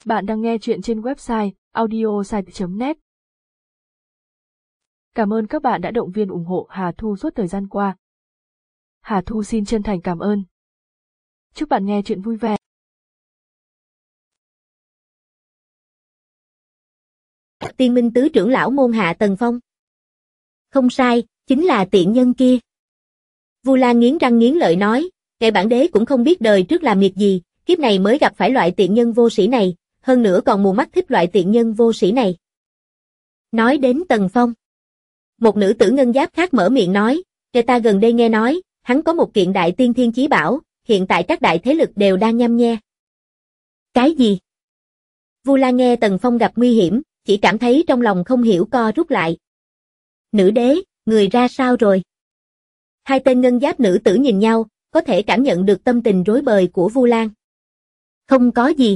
Bạn đang nghe chuyện trên website audiosite.net. Cảm ơn các bạn đã động viên ủng hộ Hà Thu suốt thời gian qua. Hà Thu xin chân thành cảm ơn. Chúc bạn nghe chuyện vui vẻ. Tiên Minh tứ trưởng lão môn hạ Tần Phong. Không sai, chính là tiện nhân kia. Vu Lan nghiến răng nghiến lợi nói, kẻ bản đế cũng không biết đời trước làm việc gì, kiếp này mới gặp phải loại tiện nhân vô sĩ này, hơn nữa còn mù mắt thích loại tiện nhân vô sĩ này. Nói đến Tần Phong, một nữ tử ngân giáp khác mở miệng nói, kẻ ta gần đây nghe nói, hắn có một kiện đại tiên thiên chí bảo, hiện tại các đại thế lực đều đang nhăm nhe. Cái gì? Vu Lan nghe Tần Phong gặp nguy hiểm, chỉ cảm thấy trong lòng không hiểu co rút lại. Nữ đế, người ra sao rồi? Hai tên ngân giáp nữ tử nhìn nhau, có thể cảm nhận được tâm tình rối bời của Vu Lan. Không có gì.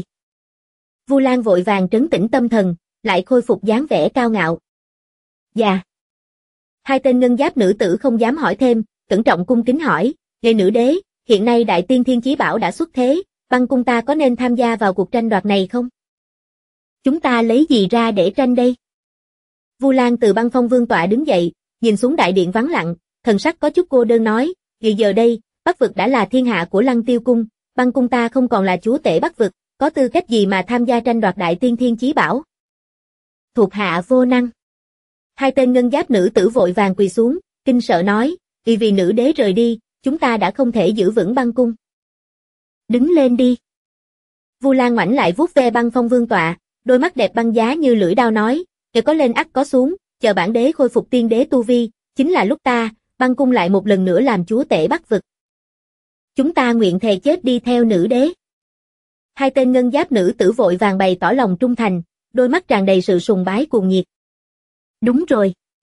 Vu Lan vội vàng trấn tĩnh tâm thần, lại khôi phục dáng vẻ cao ngạo. Dạ. Hai tên ngân giáp nữ tử không dám hỏi thêm, cẩn trọng cung kính hỏi, "Lê nữ đế, hiện nay đại tiên thiên chí bảo đã xuất thế, băng cung ta có nên tham gia vào cuộc tranh đoạt này không? Chúng ta lấy gì ra để tranh đây?" Vu Lan từ băng phong vương tọa đứng dậy, nhìn xuống đại điện vắng lặng, thần sắc có chút cô đơn nói, giờ đây, Bắc vực đã là thiên hạ của Lăng Tiêu cung, băng cung ta không còn là chúa tể Bắc vực, có tư cách gì mà tham gia tranh đoạt đại tiên thiên chí bảo? Thuộc hạ vô năng. Hai tên ngân giáp nữ tử vội vàng quỳ xuống, kinh sợ nói, vì nữ đế rời đi, chúng ta đã không thể giữ vững băng cung. Đứng lên đi. Vu Lan ngoảnh lại vuốt ve băng phong vương tọa, đôi mắt đẹp băng giá như lưỡi đao nói, kẻ có lên ắt có xuống, chờ bản đế khôi phục tiên đế tu vi, chính là lúc ta, băng cung lại một lần nữa làm chúa tể Bắc vực. Chúng ta nguyện thề chết đi theo nữ đế. Hai tên ngân giáp nữ tử vội vàng bày tỏ lòng trung thành, đôi mắt tràn đầy sự sùng bái cuồng nhiệt. Đúng rồi.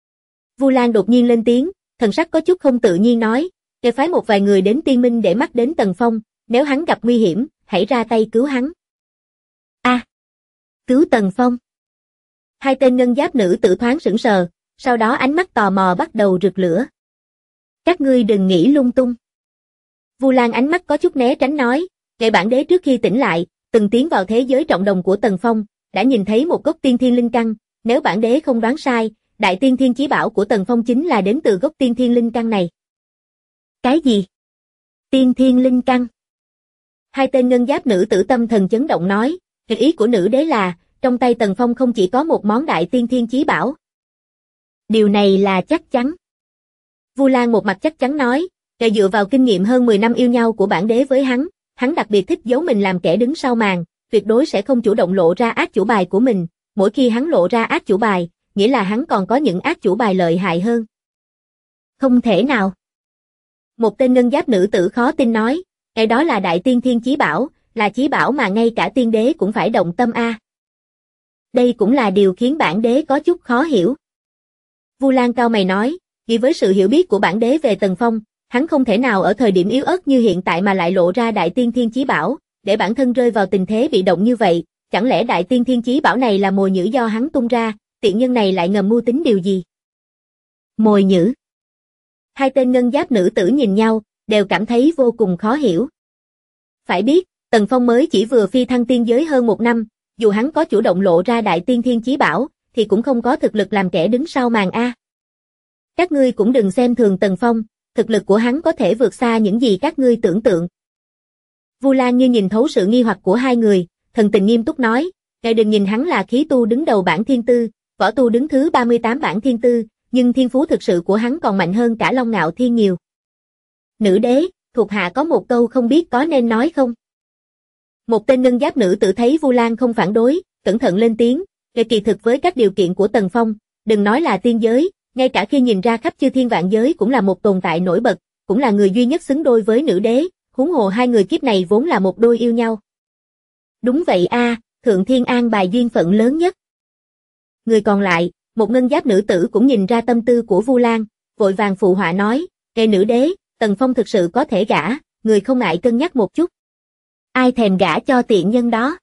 Vu Lan đột nhiên lên tiếng, thần sắc có chút không tự nhiên nói, kẻ phái một vài người đến Tiên Minh để mắt đến Tần Phong, nếu hắn gặp nguy hiểm, hãy ra tay cứu hắn. Cứu Tần Phong. Hai tên ngân giáp nữ tử thoáng sững sờ, sau đó ánh mắt tò mò bắt đầu rực lửa. Các ngươi đừng nghĩ lung tung. Vu Lan ánh mắt có chút né tránh nói, kẻ bản đế trước khi tỉnh lại, từng tiến vào thế giới trọng đồng của Tần Phong, đã nhìn thấy một gốc tiên thiên linh căn, nếu bản đế không đoán sai, đại tiên thiên chí bảo của Tần Phong chính là đến từ gốc tiên thiên linh căn này. Cái gì? Tiên thiên linh căn? Hai tên ngân giáp nữ tử tâm thần chấn động nói, ý của nữ đế là, trong tay Tần Phong không chỉ có một món đại tiên thiên chí bảo. Điều này là chắc chắn. Vu Lan một mặt chắc chắn nói, kẻ dựa vào kinh nghiệm hơn 10 năm yêu nhau của bản đế với hắn đặc biệt thích giấu mình làm kẻ đứng sau màn, tuyệt đối sẽ không chủ động lộ ra át chủ bài của mình, mỗi khi hắn lộ ra át chủ bài, nghĩa là hắn còn có những át chủ bài lợi hại hơn. Không thể nào. Một tên ngân giáp nữ tử khó tin nói, cái đó là đại tiên thiên chí bảo, là chí bảo mà ngay cả tiên đế cũng phải động tâm a. Đây cũng là điều khiến bản đế có chút khó hiểu. Vu Lan cao mày nói, vì với sự hiểu biết của bản đế về Tần Phong, hắn không thể nào ở thời điểm yếu ớt như hiện tại mà lại lộ ra đại tiên thiên chí bảo, để bản thân rơi vào tình thế bị động như vậy, chẳng lẽ đại tiên thiên chí bảo này là mồi nhử do hắn tung ra, tiện nhân này lại ngầm mưu tính điều gì? Mồi nhử. Hai tên ngân giáp nữ tử nhìn nhau, đều cảm thấy vô cùng khó hiểu. Phải biết, Tần Phong mới chỉ vừa phi thăng tiên giới hơn 1 năm, dù hắn có chủ động lộ ra đại tiên thiên chí bảo, thì cũng không có thực lực làm kẻ đứng sau màn a. Các ngươi cũng đừng xem thường Tần Phong, thực lực của hắn có thể vượt xa những gì các ngươi tưởng tượng. Vu Lan như nhìn thấu sự nghi hoặc của hai người, thần tình nghiêm túc nói, ngài đừng nhìn hắn là khí tu đứng đầu bảng thiên tư, võ tu đứng thứ 38 bảng thiên tư, nhưng thiên phú thực sự của hắn còn mạnh hơn cả Long Ngạo Thiên nhiều. Nữ đế, thuộc hạ có một câu không biết có nên nói không? Một tên ngân giáp nữ tử thấy Vu Lan không phản đối, cẩn thận lên tiếng, kỳ thực với các điều kiện của Tần Phong, đừng nói là tiên giới, ngay cả khi nhìn ra khắp chư thiên vạn giới cũng là một tồn tại nổi bật, cũng là người duy nhất xứng đôi với nữ đế, huống hồ hai người kiếp này vốn là một đôi yêu nhau. Đúng vậy a, Thượng Thiên an bài duyên phận lớn nhất. Người còn lại, một ngân giáp nữ tử cũng nhìn ra tâm tư của Vu Lan, vội vàng phụ họa nói, kẻ nữ đế, Tần Phong thực sự có thể gả, người không ngại cân nhắc một chút. Ai thèm gả cho tiện nhân đó?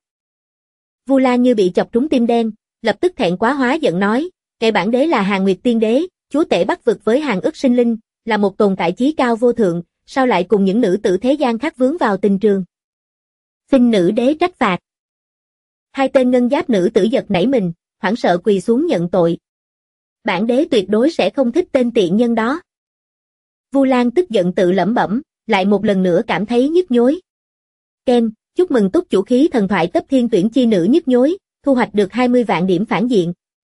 Vu Lan như bị chọc trúng tim đen, lập tức thẹn quá hóa giận nói, kẻ bản đế là Hàn Nguyệt tiên đế, chúa tể Bắc vực với hàng ức sinh linh, là một tồn tại chí cao vô thượng, sao lại cùng những nữ tử thế gian khác vướng vào tình trường? Xin nữ đế trách phạt. Hai tên ngân giáp nữ tử giật nảy mình, hoảng sợ quỳ xuống nhận tội. Bản đế tuyệt đối sẽ không thích tên tiện nhân đó. Vu Lan tức giận tự lẩm bẩm, lại một lần nữa cảm thấy nhức nhối. Ken, chúc mừng túc chủ khí thần thoại cấp thiên tuyển chi nữ nhức nhối, thu hoạch được 20 vạn điểm phản diện.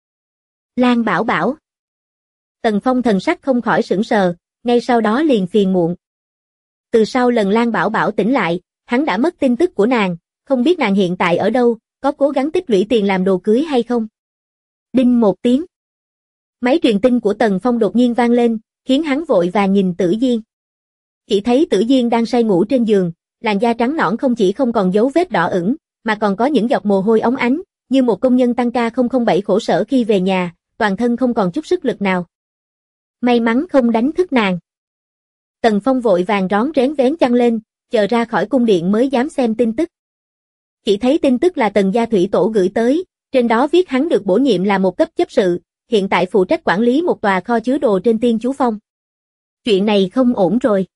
Lan Bảo Bảo. Tần Phong thần sắc không khỏi sững sờ, ngay sau đó liền phiền muộn. Từ sau lần Lan Bảo Bảo tỉnh lại, hắn đã mất tin tức của nàng, không biết nàng hiện tại ở đâu, có cố gắng tích lũy tiền làm đồ cưới hay không. Đinh một tiếng. Máy truyền tin của Tần Phong đột nhiên vang lên, khiến hắn vội vàng nhìn Tử Diên. Chỉ thấy Tử Diên đang say ngủ trên giường, làn da trắng nõn không chỉ không còn dấu vết đỏ ửng, mà còn có những giọt mồ hôi óng ánh, như một công nhân tăng ca 007 khổ sở khi về nhà, toàn thân không còn chút sức lực nào. May mắn không đánh thức nàng. Tần Phong vội vàng rón rén vén chăn lên, chờ ra khỏi cung điện mới dám xem tin tức. Chỉ thấy tin tức là Tần gia thủy tổ gửi tới, trên đó viết hắn được bổ nhiệm là một cấp chấp sự, hiện tại phụ trách quản lý một tòa kho chứa đồ trên Tiên Chú Phong. Chuyện này không ổn rồi.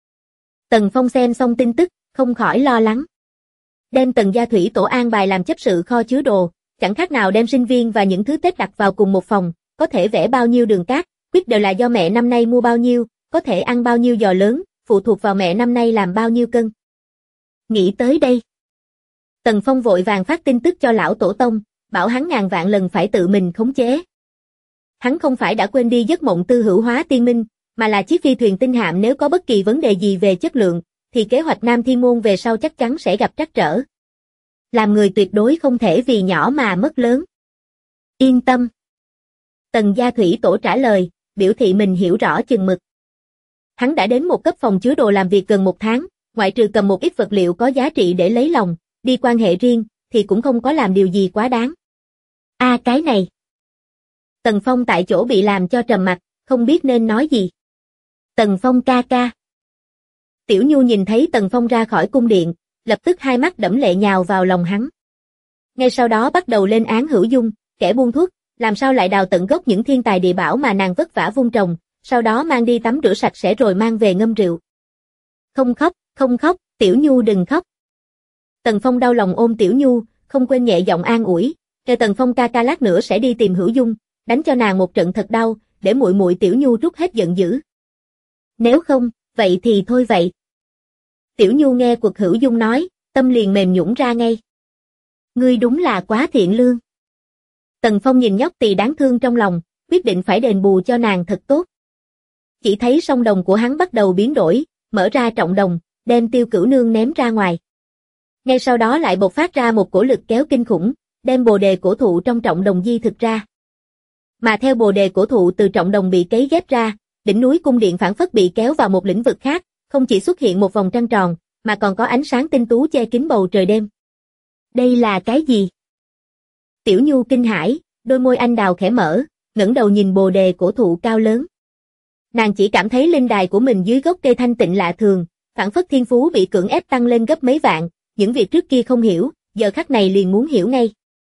Tần Phong xem xong tin tức, không khỏi lo lắng. Đem Tần gia thủy tổ an bài làm chấp sự kho chứa đồ, chẳng khác nào đem sinh viên và những thứ Tết đặt vào cùng một phòng, có thể vẽ bao nhiêu đường cát, quyết đều là do mẹ năm nay mua bao nhiêu, có thể ăn bao nhiêu giò lớn, phụ thuộc vào mẹ năm nay làm bao nhiêu cân. Nghĩ tới đây, Tần Phong vội vàng phát tin tức cho lão tổ tông, bảo hắn ngàn vạn lần phải tự mình khống chế. Hắn không phải đã quên đi giấc mộng tư hữu hóa tiên minh, mà là chiếc phi thuyền tinh hạm nếu có bất kỳ vấn đề gì về chất lượng, thì kế hoạch Nam Thiên Môn về sau chắc chắn sẽ gặp trắc trở. Làm người tuyệt đối không thể vì nhỏ mà mất lớn. Yên tâm. Tần gia thủy tổ trả lời, biểu thị mình hiểu rõ chừng mực. Hắn đã đến một cấp phòng chứa đồ làm việc gần một tháng, ngoại trừ cầm một ít vật liệu có giá trị để lấy lòng, đi quan hệ riêng, thì cũng không có làm điều gì quá đáng. Cái này. Tần Phong tại chỗ bị làm cho trầm mặt, không biết nên nói gì. Tần Phong ca ca. Tiểu Nhu nhìn thấy Tần Phong ra khỏi cung điện, lập tức hai mắt đẫm lệ nhào vào lòng hắn. Ngay sau đó bắt đầu lên án Hữu Dung, kẻ buôn thuốc, làm sao lại đào tận gốc những thiên tài địa bảo mà nàng vất vả vun trồng, sau đó mang đi tắm rửa sạch sẽ rồi mang về ngâm rượu. Không khóc, Tiểu Nhu đừng khóc. Tần Phong đau lòng ôm Tiểu Nhu, không quên nhẹ giọng an ủi, kêu Tần Phong ca ca lát nữa sẽ đi tìm Hữu Dung, đánh cho nàng một trận thật đau, để muội muội Tiểu Nhu trút hết giận dữ. Nếu không, vậy thì thôi vậy. Tiểu Nhu nghe cuộc Hữu Dung nói, tâm liền mềm nhũn ra ngay. Ngươi đúng là quá thiện lương. Tần Phong nhìn nhóc tỳ đáng thương trong lòng, quyết định phải đền bù cho nàng thật tốt. Chỉ thấy song đồng của hắn bắt đầu biến đổi, mở ra trọng đồng, đem Tiêu Cửu Nương ném ra ngoài. Ngay sau đó lại bộc phát ra một cổ lực kéo kinh khủng, đem bồ đề cổ thụ trong trọng đồng di thực ra. Mà theo bồ đề cổ thụ từ trọng đồng bị cấy ghép ra, đỉnh núi cung điện phảng phất bị kéo vào một lĩnh vực khác, không chỉ xuất hiện một vòng trăng tròn, mà còn có ánh sáng tinh tú che kín bầu trời đêm. Đây là cái gì? Tiểu Nhu kinh hãi, đôi môi anh đào khẽ mở, ngẩng đầu nhìn bồ đề cổ thụ cao lớn. Nàng chỉ cảm thấy linh đài của mình dưới gốc cây thanh tịnh lạ thường, phảng phất thiên phú bị cưỡng ép tăng lên gấp mấy vạn, những việc trước kia không hiểu, giờ khắc này liền muốn hiểu ngay.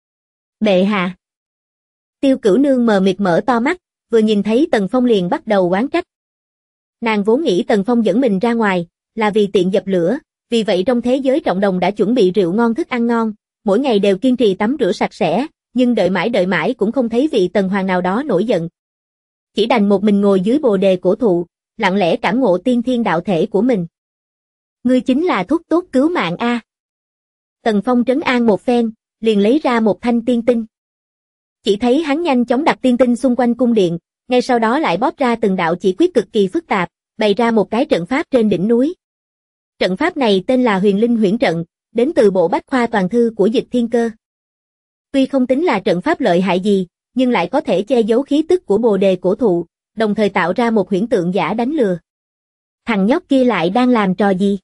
Bệ hạ. Tiêu Cửu Nương mờ mịt mở to mắt, vừa nhìn thấy Tần Phong liền bắt đầu oán trách. Nàng vốn nghĩ Tần Phong dẫn mình ra ngoài, là vì tiện dập lửa, vì vậy trong thế giới trọng đồng đã chuẩn bị rượu ngon thức ăn ngon, mỗi ngày đều kiên trì tắm rửa sạch sẽ, nhưng đợi mãi cũng không thấy vị Tần Hoàng nào đó nổi giận. Chỉ đành một mình ngồi dưới bồ đề cổ thụ, lặng lẽ cảm ngộ tiên thiên đạo thể của mình. Ngươi chính là thuốc tốt cứu mạng a. Tần Phong trấn an một phen, liền lấy ra một thanh tiên tinh. Chỉ thấy hắn nhanh chóng đặt tiên tinh xung quanh cung điện, ngay sau đó lại bóp ra từng đạo chỉ quyết cực kỳ phức tạp, bày ra một cái trận pháp trên đỉnh núi. Trận pháp này tên là Huyền Linh Huyễn Trận, đến từ bộ Bách Khoa Toàn Thư của Dịch Thiên Cơ. Tuy không tính là trận pháp lợi hại gì, nhưng lại có thể che giấu khí tức của bồ đề cổ thụ, đồng thời tạo ra một huyễn tượng giả đánh lừa. Thằng nhóc kia lại đang làm trò gì?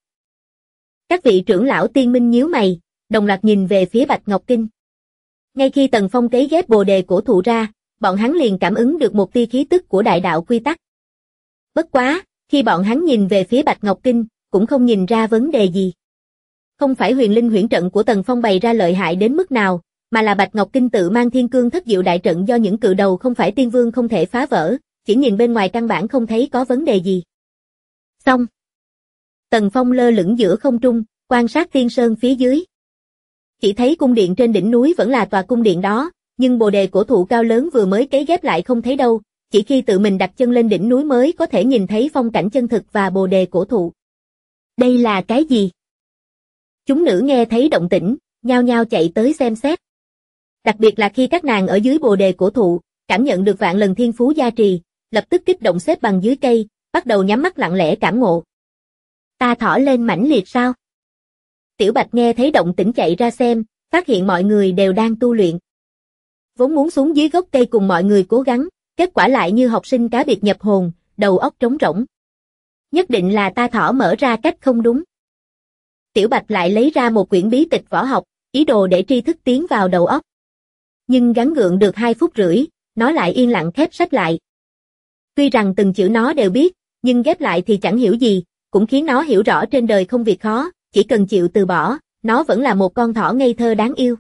Các vị trưởng lão tiên minh nhíu mày, đồng loạt nhìn về phía Bạch Ngọc Kinh. Ngay khi Tần Phong cấy ghép bồ đề cổ thụ ra, bọn hắn liền cảm ứng được một tia khí tức của đại đạo quy tắc. Bất quá, khi bọn hắn nhìn về phía Bạch Ngọc Kinh, cũng không nhìn ra vấn đề gì. Không phải Huyền Linh Huyễn Trận của Tần Phong bày ra lợi hại đến mức nào, mà là Bạch Ngọc Kinh tự mang Thiên Cương Thất Diệu đại trận do những cự đầu không phải tiên vương không thể phá vỡ, chỉ nhìn bên ngoài căn bản không thấy có vấn đề gì. Xong. Tần Phong lơ lửng giữa không trung, quan sát Tiên Sơn phía dưới. Chỉ thấy cung điện trên đỉnh núi vẫn là tòa cung điện đó, nhưng bồ đề cổ thụ cao lớn vừa mới cấy ghép lại không thấy đâu, chỉ khi tự mình đặt chân lên đỉnh núi mới có thể nhìn thấy phong cảnh chân thực và bồ đề cổ thụ. Đây là cái gì? Chúng nữ nghe thấy động tĩnh, nhao nhao chạy tới xem xét. Đặc biệt là khi các nàng ở dưới bồ đề cổ thụ, cảm nhận được vạn lần thiên phú gia trì, lập tức kích động xếp bằng dưới cây, bắt đầu nhắm mắt lặng lẽ cảm ngộ. Ta thỏ lên mãnh liệt sao? Tiểu Bạch nghe thấy động tĩnh chạy ra xem, phát hiện mọi người đều đang tu luyện. Vốn muốn xuống dưới gốc cây cùng mọi người cố gắng, kết quả lại như học sinh cá biệt nhập hồn, đầu óc trống rỗng. Nhất định là ta thỏ mở ra cách không đúng. Tiểu Bạch lại lấy ra một quyển bí tịch võ học, ý đồ để tri thức tiến vào đầu óc. Nhưng gắng gượng được 2 phút rưỡi, nó lại yên lặng khép sách lại. Tuy rằng từng chữ nó đều biết, nhưng ghép lại thì chẳng hiểu gì, cũng khiến nó hiểu rõ trên đời không việc khó, chỉ cần chịu từ bỏ, nó vẫn là một con thỏ ngây thơ đáng yêu.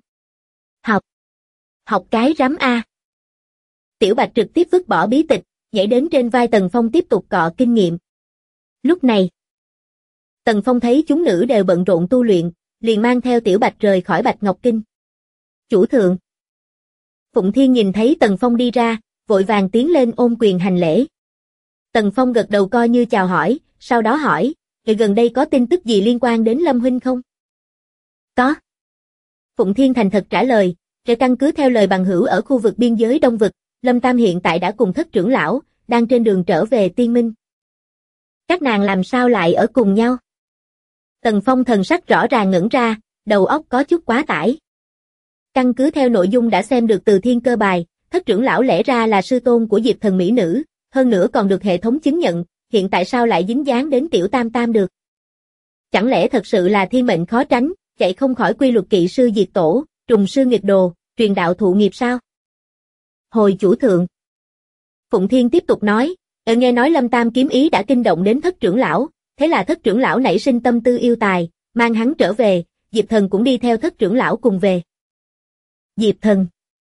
Học cái rắm a. Tiểu Bạch trực tiếp vứt bỏ bí tịch, nhảy đến trên vai Tần Phong tiếp tục cọ kinh nghiệm. Lúc này, Tần Phong thấy chúng nữ đều bận rộn tu luyện, liền mang theo Tiểu Bạch rời khỏi Bạch Ngọc Kinh. Chủ thượng. Phụng Thiên nhìn thấy Tần Phong đi ra, vội vàng tiến lên ôm quyền hành lễ. Tần Phong gật đầu coi như chào hỏi, sau đó hỏi, gần đây có tin tức gì liên quan đến Lâm huynh không? Có. Phụng Thiên thành thật trả lời, căn cứ theo lời bằng hữu ở khu vực biên giới Đông Vực, Lâm Tam hiện tại đã cùng Thất trưởng lão, đang trên đường trở về Tiên Minh. Các nàng làm sao lại ở cùng nhau? Tần Phong thần sắc rõ ràng ngẩn ra, đầu óc có chút quá tải. Căn cứ theo nội dung đã xem được từ thiên cơ bài, Thất trưởng lão lẽ ra là sư tôn của Diệp thần mỹ nữ, hơn nữa còn được hệ thống chứng nhận, hiện tại sao lại dính dáng đến Tiểu Tam Tam được? Chẳng lẽ thật sự là thiên mệnh khó tránh, chạy không khỏi quy luật kỵ sư diệt tổ, trùng sư nghịch đồ, truyền đạo thụ nghiệp sao? Hồi chủ thượng. Phụng Thiên tiếp tục nói, nghe nói Lâm Tam kiếm ý đã kinh động đến Thất trưởng lão, thế là Thất trưởng lão nảy sinh tâm tư yêu tài, mang hắn trở về, Diệp thần cũng đi theo Thất trưởng lão cùng về. Diệp thần.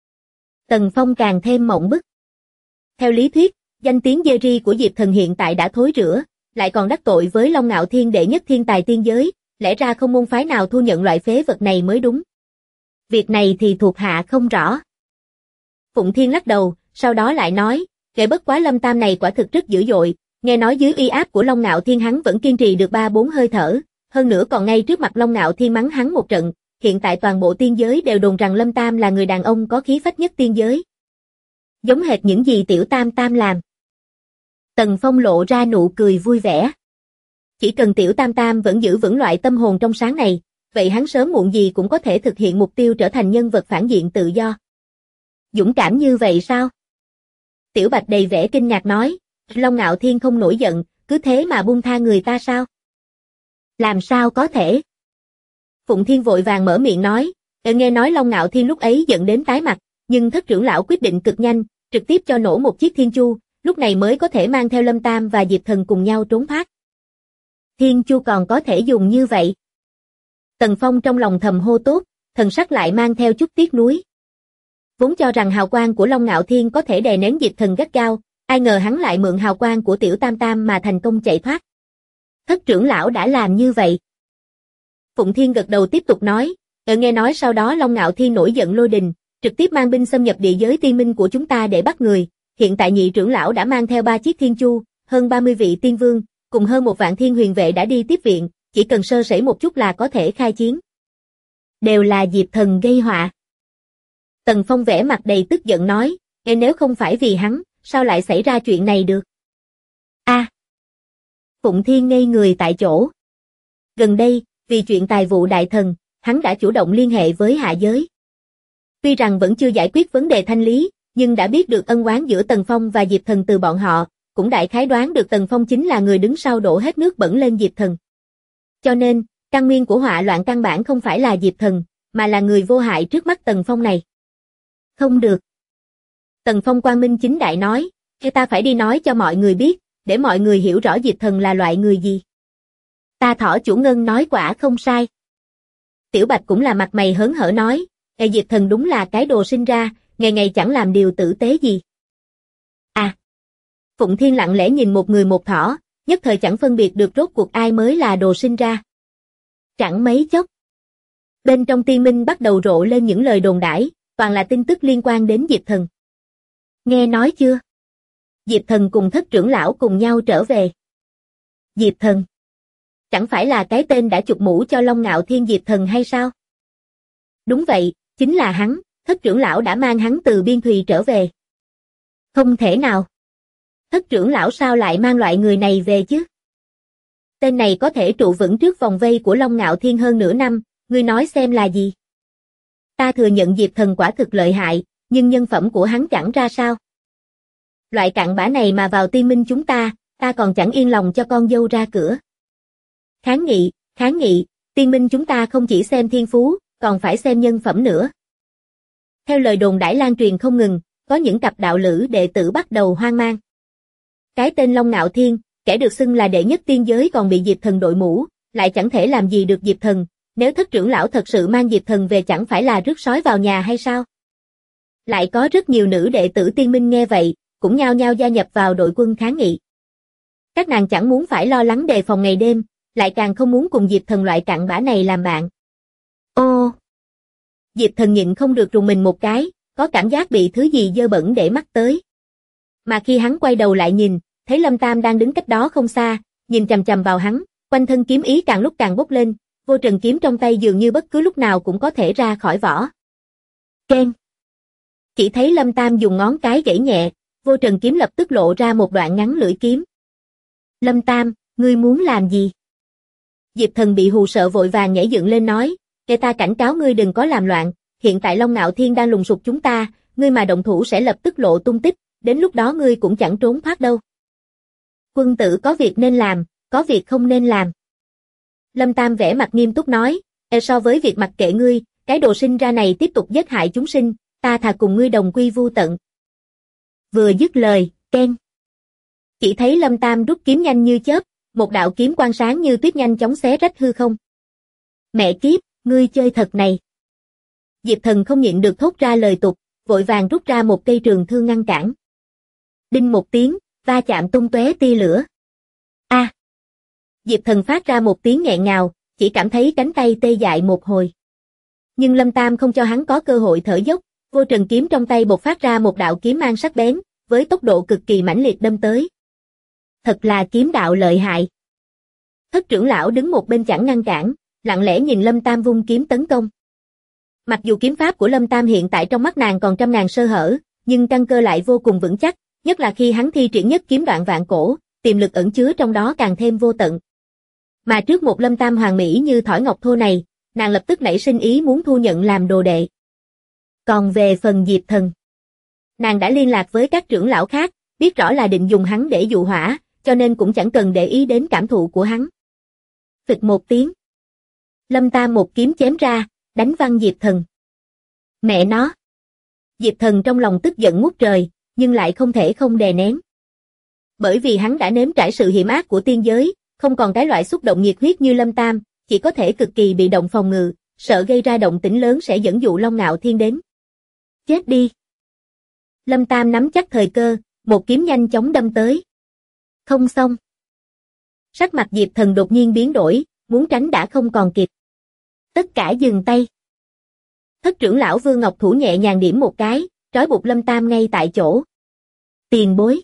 Tần Phong càng thêm mộng bức. Theo lý thuyết, danh tiếng dê ri của Diệp thần hiện tại đã thối rữa, lại còn đắc tội với Long Ngạo Thiên đệ nhất thiên tài tiên giới, lẽ ra không môn phái nào thu nhận loại phế vật này mới đúng. Việc này thì thuộc hạ không rõ. Phụng Thiên lắc đầu, sau đó lại nói, bất quá Lâm Tam này quả thực rất dữ dội, nghe nói dưới uy áp của Long Ngạo Thiên hắn vẫn kiên trì được 3-4 hơi thở, hơn nữa còn ngay trước mặt Long Ngạo Thiên mắng hắn một trận, hiện tại toàn bộ tiên giới đều đồn rằng Lâm Tam là người đàn ông có khí phách nhất tiên giới. Giống hệt những gì Tiểu Tam Tam làm. Tần Phong lộ ra nụ cười vui vẻ. Chỉ cần Tiểu Tam Tam vẫn giữ vững loại tâm hồn trong sáng này, vậy hắn sớm muộn gì cũng có thể thực hiện mục tiêu trở thành nhân vật phản diện tự do. Dũng cảm như vậy sao? Tiểu Bạch đầy vẻ kinh ngạc nói, Long Ngạo Thiên không nổi giận, cứ thế mà buông tha người ta sao? Làm sao có thể? Phụng Thiên vội vàng mở miệng nói, nghe nói Long Ngạo Thiên lúc ấy giận đến tái mặt, nhưng Thất trưởng lão quyết định cực nhanh, trực tiếp cho nổ một chiếc thiên chu, lúc này mới có thể mang theo Lâm Tam và Diệp thần cùng nhau trốn thoát. Thiên chu còn có thể dùng như vậy? Tần Phong trong lòng thầm hô tốt, thần sắc lại mang theo chút tiếc nuối. Vốn cho rằng hào quang của Long Ngạo Thiên có thể đè nén Diệp thần gắt gao, ai ngờ hắn lại mượn hào quang của Tiểu Tam Tam mà thành công chạy thoát. Thất trưởng lão đã làm như vậy. Phụng Thiên gật đầu tiếp tục nói, nghe nói sau đó Long Ngạo Thiên nổi giận lôi đình, trực tiếp mang binh xâm nhập địa giới tiên minh của chúng ta để bắt người, hiện tại nhị trưởng lão đã mang theo 3 chiếc thiên chu, hơn 30 vị tiên vương, cùng hơn 1 vạn thiên huyền vệ đã đi tiếp viện, chỉ cần sơ sẩy một chút là có thể khai chiến. Đều là Diệp thần gây họa. Tần Phong vẻ mặt đầy tức giận nói, nếu không phải vì hắn, sao lại xảy ra chuyện này được? Phụng Thiên ngây người tại chỗ. Gần đây, vì chuyện tài vụ đại thần, hắn đã chủ động liên hệ với hạ giới. Tuy rằng vẫn chưa giải quyết vấn đề thanh lý, nhưng đã biết được ân oán giữa Tần Phong và Diệp thần từ bọn họ, cũng đại khái đoán được Tần Phong chính là người đứng sau đổ hết nước bẩn lên Diệp thần. Cho nên, căn nguyên của họa loạn căn bản không phải là Diệp thần, mà là người vô hại trước mắt Tần Phong này. Không được. Tần Phong quang minh chính đại nói, ta phải đi nói cho mọi người biết, để mọi người hiểu rõ Diệp thần là loại người gì. Ta thỏ chủ ngân nói quả không sai. Tiểu Bạch cũng là mặt mày hớn hở nói, Diệp thần đúng là cái đồ sinh ra, ngày ngày chẳng làm điều tử tế gì. Phụng Thiên lặng lẽ nhìn một người một thỏ, nhất thời chẳng phân biệt được rốt cuộc ai mới là đồ sinh ra. Chẳng mấy chốc. Bên trong tiên minh bắt đầu rộ lên những lời đồn đãi, toàn là tin tức liên quan đến Diệp Thần. Nghe nói chưa? Diệp Thần cùng Thất trưởng lão cùng nhau trở về. Diệp Thần? Chẳng phải là cái tên đã chụp mũ cho Long Ngạo Thiên Diệp Thần hay sao? Đúng vậy, chính là hắn, Thất trưởng lão đã mang hắn từ Biên Thùy trở về. Không thể nào. Thất trưởng lão sao lại mang loại người này về chứ? Tên này có thể trụ vững trước vòng vây của Long Ngạo Thiên hơn nửa năm, ngươi nói xem là gì? Ta thừa nhận Diệp Thần quả thực lợi hại, nhưng nhân phẩm của hắn chẳng ra sao. Loại cặn bã này mà vào tiên minh chúng ta còn chẳng yên lòng cho con dâu ra cửa. Kháng nghị, tiên minh chúng ta không chỉ xem thiên phú, còn phải xem nhân phẩm nữa. Theo lời đồn đãi lan truyền không ngừng, có những cặp đạo lữ đệ tử bắt đầu hoang mang. Cái tên Long Ngạo Thiên, kẻ được xưng là đệ nhất tiên giới còn bị Diệp Thần đội mũ, lại chẳng thể làm gì được Diệp Thần, nếu Thất trưởng lão thật sự mang Diệp Thần về chẳng phải là rước sói vào nhà hay sao? Lại có rất nhiều nữ đệ tử tiên minh nghe vậy, cũng nhao nhao gia nhập vào đội quân kháng nghị. Các nàng chẳng muốn phải lo lắng đề phòng ngày đêm, lại càng không muốn cùng Diệp Thần loại cặn bã này làm bạn. Ô! Diệp Thần nhịn không được rùng mình một cái, có cảm giác bị thứ gì dơ bẩn để mắt tới. Mà khi hắn quay đầu lại nhìn, thấy Lâm Tam đang đứng cách đó không xa, nhìn chằm chằm vào hắn, quanh thân kiếm ý càng lúc càng bốc lên, vô trần kiếm trong tay dường như bất cứ lúc nào cũng có thể ra khỏi vỏ. Keng! Chỉ thấy Lâm Tam dùng ngón cái gãy nhẹ, vô trần kiếm lập tức lộ ra một đoạn ngắn lưỡi kiếm. Lâm Tam, ngươi muốn làm gì? Diệp Thần bị hù sợ vội vàng nhảy dựng lên nói, kẻ ta cảnh cáo ngươi đừng có làm loạn, hiện tại Long Ngạo Thiên đang lùng sục chúng ta, ngươi mà động thủ sẽ lập tức lộ tung tích, đến lúc đó ngươi cũng chẳng trốn thoát đâu. Quân tử có việc nên làm, có việc không nên làm. Lâm Tam vẻ mặt nghiêm túc nói, so với việc mặc kệ ngươi, cái đồ sinh ra này tiếp tục giết hại chúng sinh, ta thà cùng ngươi đồng quy vu tận. Vừa dứt lời, keng. Chỉ thấy Lâm Tam rút kiếm nhanh như chớp, một đạo kiếm quang sáng như tuyết nhanh chóng xé rách hư không. Mẹ kiếp, ngươi chơi thật này. Diệp Thần không nhịn được thốt ra lời tục, vội vàng rút ra một cây trường thương ngăn cản. Đinh một tiếng, va chạm tung tóe tia lửa. A! Diệp Thần phát ra một tiếng nghẹn ngào, chỉ cảm thấy cánh tay tê dại một hồi. Nhưng Lâm Tam không cho hắn có cơ hội thở dốc, vô trần kiếm trong tay bộc phát ra một đạo kiếm mang sắc bén, với tốc độ cực kỳ mãnh liệt đâm tới. Thật là kiếm đạo lợi hại. Thất trưởng lão đứng một bên chẳng ngăn cản, lặng lẽ nhìn Lâm Tam vung kiếm tấn công. Mặc dù kiếm pháp của Lâm Tam hiện tại trong mắt nàng còn trăm ngàn sơ hở, nhưng căn cơ lại vô cùng vững chắc, nhất là khi hắn thi triển nhất kiếm đoạn vạn cổ, tiềm lực ẩn chứa trong đó càng thêm vô tận. Mà trước một Lâm Tam hoàn mỹ như thỏi ngọc thô này, nàng lập tức nảy sinh ý muốn thu nhận làm đồ đệ. Còn về phần Diệp Thần, nàng đã liên lạc với các trưởng lão khác, biết rõ là định dùng hắn để dụ hỏa, cho nên cũng chẳng cần để ý đến cảm thụ của hắn. Phịch một tiếng, Lâm Tam một kiếm chém ra, đánh văng Diệp Thần. Mẹ nó! Diệp Thần trong lòng tức giận ngút trời, nhưng lại không thể không đè nén. Bởi vì hắn đã nếm trải sự hiểm ác của tiên giới, không còn cái loại xúc động nhiệt huyết như Lâm Tam, chỉ có thể cực kỳ bị động phòng ngự, sợ gây ra động tĩnh lớn sẽ dẫn dụ Long Ngạo Thiên đến. Chết đi! Lâm Tam nắm chắc thời cơ, một kiếm nhanh chóng đâm tới. Không xong. Sắc mặt Diệp Thần đột nhiên biến đổi, muốn tránh đã không còn kịp. Tất cả dừng tay. Thất trưởng lão Vương Ngọc Thủ nhẹ nhàng điểm một cái, trói buộc Lâm Tam ngay tại chỗ. Tiền bối.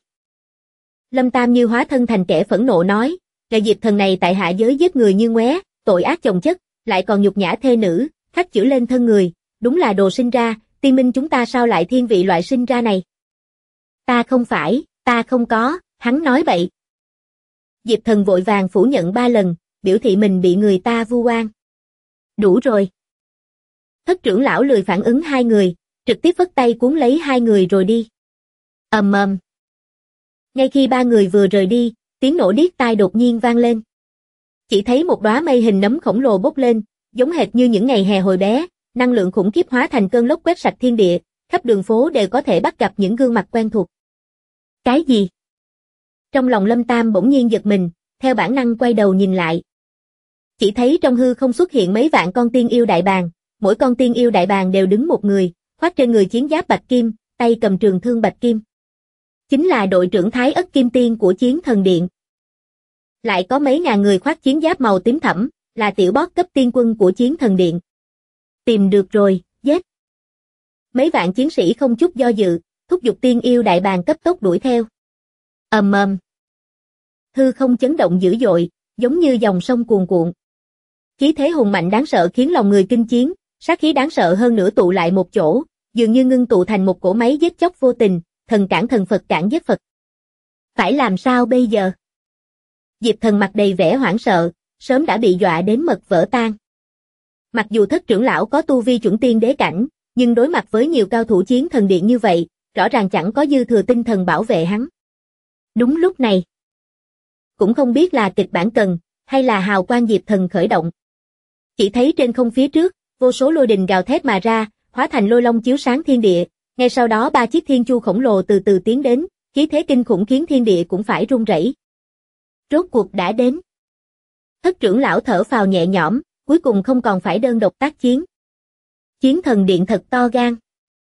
Lâm Tam như hóa thân thành kẻ phẫn nộ nói, kẻ Diệp Thần này tại hạ giới giết người như ngoé, tội ác chồng chất, lại còn nhục nhã thê nữ, khắc chữ lên thân người, đúng là đồ sinh ra, tiên minh chúng ta sao lại thiên vị loại sinh ra này. Ta không phải, ta không có, hắn nói bậy. Diệp Thần vội vàng phủ nhận 3 lần, biểu thị mình bị người ta vu oan. Đủ rồi. Thất trưởng lão lười phản ứng hai người, trực tiếp vất tay cuốn lấy hai người rồi đi. Ầm ầm. Ngay khi 3 người vừa rời đi, tiếng nổ điếc tai đột nhiên vang lên. Chỉ thấy một đóa mây hình nấm khổng lồ bốc lên, giống hệt như những ngày hè hồi bé, năng lượng khủng khiếp hóa thành cơn lốc quét sạch thiên địa, khắp đường phố đều có thể bắt gặp những gương mặt quen thuộc. Cái gì? Trong lòng Lâm Tam bỗng nhiên giật mình, theo bản năng quay đầu nhìn lại. Chỉ thấy trong hư không xuất hiện mấy vạn con tiên yêu đại bàng, mỗi con tiên yêu đại bàng đều đứng một người, khoác trên người chiến giáp bạch kim, tay cầm trường thương bạch kim. Chính là đội trưởng Thái Ất Kim Tiên của Chiến Thần Điện. Lại có mấy ngàn người khoác chiến giáp màu tím thẫm, là tiểu boss cấp tiên quân của Chiến Thần Điện. Tìm được rồi, giết. Mấy vạn chiến sĩ không chút do dự, thúc giục tiên yêu đại bàng cấp tốc đuổi theo. Ầm ầm. Hư không chấn động dữ dội, giống như dòng sông cuồn cuộn. Khí thế hùng mạnh đáng sợ khiến lòng người kinh chiến, sát khí đáng sợ hơn nữa tụ lại một chỗ, dường như ngưng tụ thành một cỗ máy giết chóc vô tình, thần cản thần Phật cản giết Phật. Phải làm sao bây giờ? Diệp Thần mặt đầy vẻ hoảng sợ, sớm đã bị dọa đến mật vỡ tan. Mặc dù thất trưởng lão có tu vi chuẩn tiên đế cảnh, nhưng đối mặt với nhiều cao thủ chiến thần điện như vậy, rõ ràng chẳng có dư thừa tinh thần bảo vệ hắn. Đúng lúc này, cũng không biết là kịch bản cần, hay là hào quang Diệp Thần khởi động. Chỉ thấy trên không phía trước, vô số lôi đình gào thét mà ra, hóa thành lôi long chiếu sáng thiên địa, ngay sau đó 3 chiếc thiên chu khổng lồ từ từ tiến đến, khí thế kinh khủng khiến thiên địa cũng phải rung rẩy. Rốt cuộc đã đến. Thất trưởng lão thở phào nhẹ nhõm, cuối cùng không còn phải đơn độc tác chiến. Chiến thần điện thật to gan.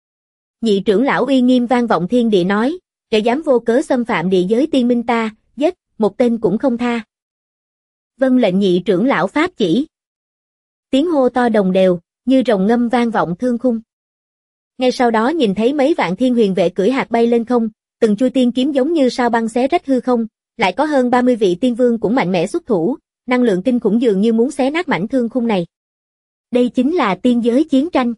Nhị trưởng lão uy nghiêm vang vọng thiên địa nói, kẻ dám vô cớ xâm phạm địa giới tiên minh ta, giết, một tên cũng không tha. Vâng lệnh nhị trưởng lão pháp chỉ. Tiếng hô to đồng đều, như rồng ngâm vang vọng thương khung. Ngay sau đó nhìn thấy mấy vạn thiên huyền vệ cưỡi hạc bay lên không, từng chuôi tiên kiếm giống như sao băng xé rách hư không, lại có hơn 30 vị tiên vương cũng mạnh mẽ xuất thủ, năng lượng kinh khủng dường như muốn xé nát mảnh thương khung này. Đây chính là tiên giới chiến tranh.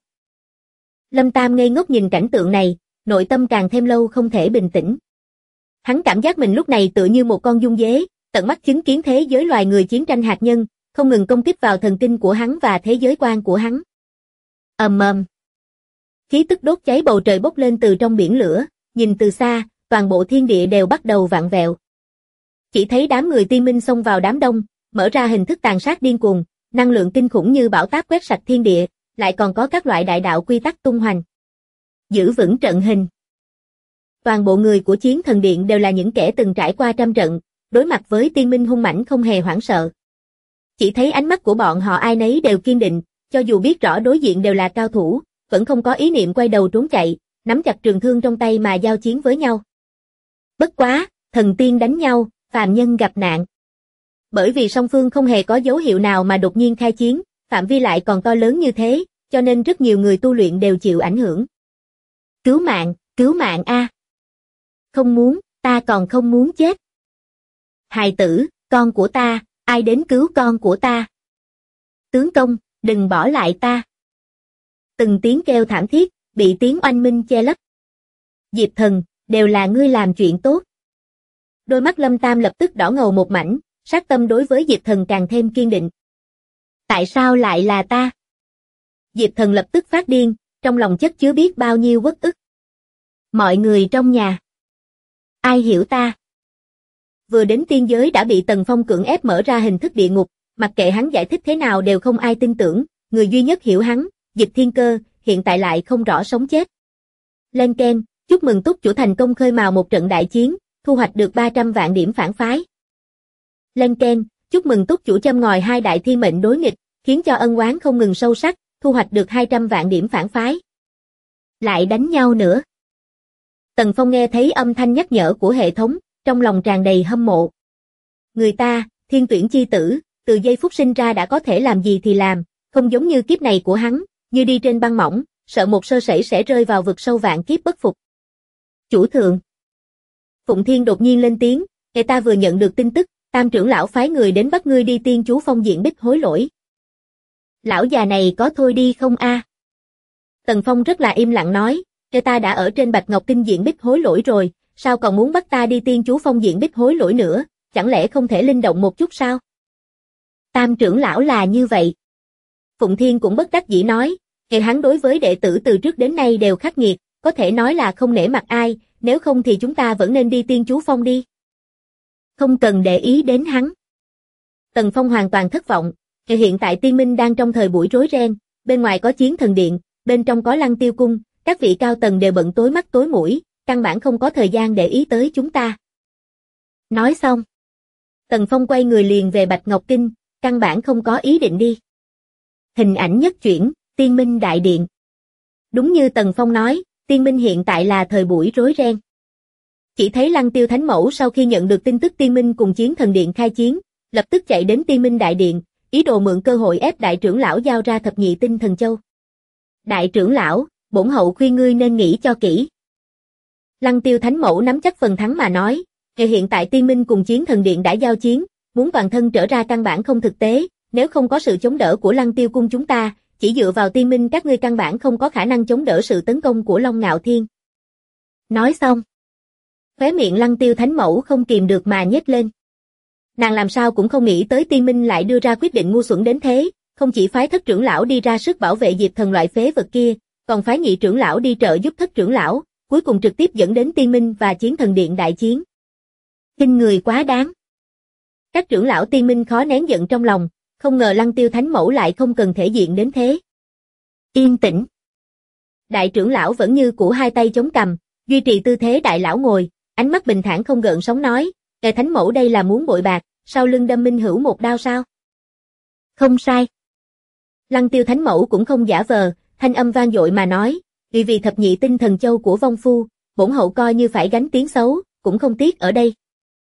Lâm Tam ngây ngốc nhìn cảnh tượng này, nội tâm càng thêm lâu không thể bình tĩnh. Hắn cảm giác mình lúc này tựa như một con giun dế, tận mắt chứng kiến thế giới loài người chiến tranh hạt nhân, không ngừng công kích vào thần kinh của hắn và thế giới quan của hắn. Ầm ầm. Khí tức đốt cháy bầu trời bốc lên từ trong biển lửa, nhìn từ xa, toàn bộ thiên địa đều bắt đầu vặn vẹo. Chỉ thấy đám người tiên minh xông vào đám đông, mở ra hình thức tàn sát điên cuồng, năng lượng kinh khủng như bão táp quét sạch thiên địa, lại còn có các loại đại đạo quy tắc tung hoành. Giữ vững trận hình. Toàn bộ người của chiến thần điện đều là những kẻ từng trải qua trăm trận, đối mặt với tiên minh hung mãnh không hề hoảng sợ. Chỉ thấy ánh mắt của bọn họ ai nấy đều kiên định, cho dù biết rõ đối diện đều là cao thủ, vẫn không có ý niệm quay đầu trốn chạy, nắm chặt trường thương trong tay mà giao chiến với nhau. Bất quá, thần tiên đánh nhau, phàm nhân gặp nạn. Bởi vì song phương không hề có dấu hiệu nào mà đột nhiên khai chiến, phạm vi lại còn to lớn như thế, cho nên rất nhiều người tu luyện đều chịu ảnh hưởng. Cứu mạng a! Không muốn, ta còn không muốn chết. Hài tử, con của ta, ai đến cứu con của ta? Tướng công, đừng bỏ lại ta. Từng tiếng kêu thảm thiết, bị tiếng oanh minh che lấp. Diệp Thần, đều là ngươi làm chuyện tốt. Đôi mắt Lâm Tam lập tức đỏ ngầu một mảnh, sát tâm đối với Diệp Thần càng thêm kiên định. Tại sao lại là ta? Diệp Thần lập tức phát điên, trong lòng chất chứa biết bao nhiêu uất ức. Mọi người trong nhà. Ai hiểu ta? Vừa đến tiên giới đã bị Tần Phong cưỡng ép mở ra hình thức địa ngục, mặc kệ hắn giải thích thế nào đều không ai tin tưởng, người duy nhất hiểu hắn, Dịch Thiên Cơ, hiện tại lại không rõ sống chết. Lên ken, chúc mừng túc chủ thành công khơi mào một trận đại chiến, thu hoạch được 300 vạn điểm phản phái. Lên ken, chúc mừng túc chủ châm ngòi 2 đại thiên mệnh đối nghịch, khiến cho ân oán không ngừng sâu sắc, thu hoạch được 200 vạn điểm phản phái. Lại đánh nhau nữa. Tần Phong nghe thấy âm thanh nhắc nhở của hệ thống, trong lòng tràn đầy hâm mộ. Người ta, thiên tuyển chi tử, từ giây phút sinh ra đã có thể làm gì thì làm, không giống như kiếp này của hắn, như đi trên băng mỏng, sợ một sơ sẩy sẽ rơi vào vực sâu vạn kiếp bất phục. Chủ thượng. Phụng Thiên đột nhiên lên tiếng, người ta vừa nhận được tin tức, Tam trưởng lão phái người đến bắt ngươi đi tiên chú phong diện bích hối lỗi. Lão già này có thôi đi không a? Tần Phong rất là im lặng nói, người ta đã ở trên Bạch Ngọc Kinh diện bích hối lỗi rồi, sao còn muốn bắt ta đi tiên chú phong diện bích hối lỗi nữa, chẳng lẽ không thể linh động một chút sao? Tam trưởng lão là như vậy. Phụng Thiên cũng bất đắc dĩ nói, người hắn đối với đệ tử từ trước đến nay đều khắc nghiệt, có thể nói là không nể mặt ai, nếu không thì chúng ta vẫn nên đi tiên chú phong đi. Không cần để ý đến hắn. Tần Phong hoàn toàn thất vọng, hiện tại tiên minh đang trong thời buổi rối ren, bên ngoài có chiến thần điện, bên trong có Lăng Tiêu cung, các vị cao tầng đều bận tối mắt tối mũi, căn bản không có thời gian để ý tới chúng ta. Nói xong, Tần Phong quay người liền về Bạch Ngọc Kinh, căn bản không có ý định đi. Hình ảnh nhất chuyển, Tiên Minh Đại Điện. Đúng như Tần Phong nói, Tiên Minh hiện tại là thời buổi rối ren. Chỉ thấy Lăng Tiêu Thánh Mẫu sau khi nhận được tin tức Tiên Minh cùng Chiến Thần Điện khai chiến, lập tức chạy đến Tiên Minh Đại Điện, ý đồ mượn cơ hội ép đại trưởng lão giao ra thập nhị tinh thần châu. Đại trưởng lão, bổn hậu khuyên ngươi nên nghĩ cho kỹ. Lăng Tiêu Thánh Mẫu nắm chắc phần thắng mà nói, hiện tại Tiên Minh cùng Chiến Thần Điện đã giao chiến, muốn toàn thân trở ra căn bản không thực tế, nếu không có sự chống đỡ của Lăng Tiêu Cung chúng ta, chỉ dựa vào Tiên Minh các ngươi căn bản không có khả năng chống đỡ sự tấn công của Long Ngạo Thiên. Nói xong, khóe miệng Lăng Tiêu Thánh Mẫu không kìm được mà nhếch lên. Nàng làm sao cũng không nghĩ tới Tiên Minh lại đưa ra quyết định ngu xuẩn đến thế, không chỉ phái Thất trưởng lão đi ra sức bảo vệ Diệp Thần loại phế vật kia, còn phái Nhị trưởng lão đi trợ giúp Thất trưởng lão, cuối cùng trực tiếp dẫn đến Tiên Minh và Chiến Thần Điện đại chiến. Khinh người quá đáng. Các trưởng lão Tiên Minh khó nén giận trong lòng, không ngờ Lăng Tiêu Thánh Mẫu lại không cần thể diện đến thế. Yên tĩnh. Đại trưởng lão vẫn như cũ hai tay chống cằm, duy trì tư thế đại lão ngồi, ánh mắt bình thản không gợn sóng nói, Thánh Mẫu đây là muốn bội bạc, sau lưng đâm Minh Hữu một đao sao? Không sai. Lăng Tiêu Thánh Mẫu cũng không giả vờ, thanh âm vang dội mà nói, vì thập nhị tinh thần châu của vong phu, bổn hậu coi như phải gánh tiếng xấu, cũng không tiếc ở đây.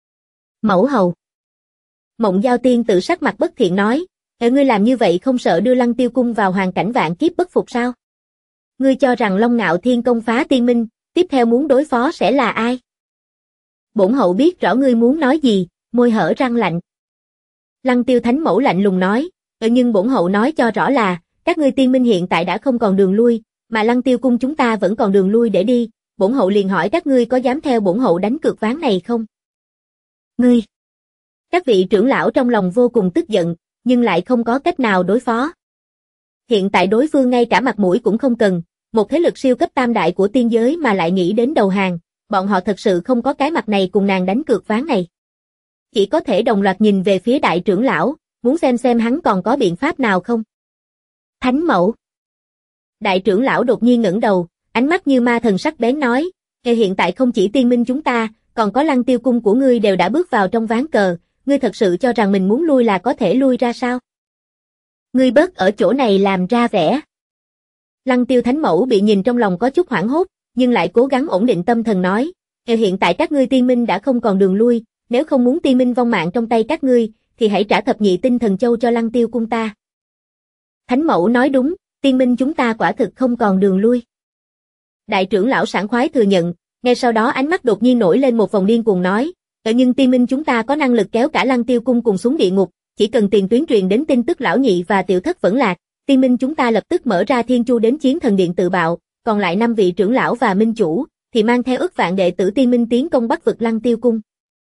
Mẫu hầu. Mộng Giao Tiên tự sắc mặt bất thiện nói, ngươi làm như vậy không sợ đưa Lăng Tiêu Cung vào hoàn cảnh vạn kiếp bất phục sao? Ngươi cho rằng Long Ngạo Thiên công phá Tiên Minh, tiếp theo muốn đối phó sẽ là ai? Bổn hậu biết rõ ngươi muốn nói gì, môi hở răng lạnh. Lăng Tiêu Thánh Mẫu lạnh lùng nói, nhưng bổn hậu nói cho rõ là, các ngươi Tiên Minh hiện tại đã không còn đường lui, mà Lăng Tiêu Cung chúng ta vẫn còn đường lui để đi, bổn hậu liền hỏi các ngươi có dám theo bổn hậu đánh cược ván này không? Ngươi! Các vị trưởng lão trong lòng vô cùng tức giận, nhưng lại không có cách nào đối phó. Hiện tại đối phương ngay cả mặt mũi cũng không cần, một thế lực siêu cấp tam đại của tiên giới mà lại nghĩ đến đầu hàng, bọn họ thật sự không có cái mặt này cùng nàng đánh cược ván này. Chỉ có thể đồng loạt nhìn về phía đại trưởng lão, muốn xem hắn còn có biện pháp nào không. Thánh Mẫu. Đại trưởng lão đột nhiên ngẩng đầu, ánh mắt như ma thần sắc bén nói, hiện tại không chỉ Tiên Minh chúng ta, còn có Lăng Tiêu Cung của ngươi đều đã bước vào trong ván cờ, ngươi thật sự cho rằng mình muốn lui là có thể lui ra sao? Ngươi bớt ở chỗ này làm ra vẻ. Lăng Tiêu Thánh Mẫu bị nhìn trong lòng có chút hoảng hốt, nhưng lại cố gắng ổn định tâm thần nói, hiện tại các ngươi Tiên Minh đã không còn đường lui, nếu không muốn Tiên Minh vong mạng trong tay các ngươi, thì hãy trả thập nhị tinh thần châu cho Lăng Tiêu Cung ta. Thánh Mẫu nói đúng, Tiên Minh chúng ta quả thực không còn đường lui. Đại trưởng lão sảng khoái thừa nhận, ngay sau đó ánh mắt đột nhiên nổi lên một vòng điên cuồng nói, nhưng Tiên Minh chúng ta có năng lực kéo cả Lăng Tiêu Cung cùng xuống địa ngục, chỉ cần tiền tuyến truyền đến tin tức lão nhị và tiểu thất vẫn lạc, Tiên Minh chúng ta lập tức mở ra thiên chu đến Chiến Thần Điện tự bạo, còn lại 5 vị trưởng lão và minh chủ, thì mang theo ức vạn đệ tử Tiên Minh tiến công Bắc vực Lăng Tiêu Cung.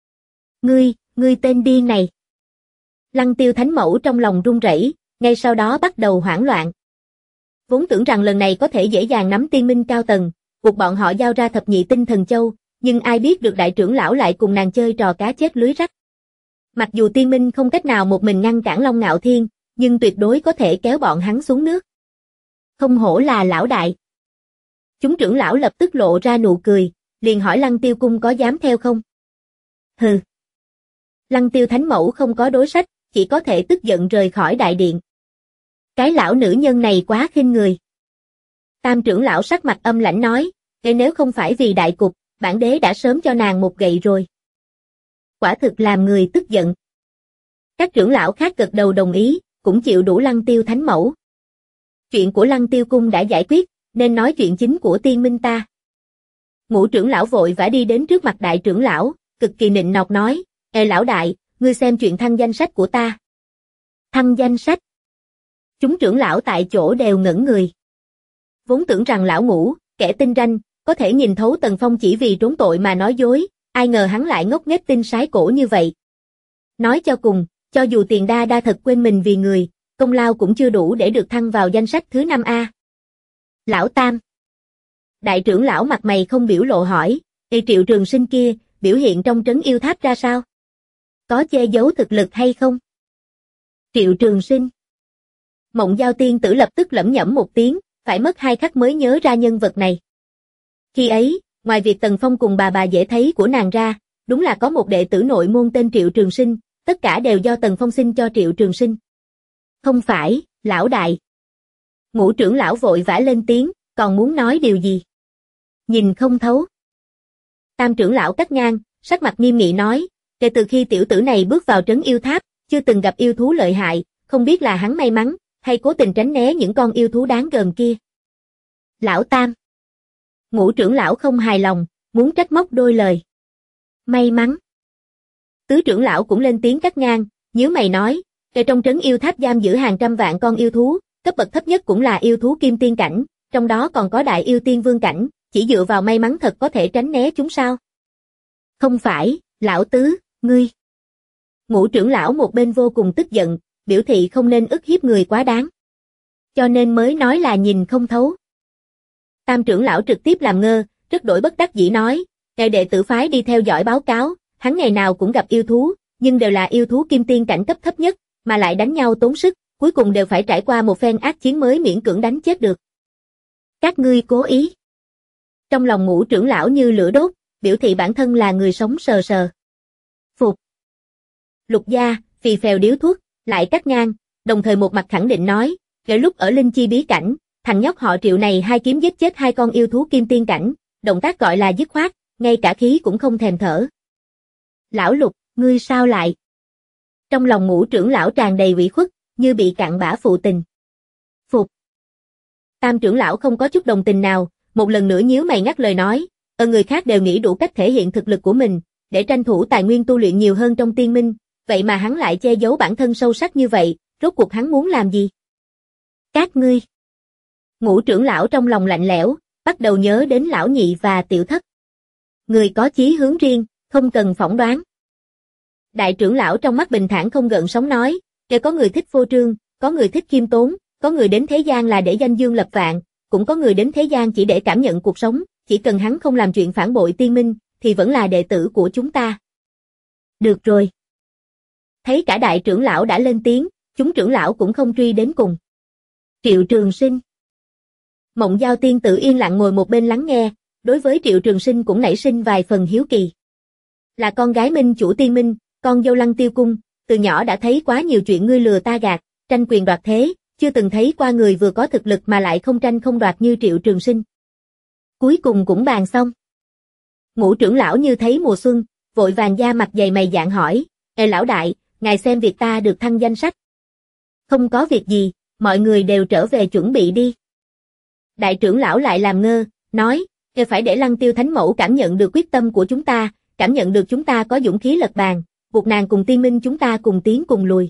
Ngươi tên điên này. Lăng Tiêu Thánh Mẫu trong lòng run rẩy, ngay sau đó bắt đầu hoảng loạn. Vốn tưởng rằng lần này có thể dễ dàng nắm Tiên Minh cao tầng, buộc bọn họ giao ra thập nhị tinh thần châu, nhưng ai biết được đại trưởng lão lại cùng nàng chơi trò cá chết lưới rách. Mặc dù Tiên Minh không cách nào một mình ngăn cản Long Ngạo Thiên, nhưng tuyệt đối có thể kéo bọn hắn xuống nước. Không hổ là lão đại. Chúng trưởng lão lập tức lộ ra nụ cười, liền hỏi Lăng Tiêu Cung có dám theo không? Hừ. Lăng Tiêu Thánh Mẫu không có đối sách, chỉ có thể tức giận rời khỏi đại điện. Cái lão nữ nhân này quá khinh người. Tam trưởng lão sắc mặt âm lãnh nói, nếu không phải vì đại cục, bản đế đã sớm cho nàng một gậy rồi. Quả thực làm người tức giận. Các trưởng lão khác gật đầu đồng ý, cũng chịu đủ Lăng Tiêu Thánh Mẫu. Chuyện của Lăng Tiêu Cung đã giải quyết, nên nói chuyện chính của Tiên Minh ta. Ngũ trưởng lão vội vã đi đến trước mặt đại trưởng lão, cực kỳ nịnh nọt nói, lão đại, ngươi xem chuyện thăng danh sách của ta. Thăng danh sách. Chúng trưởng lão tại chỗ đều ngẩn người. Vốn tưởng rằng lão Ngũ, kẻ tinh ranh, có thể nhìn thấu Tần Phong chỉ vì trốn tội mà nói dối, ai ngờ hắn lại ngốc nghếch tinh sái cổ như vậy. Nói cho cùng, cho dù Tiền Đa đa thật quên mình vì người, công lao cũng chưa đủ để được thăng vào danh sách thứ 5A. Lão Tam. Đại trưởng lão mặt mày không biểu lộ hỏi, Triệu Trường Sinh kia, biểu hiện trong trấn yêu tháp ra sao? Có che giấu thực lực hay không? Triệu Trường Sinh. Mộng Giao Tiên tử lập tức lẩm nhẩm một tiếng, phải mất 2 khắc mới nhớ ra nhân vật này. Khi ấy, ngoài việc Tần Phong cùng bà dễ thấy của nàng ra, đúng là có một đệ tử nội môn tên Triệu Trường Sinh, tất cả đều do Tần Phong sinh cho Triệu Trường Sinh. Không phải, lão đại. Ngũ trưởng lão vội vã lên tiếng, còn muốn nói điều gì? Nhìn không thấu. Tam trưởng lão cắt ngang, sắc mặt nghiêm nghị nói, kể từ khi tiểu tử này bước vào trấn yêu tháp, chưa từng gặp yêu thú lợi hại, không biết là hắn may mắn, hay cố tình tránh né những con yêu thú đáng gờm kia. Lão Tam. Ngũ trưởng lão không hài lòng, muốn trách móc đôi lời. May mắn. Tứ trưởng lão cũng lên tiếng cắt ngang, nhíu mày nói, ở trong trấn yêu tháp giam giữ hàng trăm vạn con yêu thú, cấp bậc thấp nhất cũng là yêu thú kim tiên cảnh, trong đó còn có đại yêu tiên vương cảnh, chỉ dựa vào may mắn thật có thể tránh né chúng sao? Không phải, lão tứ, ngươi. Ngũ trưởng lão một bên vô cùng tức giận, biểu thị không nên ức hiếp người quá đáng. Cho nên mới nói là nhìn không thấu. Tam trưởng lão trực tiếp làm ngơ, rất đổi bất đắc dĩ nói, ngài đệ tử phái đi theo dõi báo cáo, hắn ngày nào cũng gặp yêu thú, nhưng đều là yêu thú kim tiên cảnh cấp thấp nhất, mà lại đánh nhau tốn sức, cuối cùng đều phải trải qua một phen ác chiến mới miễn cưỡng đánh chết được. Các ngươi cố ý. Trong lòng ngũ trưởng lão như lửa đốt, biểu thị bản thân là người sống sờ sờ. Phục. Lục gia, phì phèo điếu thuốc, lại cắt ngang, đồng thời một mặt khẳng định nói, kể lúc ở Linh Chi bí cảnh, thằng nhóc họ Triệu này hai kiếm giết chết hai con yêu thú kim tiên cảnh, động tác gọi là dứt khoát, ngay cả khí cũng không thèm thở. Lão Lục, ngươi sao lại? Trong lòng ngũ trưởng lão tràn đầy ủy khuất, như bị cặn bã phụ tình. Phục. Tam trưởng lão không có chút đồng tình nào, một lần nữa nhíu mày ngắt lời nói, người khác đều nghĩ đủ cách thể hiện thực lực của mình, để tranh thủ tài nguyên tu luyện nhiều hơn trong tiên minh, vậy mà hắn lại che giấu bản thân sâu sắc như vậy, rốt cuộc hắn muốn làm gì? Các ngươi. Ngũ trưởng lão trong lòng lạnh lẽo, bắt đầu nhớ đến lão nhị và tiểu thất. Người có chí hướng riêng, không cần phỏng đoán. Đại trưởng lão trong mắt bình thản không gợn sóng nói, kể có người thích phô trương, có người thích khiêm tốn, có người đến thế gian là để danh dương lập vạn, cũng có người đến thế gian chỉ để cảm nhận cuộc sống, chỉ cần hắn không làm chuyện phản bội tiên minh, thì vẫn là đệ tử của chúng ta. Được rồi. Thấy cả đại trưởng lão đã lên tiếng, chúng trưởng lão cũng không truy đến cùng. Triệu Trường Sinh. Mộng Giao tiên tử yên lặng ngồi một bên lắng nghe, đối với Triệu Trường Sinh cũng nảy sinh vài phần hiếu kỳ. Là con gái minh chủ tiên minh, con dâu Lăng Tiêu cung, từ nhỏ đã thấy quá nhiều chuyện ngươi lừa ta gạt, tranh quyền đoạt thế, chưa từng thấy qua người vừa có thực lực mà lại không tranh không đoạt như Triệu Trường Sinh. Cuối cùng cũng bàn xong. Ngũ trưởng lão như thấy mùa xuân, vội vàng da mặt dày mày dạn hỏi, lão đại, ngài xem việc ta được thăng danh sách. Không có việc gì, mọi người đều trở về chuẩn bị đi. Đại trưởng lão lại làm ngơ, nói, phải để Lăng Tiêu Thánh Mẫu cảm nhận được quyết tâm của chúng ta, cảm nhận được chúng ta có dũng khí lật bàn, buộc nàng cùng tiên minh chúng ta cùng tiến cùng lùi.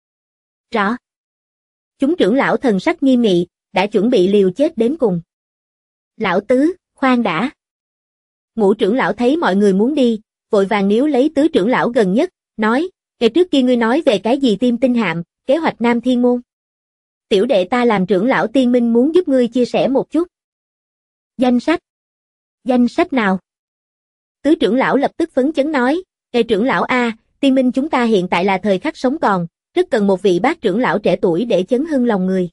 Rõ. Chúng trưởng lão thần sắc nghiêm nghị, đã chuẩn bị liều chết đến cùng. Lão tứ, khoan đã. Ngũ trưởng lão thấy mọi người muốn đi, vội vàng níu lấy tứ trưởng lão gần nhất, nói, ngày trước kia ngươi nói về cái gì Tim Tinh Hạm, kế hoạch Nam Thiên Môn. Tiểu đệ ta làm trưởng lão tiên minh muốn giúp ngươi chia sẻ một chút. Danh sách. Danh sách nào? Tứ trưởng lão lập tức phấn chấn nói, trưởng lão A, tiên minh chúng ta hiện tại là thời khắc sống còn, rất cần một vị bác trưởng lão trẻ tuổi để chấn hưng lòng người.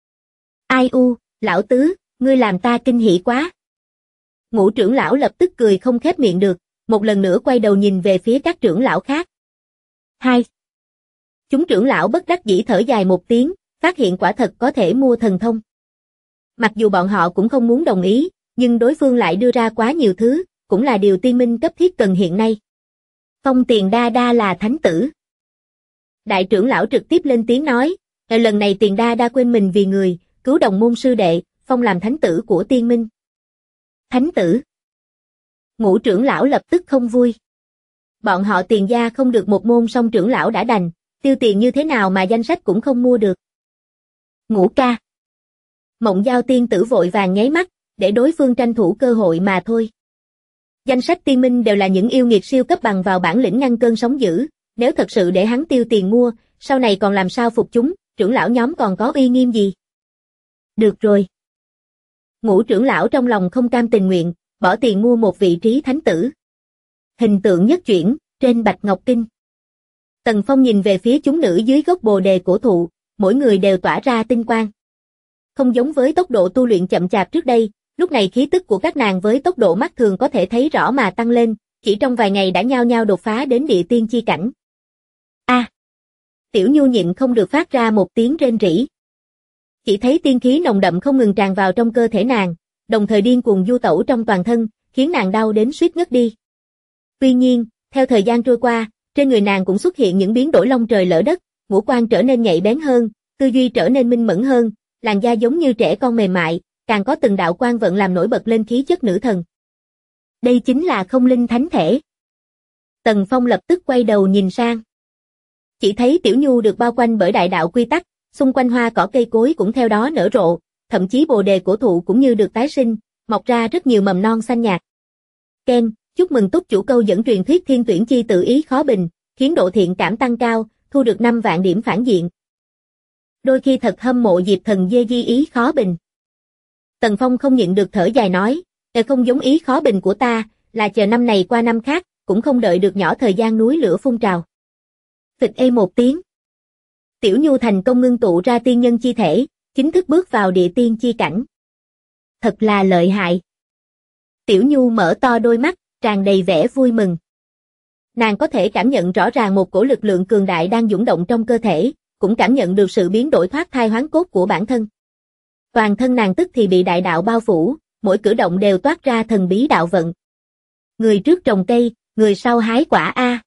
Ai u, lão tứ, ngươi làm ta kinh hỉ quá. Ngũ trưởng lão lập tức cười không khép miệng được, một lần nữa quay đầu nhìn về phía các trưởng lão khác. Hai. Chúng trưởng lão bất đắc dĩ thở dài một tiếng, phát hiện quả thật có thể mua thần thông. Mặc dù bọn họ cũng không muốn đồng ý, nhưng đối phương lại đưa ra quá nhiều thứ, cũng là điều tiên minh cấp thiết cần hiện nay. Phong Tiền Đa Đa là thánh tử. Đại trưởng lão trực tiếp lên tiếng nói, lần này Tiền Đa Đa quên mình vì người, cứu đồng môn sư đệ, phong làm thánh tử của tiên minh. Thánh tử. Ngũ trưởng lão lập tức không vui. Bọn họ Tiền gia không được một môn song trưởng lão đã đành, tiêu tiền như thế nào mà danh sách cũng không mua được. Ngũ ca. Mộng Giao tiên tử vội vàng nháy mắt, để đối phương tranh thủ cơ hội mà thôi. Danh sách tiên minh đều là những yêu nghiệt siêu cấp bằng vào bản lĩnh ngăn cơn sóng dữ, nếu thật sự để hắn tiêu tiền mua, sau này còn làm sao phục chúng, trưởng lão nhóm còn có uy nghiêm gì. Được rồi. Ngũ trưởng lão trong lòng không cam tình nguyện, bỏ tiền mua một vị trí thánh tử. Hình tượng nhất chuyển, trên Bạch Ngọc Kinh. Tần Phong nhìn về phía chúng nữ dưới gốc bồ đề cổ thụ, mỗi người đều tỏa ra tinh quang. Không giống với tốc độ tu luyện chậm chạp trước đây, lúc này khí tức của các nàng với tốc độ mắt thường có thể thấy rõ mà tăng lên, chỉ trong vài ngày đã nhao nhao đột phá đến địa tiên chi cảnh. Tiểu Nhu nhịn không được phát ra một tiếng rên rỉ. Chỉ thấy tiên khí nồng đậm không ngừng tràn vào trong cơ thể nàng, đồng thời điên cuồng du tẩu trong toàn thân, khiến nàng đau đến suýt ngất đi. Tuy nhiên, theo thời gian trôi qua, trên người nàng cũng xuất hiện những biến đổi long trời lở đất, ngũ quan trở nên nhạy bén hơn, tư duy trở nên minh mẫn hơn, làn da giống như trẻ con mềm mại, càng có từng đạo quang vận làm nổi bật lên khí chất nữ thần. Đây chính là không linh thánh thể. Tần Phong lập tức quay đầu nhìn sang. Chỉ thấy Tiểu Nhu được bao quanh bởi đại đạo quy tắc, xung quanh hoa cỏ cây cối cũng theo đó nở rộ, thậm chí bồ đề cổ thụ cũng như được tái sinh, mọc ra rất nhiều mầm non xanh nhạt. Ken, chúc mừng túc chủ câu dẫn truyền thuyết thiên tuyển chi tự ý khó bình, khiến độ thiện cảm tăng cao, thu được 5 vạn điểm phản diện. Đôi khi thật hâm mộ Diệp Thần dê di ý khó bình. Tần Phong không nhịn được thở dài nói, không giống ý khó bình của ta, là chờ năm này qua năm khác, cũng không đợi được nhỏ thời gian núi lửa phun trào. Phịch một tiếng. Tiểu Nhu thành công ngưng tụ ra tiên nhân chi thể, chính thức bước vào địa tiên chi cảnh. Thật là lợi hại. Tiểu Nhu mở to đôi mắt, tràn đầy vẻ vui mừng. Nàng có thể cảm nhận rõ ràng một cổ lực lượng cường đại đang dũng động trong cơ thể, cũng cảm nhận được sự biến đổi thoát thai hoán cốt của bản thân. Toàn thân nàng tức thì bị đại đạo bao phủ, mỗi cử động đều toát ra thần bí đạo vận. Người trước trồng cây, người sau hái quả a.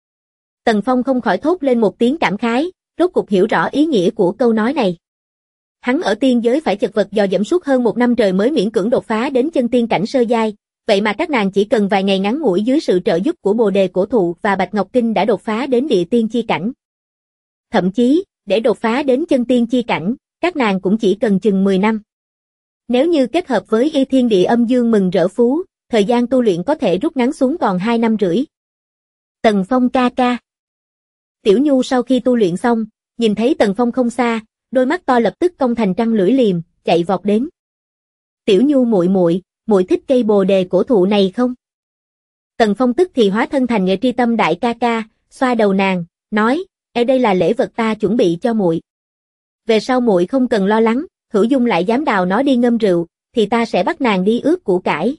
Tần Phong không khỏi thốt lên một tiếng cảm khái, rốt cục hiểu rõ ý nghĩa của câu nói này. Hắn ở tiên giới phải chật vật dò dẫm suốt hơn 1 năm trời mới miễn cưỡng đột phá đến chân tiên cảnh sơ giai, vậy mà các nàng chỉ cần vài ngày ngắn ngủi dưới sự trợ giúp của Bồ Đề Cổ Thụ và Bạch Ngọc Kinh đã đột phá đến địa tiên chi cảnh. Thậm chí, để đột phá đến chân tiên chi cảnh, các nàng cũng chỉ cần chừng 10 năm. Nếu như kết hợp với Y Thiên Địa Âm Dương Mừng Rỡ Phú, thời gian tu luyện có thể rút ngắn xuống còn 2 năm rưỡi. Tần Phong ca ca. Tiểu Nhu sau khi tu luyện xong, nhìn thấy Tần Phong không xa, đôi mắt to lập tức cong thành trăng lưỡi liềm, chạy vọt đến. Tiểu Nhu muội thích cây Bồ Đề Cổ Thụ này không? Tần Phong tức thì hóa thân thành Nghệ Tri Tâm đại ca ca, xoa đầu nàng, nói, đây là lễ vật ta chuẩn bị cho muội. Về sau muội không cần lo lắng, Hữu Dung lại dám đào nó đi ngâm rượu, thì ta sẽ bắt nàng đi ướp củ cải.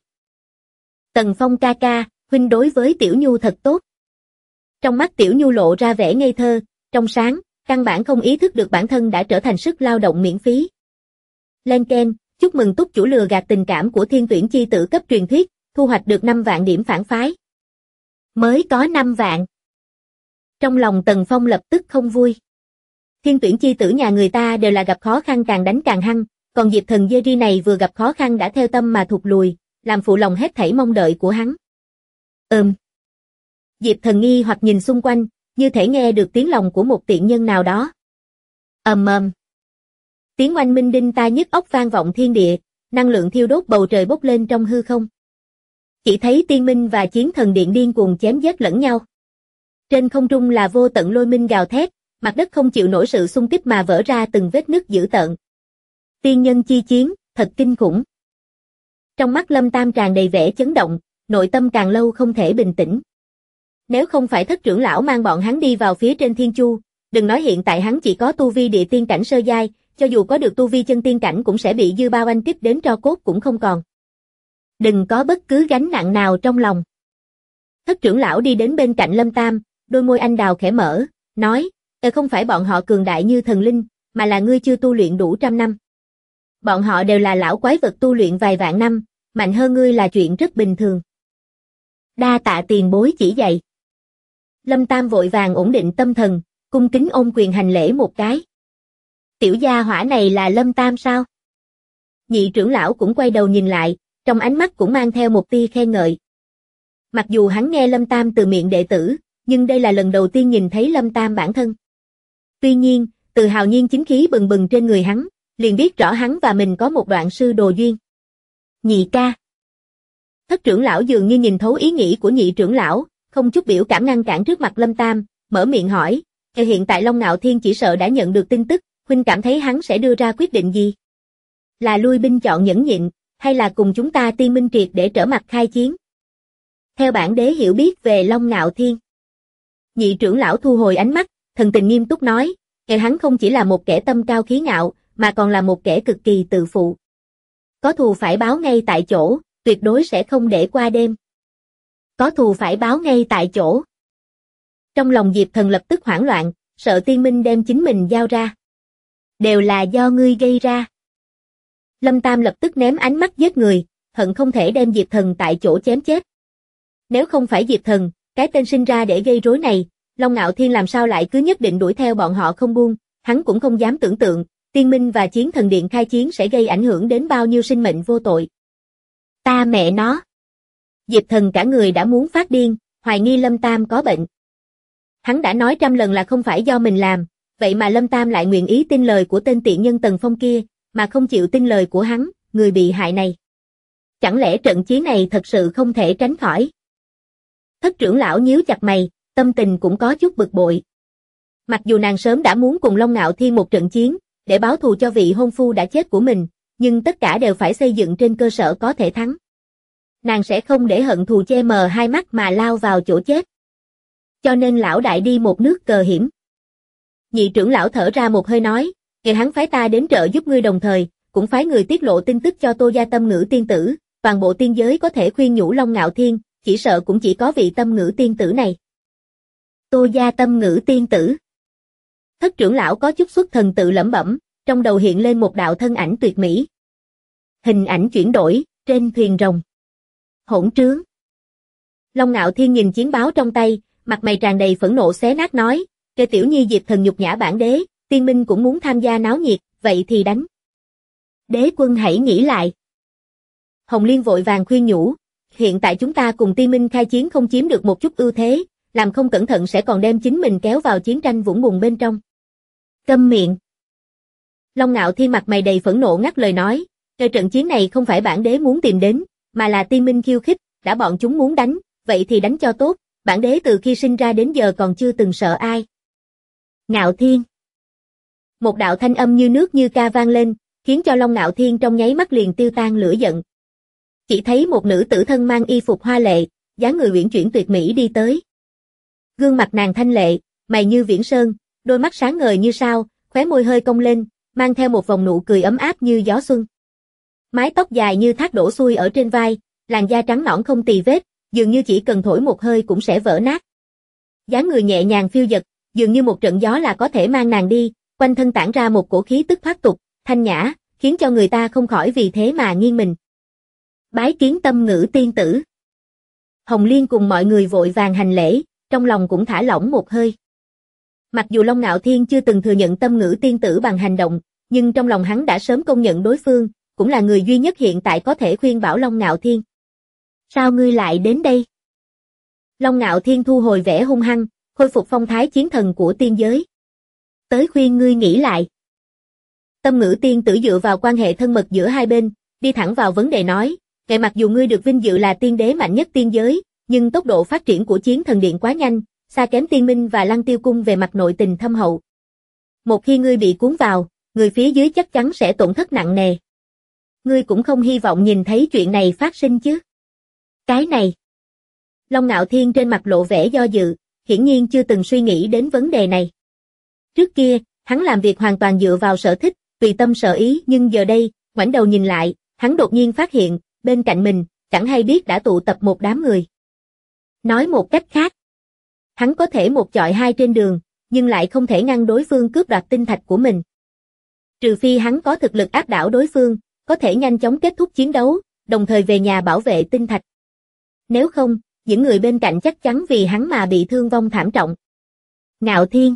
Tần Phong ca ca, huynh đối với Tiểu Nhu thật tốt. Trong mắt Tiểu Nhu lộ ra vẻ ngây thơ, trong sáng, căn bản không ý thức được bản thân đã trở thành sức lao động miễn phí. Lên Ken, chúc mừng túc chủ lừa gạt tình cảm của thiên tuyển chi tử cấp truyền thuyết, thu hoạch được 5 vạn điểm phản phái. Mới có 5 vạn. Trong lòng Tần Phong lập tức không vui. Thiên tuyển chi tử nhà người ta đều là gặp khó khăn càng đánh càng hăng, còn Diệp Thần Dê này vừa gặp khó khăn đã theo tâm mà thụt lùi, làm phụ lòng hết thảy mong đợi của hắn. Diệp Thần nghi hoặc nhìn xung quanh, như thể nghe được tiếng lòng của một tiện nhân nào đó. Tiếng oanh minh đinh tai nhức óc vang vọng thiên địa, năng lượng thiêu đốt bầu trời bốc lên trong hư không. Chỉ thấy tiên minh và chiến thần điện điên cuồng chém giết lẫn nhau. Trên không trung là vô tận lôi minh gào thét, mặt đất không chịu nổi sự xung kích mà vỡ ra từng vết nứt dữ tợn. Tiên nhân chi chiến, thật kinh khủng. Trong mắt Lâm Tam tràn đầy vẻ chấn động, nội tâm càng lâu không thể bình tĩnh. Nếu không phải thất trưởng lão mang bọn hắn đi vào phía trên thiên chu, đừng nói hiện tại hắn chỉ có tu vi địa tiên cảnh sơ giai, cho dù có được tu vi chân tiên cảnh cũng sẽ bị dư bao anh kích đến tro cốt cũng không còn. Đừng có bất cứ gánh nặng nào trong lòng. Thất trưởng lão đi đến bên cạnh Lâm Tam, đôi môi anh đào khẽ mở, nói, không phải bọn họ cường đại như thần linh, mà là ngươi chưa tu luyện đủ 100 năm. Bọn họ đều là lão quái vật tu luyện vài vạn năm, mạnh hơn ngươi là chuyện rất bình thường. Đa tạ tiền bối chỉ dạy. Lâm Tam vội vàng ổn định tâm thần, cung kính ôm quyền hành lễ một cái. Tiểu gia hỏa này là Lâm Tam sao? Nhị trưởng lão cũng quay đầu nhìn lại, trong ánh mắt cũng mang theo một tia khen ngợi. Mặc dù hắn nghe Lâm Tam từ miệng đệ tử, nhưng đây là lần đầu tiên nhìn thấy Lâm Tam bản thân. Tuy nhiên, từ hào nhiên chính khí bừng bừng trên người hắn, liền biết rõ hắn và mình có một đoạn sư đồ duyên. Nhị ca. Thất trưởng lão dường như nhìn thấu ý nghĩ của nhị trưởng lão, không chút biểu cảm ngăn cản trước mặt Lâm Tam, mở miệng hỏi, hiện tại Long Ngạo Thiên chỉ sợ đã nhận được tin tức, huynh cảm thấy hắn sẽ đưa ra quyết định gì? Là lui binh chọn nhẫn nhịn, hay là cùng chúng ta tiên minh triệt để trở mặt khai chiến? Theo bản đế hiểu biết về Long Ngạo Thiên. Nhị trưởng lão thu hồi ánh mắt, thần tình nghiêm túc nói, hắn không chỉ là một kẻ tâm cao khí ngạo, mà còn là một kẻ cực kỳ tự phụ. Có thù phải báo ngay tại chỗ, tuyệt đối sẽ không để qua đêm. Có thù phải báo ngay tại chỗ. Trong lòng Diệp Thần lập tức hoảng loạn, sợ tiên minh đem chính mình giao ra. Đều là do ngươi gây ra. Lâm Tam lập tức ném ánh mắt giết người, hận không thể đem Diệp Thần tại chỗ chém chết. Nếu không phải Diệp Thần, cái tên sinh ra để gây rối này, Long Ngạo Thiên làm sao lại cứ nhất định đuổi theo bọn họ không buông, hắn cũng không dám tưởng tượng, Tiên Minh và Chiến Thần Điện khai chiến sẽ gây ảnh hưởng đến bao nhiêu sinh mệnh vô tội. Ta mẹ nó! Diệp Thần cả người đã muốn phát điên, hoài nghi Lâm Tam có bệnh. Hắn đã nói 100 lần là không phải do mình làm, vậy mà Lâm Tam lại nguyện ý tin lời của tên tiện nhân Tần Phong kia, mà không chịu tin lời của hắn, người bị hại này. Chẳng lẽ trận chiến này thật sự không thể tránh khỏi? Thất trưởng lão nhíu chặt mày, tâm tình cũng có chút bực bội. Mặc dù nàng sớm đã muốn cùng Long Ngạo Thiên một trận chiến, để báo thù cho vị hôn phu đã chết của mình, nhưng tất cả đều phải xây dựng trên cơ sở có thể thắng. Nàng sẽ không để hận thù che mờ hai mắt mà lao vào chỗ chết. Cho nên lão đại đi một nước cờ hiểm. Nhị trưởng lão thở ra một hơi nói, ngày hắn phái ta đến trợ giúp ngươi đồng thời, cũng phái người tiết lộ tin tức cho Tô gia Tâm Ngữ tiên tử, toàn bộ tiên giới có thể khuyên nhủ Long Ngạo Thiên, chỉ sợ cũng chỉ có vị Tâm Ngữ tiên tử này. Tô gia Tâm Ngữ tiên tử. Thất trưởng lão có chút xuất thần tự lẩm bẩm, trong đầu hiện lên một đạo thân ảnh tuyệt mỹ. Hình ảnh chuyển đổi, trên thuyền rồng. Hỗn trướng. Long Ngạo Thiên nhìn chiến báo trong tay, mặt mày tràn đầy phẫn nộ xé nát nói, kẻ tiểu nhi Diệp Thần nhục nhã bản đế, Tiên Minh cũng muốn tham gia náo nhiệt, vậy thì đánh. Đế quân hãy nghĩ lại. Hồng Liên vội vàng khuyên nhủ, hiện tại chúng ta cùng Tiên Minh khai chiến không chiếm được một chút ưu thế, làm không cẩn thận sẽ còn đem chính mình kéo vào chiến tranh vũng bùn bên trong. Câm miệng. Long Ngạo Thiên mặt mày đầy phẫn nộ ngắt lời nói, cái trận chiến này không phải bản đế muốn tìm đến, mà là Tiên Minh khiêu khích, đã bọn chúng muốn đánh, vậy thì đánh cho tốt, bản đế từ khi sinh ra đến giờ còn chưa từng sợ ai. Ngạo Thiên. Một đạo thanh âm như nước như ca vang lên, khiến cho Long Ngạo Thiên trong nháy mắt liền tiêu tan lửa giận. Chỉ thấy một nữ tử thân mang y phục hoa lệ, dáng người uyển chuyển tuyệt mỹ đi tới. Gương mặt nàng thanh lệ, mày như viễn sơn, đôi mắt sáng ngời như sao, khóe môi hơi cong lên, mang theo một vòng nụ cười ấm áp như gió xuân. Mái tóc dài như thác đổ xuôi ở trên vai, làn da trắng nõn không tì vết, dường như chỉ cần thổi một hơi cũng sẽ vỡ nát. Dáng người nhẹ nhàng phiêu dật, dường như một trận gió là có thể mang nàng đi, quanh thân tản ra một cổ khí tức thoát tục, thanh nhã, khiến cho người ta không khỏi vì thế mà nghiêng mình. Bái kiến Tâm Ngữ tiên tử. Hồng Liên cùng mọi người vội vàng hành lễ, trong lòng cũng thả lỏng một hơi. Mặc dù Long Ngạo Thiên chưa từng thừa nhận Tâm Ngữ tiên tử bằng hành động, nhưng trong lòng hắn đã sớm công nhận đối phương, cũng là người duy nhất hiện tại có thể khuyên bảo Long Ngạo Thiên. Sao ngươi lại đến đây? Long Ngạo Thiên thu hồi vẻ hung hăng, khôi phục phong thái chiến thần của tiên giới. Tới khuyên ngươi nghĩ lại. Tâm Ngữ tiên tử dựa vào quan hệ thân mật giữa hai bên, đi thẳng vào vấn đề nói, kể mặc dù ngươi được vinh dự là tiên đế mạnh nhất tiên giới, nhưng tốc độ phát triển của Chiến Thần Điện quá nhanh, xa kém Tiên Minh và Lăng Tiêu Cung về mặt nội tình thâm hậu. Một khi ngươi bị cuốn vào, người phía dưới chắc chắn sẽ tổn thất nặng nề. Ngươi cũng không hy vọng nhìn thấy chuyện này phát sinh chứ? Cái này. Long Ngạo Thiên trên mặt lộ vẻ do dự, hiển nhiên chưa từng suy nghĩ đến vấn đề này. Trước kia, hắn làm việc hoàn toàn dựa vào sở thích, tùy tâm sở ý, nhưng giờ đây, ngoảnh đầu nhìn lại, hắn đột nhiên phát hiện, bên cạnh mình, chẳng hay biết đã tụ tập một đám người. Nói một cách khác, hắn có thể một chọi hai trên đường, nhưng lại không thể ngăn đối phương cướp đoạt tinh thạch của mình. Trừ phi hắn có thực lực áp đảo đối phương, có thể nhanh chóng kết thúc chiến đấu, đồng thời về nhà bảo vệ tinh thạch. Nếu không, những người bên cạnh chắc chắn vì hắn mà bị thương vong thảm trọng. Ngạo Thiên.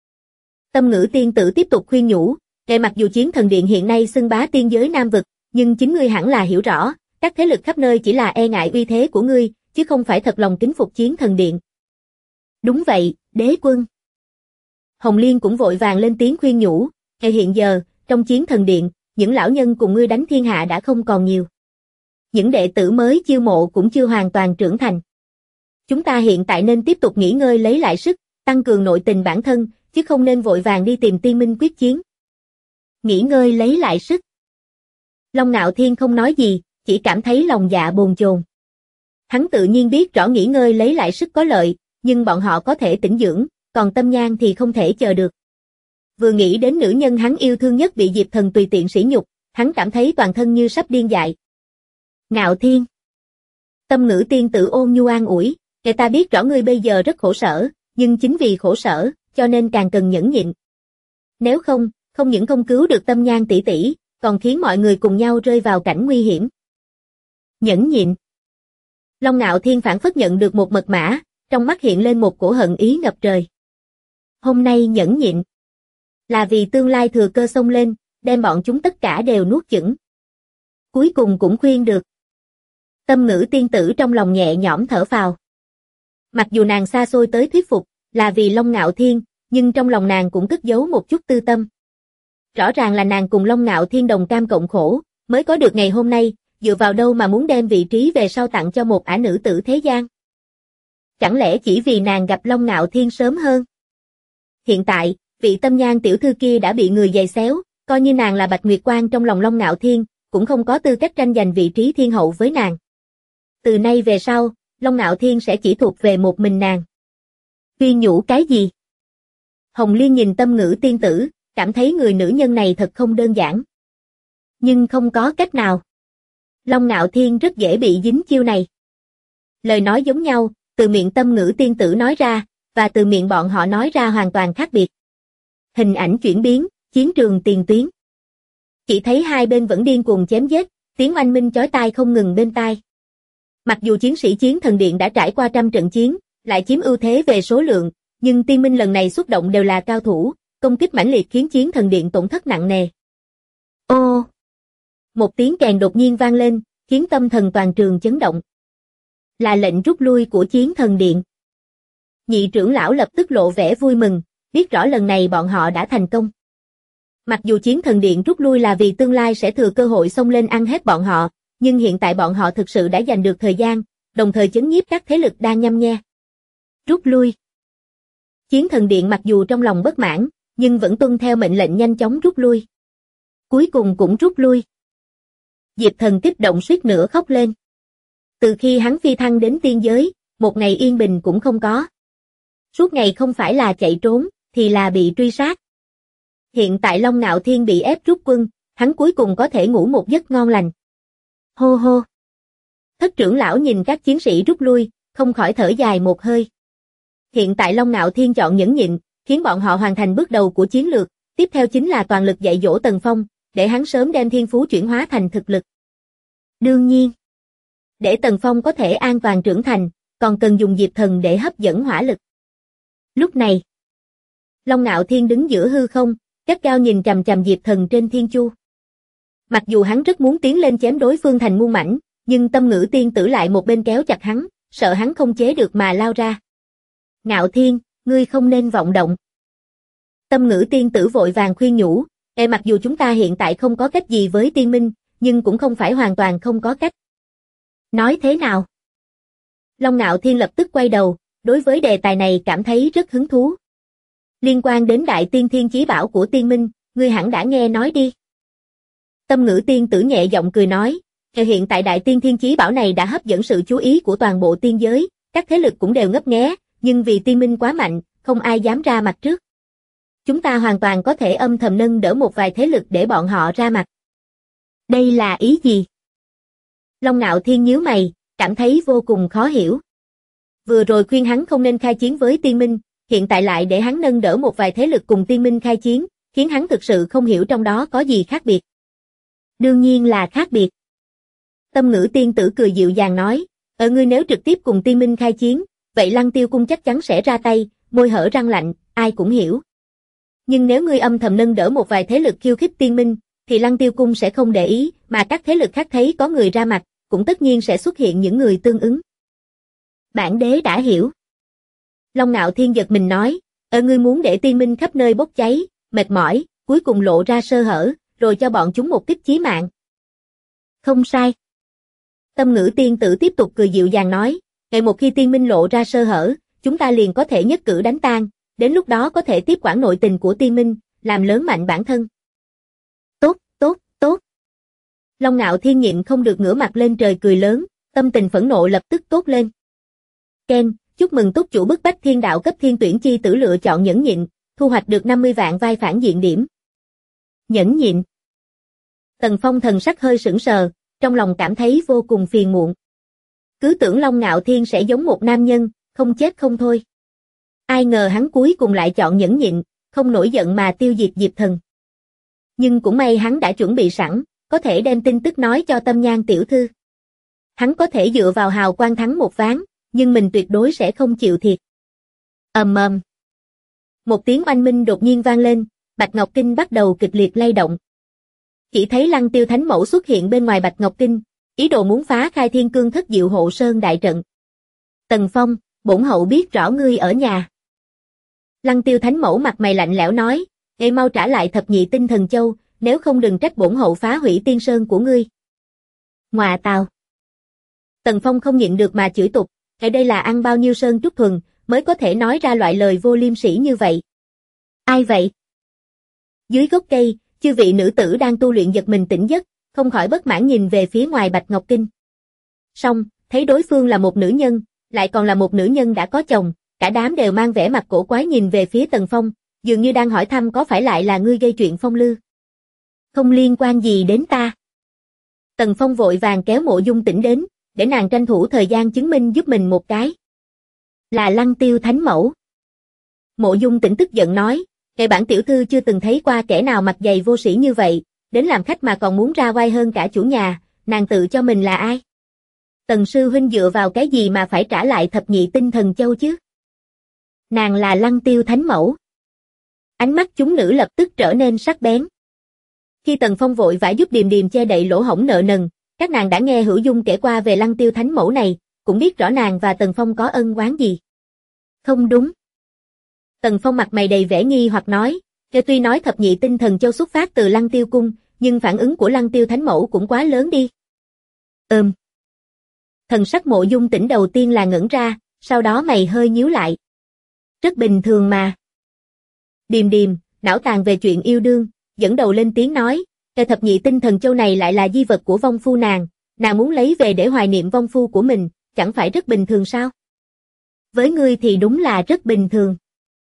Tâm Ngữ tiên tử tiếp tục khuyên nhủ, kể mặc dù Chiến Thần Điện hiện nay xưng bá tiên giới Nam vực, nhưng chính ngươi hẳn là hiểu rõ, các thế lực khắp nơi chỉ là e ngại uy thế của ngươi, chứ không phải thật lòng kính phục Chiến Thần Điện. Đúng vậy, đế quân. Hồng Liên cũng vội vàng lên tiếng khuyên nhủ, kể hiện giờ, trong Chiến Thần Điện, những lão nhân cùng ngươi đánh thiên hạ đã không còn nhiều. Những đệ tử mới chiêu mộ cũng chưa hoàn toàn trưởng thành. Chúng ta hiện tại nên tiếp tục nghỉ ngơi lấy lại sức, tăng cường nội tình bản thân, chứ không nên vội vàng đi tìm Tiên Minh quyết chiến. Nghỉ ngơi lấy lại sức. Long Ngạo Thiên không nói gì, chỉ cảm thấy lòng dạ bồn chồn. Hắn tự nhiên biết rõ nghỉ ngơi lấy lại sức có lợi, nhưng bọn họ có thể tĩnh dưỡng, còn Tâm Nhan thì không thể chờ được. Vừa nghĩ đến nữ nhân hắn yêu thương nhất bị Diệp Thần tùy tiện sỉ nhục, hắn cảm thấy toàn thân như sắp điên dại. Ngạo Thiên. Tâm Ngữ tiên tử ôn nhu an ủi, kể ta biết rõ ngươi bây giờ rất khổ sở, nhưng chính vì khổ sở, cho nên càng cần nhẫn nhịn. Nếu không, không những không cứu được Tâm Nhan tỷ tỷ, còn khiến mọi người cùng nhau rơi vào cảnh nguy hiểm. Nhẫn nhịn. Long Ngạo Thiên phảng phất nhận được một mật mã, trong mắt hiện lên một cổ hận ý ngập trời. Hôm nay nhẫn nhịn, là vì tương lai thừa cơ xông lên, đem bọn chúng tất cả đều nuốt chửng. Cuối cùng cũng khuyên được. Tâm Ngữ tiên tử trong lòng nhẹ nhõm thở phào. Mặc dù nàng xa xôi tới thuyết phục, là vì Long Ngạo Thiên, nhưng trong lòng nàng cũng cất giấu một chút tư tâm. Rõ ràng là nàng cùng Long Ngạo Thiên đồng cam cộng khổ, mới có được ngày hôm nay, dựa vào đâu mà muốn đem vị trí về sau tặng cho một ả nữ tử thế gian. Chẳng lẽ chỉ vì nàng gặp Long Ngạo Thiên sớm hơn? Hiện tại, vị Tâm Nhan tiểu thư kia đã bị người giày xéo, coi như nàng là Bạch Nguyệt Quan trong lòng Long Ngạo Thiên, cũng không có tư cách tranh giành vị trí thiên hậu với nàng. Từ nay về sau, Long Ngạo Thiên sẽ chỉ thuộc về một mình nàng. Khuyên nhủ cái gì? Hồng Liên nhìn Tâm Ngữ tiên tử, cảm thấy người nữ nhân này thật không đơn giản. Nhưng không có cách nào. Long Ngạo Thiên rất dễ bị dính chiêu này. Lời nói giống nhau, từ miệng Tâm Ngữ tiên tử nói ra, và từ miệng bọn họ nói ra hoàn toàn khác biệt. Hình ảnh chuyển biến, chiến trường tiền tuyến. Chỉ thấy hai bên vẫn điên cuồng chém giết, tiếng oanh minh chói tai không ngừng bên tai. Mặc dù chiến sĩ Chiến Thần Điện đã trải qua trăm trận chiến, lại chiếm ưu thế về số lượng, nhưng Tiên Minh lần này xuất động đều là cao thủ, công kích mãnh liệt khiến Chiến Thần Điện tổn thất nặng nề. Ô! Một tiếng kèn đột nhiên vang lên, khiến tâm thần toàn trường chấn động. Là lệnh rút lui của Chiến Thần Điện. Nhị trưởng lão lập tức lộ vẻ vui mừng, biết rõ lần này bọn họ đã thành công. Mặc dù Chiến Thần Điện rút lui là vì tương lai sẽ thừa cơ hội xông lên ăn hết bọn họ, nhưng hiện tại bọn họ thực sự đã giành được thời gian, đồng thời chấn nhiếp các thế lực đang nhăm nhe. Rút lui. Chiến Thần Điện mặc dù trong lòng bất mãn, nhưng vẫn tuân theo mệnh lệnh nhanh chóng rút lui. Cuối cùng cũng rút lui. Diệp Thần kích động suýt nữa khóc lên. Từ khi hắn phi thăng đến tiên giới, một ngày yên bình cũng không có. Suốt ngày không phải là chạy trốn, thì là bị truy sát. Hiện tại Long Ngạo Thiên bị ép rút quân, hắn cuối cùng có thể ngủ một giấc ngon lành. Hô hô. Thất trưởng lão nhìn các chiến sĩ rút lui, không khỏi thở dài một hơi. Hiện tại Long Ngạo Thiên chọn nhẫn nhịn, khiến bọn họ hoàn thành bước đầu của chiến lược, tiếp theo chính là toàn lực dạy dỗ Tần Phong, để hắn sớm đem thiên phú chuyển hóa thành thực lực. Đương nhiên, để Tần Phong có thể an toàn trưởng thành, còn cần dùng Diệp Thần để hấp dẫn hỏa lực. Lúc này, Long Ngạo Thiên đứng giữa hư không, gắt gao nhìn chằm chằm Diệp Thần trên thiên chu. Mặc dù hắn rất muốn tiến lên chém đối phương thành muôn mảnh, nhưng Tâm Ngữ tiên tử lại một bên kéo chặt hắn, sợ hắn không chế được mà lao ra. Ngạo Thiên, ngươi không nên vọng động. Tâm Ngữ tiên tử vội vàng khuyên nhủ, mặc dù chúng ta hiện tại không có cách gì với Tiên Minh, nhưng cũng không phải hoàn toàn không có cách. Nói thế nào? Long Ngạo Thiên lập tức quay đầu, đối với đề tài này cảm thấy rất hứng thú. Liên quan đến Đại Tiên Thiên Chí Bảo của Tiên Minh, ngươi hẳn đã nghe nói đi. Tâm Ngữ tiên tử nhẹ giọng cười nói, hiện tại Đại Tiên Thiên Chí Bảo này đã hấp dẫn sự chú ý của toàn bộ tiên giới, các thế lực cũng đều ngấp nghé, nhưng vì Tiên Minh quá mạnh, không ai dám ra mặt trước. Chúng ta hoàn toàn có thể âm thầm nâng đỡ một vài thế lực để bọn họ ra mặt. Đây là ý gì? Long Ngạo Thiên nhíu mày, cảm thấy vô cùng khó hiểu. Vừa rồi khuyên hắn không nên khai chiến với Tiên Minh, hiện tại lại để hắn nâng đỡ một vài thế lực cùng Tiên Minh khai chiến, khiến hắn thực sự không hiểu trong đó có gì khác biệt. Đương nhiên là khác biệt. Tâm Ngữ tiên tử cười dịu dàng nói, ngươi nếu trực tiếp cùng Tiên Minh khai chiến, vậy Lăng Tiêu Cung chắc chắn sẽ ra tay, môi hở răng lạnh, ai cũng hiểu. Nhưng nếu ngươi âm thầm nâng đỡ một vài thế lực khiêu khích Tiên Minh, thì Lăng Tiêu Cung sẽ không để ý, mà các thế lực khác thấy có người ra mặt, cũng tất nhiên sẽ xuất hiện những người tương ứng. Bản đế đã hiểu. Long Ngạo Thiên giật mình nói, ngươi muốn để Tiên Minh khắp nơi bốc cháy, mệt mỏi, cuối cùng lộ ra sơ hở, rồi cho bọn chúng một kích chí mạng. Không sai. Tâm Ngữ tiên tử tiếp tục cười dịu dàng nói, ngày một khi Tiên Minh lộ ra sơ hở, chúng ta liền có thể nhất cử đánh tan, đến lúc đó có thể tiếp quản nội tình của Tiên Minh, làm lớn mạnh bản thân. Tốt, tốt, tốt. Long Ngạo Thiên nhịn không được ngửa mặt lên trời cười lớn, tâm tình phẫn nộ lập tức tốt lên. Ken, chúc mừng túc chủ bức bách thiên đạo cấp thiên tuyển chi tử lựa chọn nhẫn nhịn, thu hoạch được 50 vạn vai phản diện điểm. Nhẫn nhịn. Tần Phong thần sắc hơi sững sờ, trong lòng cảm thấy vô cùng phiền muộn. Cứ tưởng Long Ngạo Thiên sẽ giống một nam nhân, không chết không thôi. Ai ngờ hắn cuối cùng lại chọn nhẫn nhịn, không nổi giận mà tiêu diệt Diệp Thần. Nhưng cũng may hắn đã chuẩn bị sẵn, có thể đem tin tức nói cho Tâm Nhan tiểu thư. Hắn có thể dựa vào hào quang thắng một ván, nhưng mình tuyệt đối sẽ không chịu thiệt. Ầm ầm. Một tiếng oanh minh đột nhiên vang lên, Bạch Ngọc Kinh bắt đầu kịch liệt lay động. Chỉ thấy Lăng Tiêu Thánh Mẫu xuất hiện bên ngoài Bạch Ngọc Kinh, ý đồ muốn phá khai Thiên Cương Thất Diệu Hộ Sơn đại trận. Tần Phong, bổn hậu biết rõ ngươi ở nhà. Lăng Tiêu Thánh Mẫu mặt mày lạnh lẽo nói, "Ngươi mau trả lại thập nhị tinh thần châu, nếu không đừng trách bổn hậu phá hủy tiên sơn của ngươi." Ngoà tào. Tần Phong không nhịn được mà chửi tục, "Ở đây là ăn bao nhiêu sơn trúc thuần, mới có thể nói ra loại lời vô liêm sỉ như vậy." Ai vậy? Dưới gốc cây, chư vị nữ tử đang tu luyện giật mình tỉnh giấc, không khỏi bất mãn nhìn về phía ngoài Bạch Ngọc Kinh. Song, thấy đối phương là một nữ nhân, lại còn là một nữ nhân đã có chồng, cả đám đều mang vẻ mặt cổ quái nhìn về phía Tần Phong, dường như đang hỏi thăm có phải lại là ngươi gây chuyện phong lưu. Không liên quan gì đến ta. Tần Phong vội vàng kéo Mộ Dung Tĩnh đến, để nàng tranh thủ thời gian chứng minh giúp mình một cái. Là Lăng Tiêu Thánh Mẫu. Mộ Dung Tĩnh tức giận nói, "Kẻ bản tiểu thư chưa từng thấy qua kẻ nào mặt dày vô sĩ như vậy, đến làm khách mà còn muốn ra oai hơn cả chủ nhà, nàng tự cho mình là ai? Tần sư huynh dựa vào cái gì mà phải trả lại thập nhị tinh thần châu chứ? Nàng là Lăng Tiêu Thánh Mẫu." Ánh mắt chúng nữ lập tức trở nên sắc bén. Khi Tần Phong vội vã giúp Điềm Điềm che đậy lỗ hổng nợ nần, các nàng đã nghe Hữu Dung kể qua về Lăng Tiêu Thánh Mẫu này, cũng biết rõ nàng và Tần Phong có ân oán gì. Không đúng. Tần Phong mặt mày đầy vẻ nghi hoặc nói, tuy nói thập nhị tinh thần châu xuất phát từ Lăng Tiêu Cung, nhưng phản ứng của Lăng Tiêu Thánh Mẫu cũng quá lớn đi. Thần sắc Mộ Dung Tĩnh đầu tiên là ngẩn ra, sau đó mày hơi nhíu lại. Rất bình thường mà. Điềm Điềm, não tàn về chuyện yêu đương, dẫn đầu lên tiếng nói, cái thập nhị tinh thần châu này lại là di vật của vong phu nàng muốn lấy về để hoài niệm vong phu của mình, chẳng phải rất bình thường sao? Với ngươi thì đúng là rất bình thường.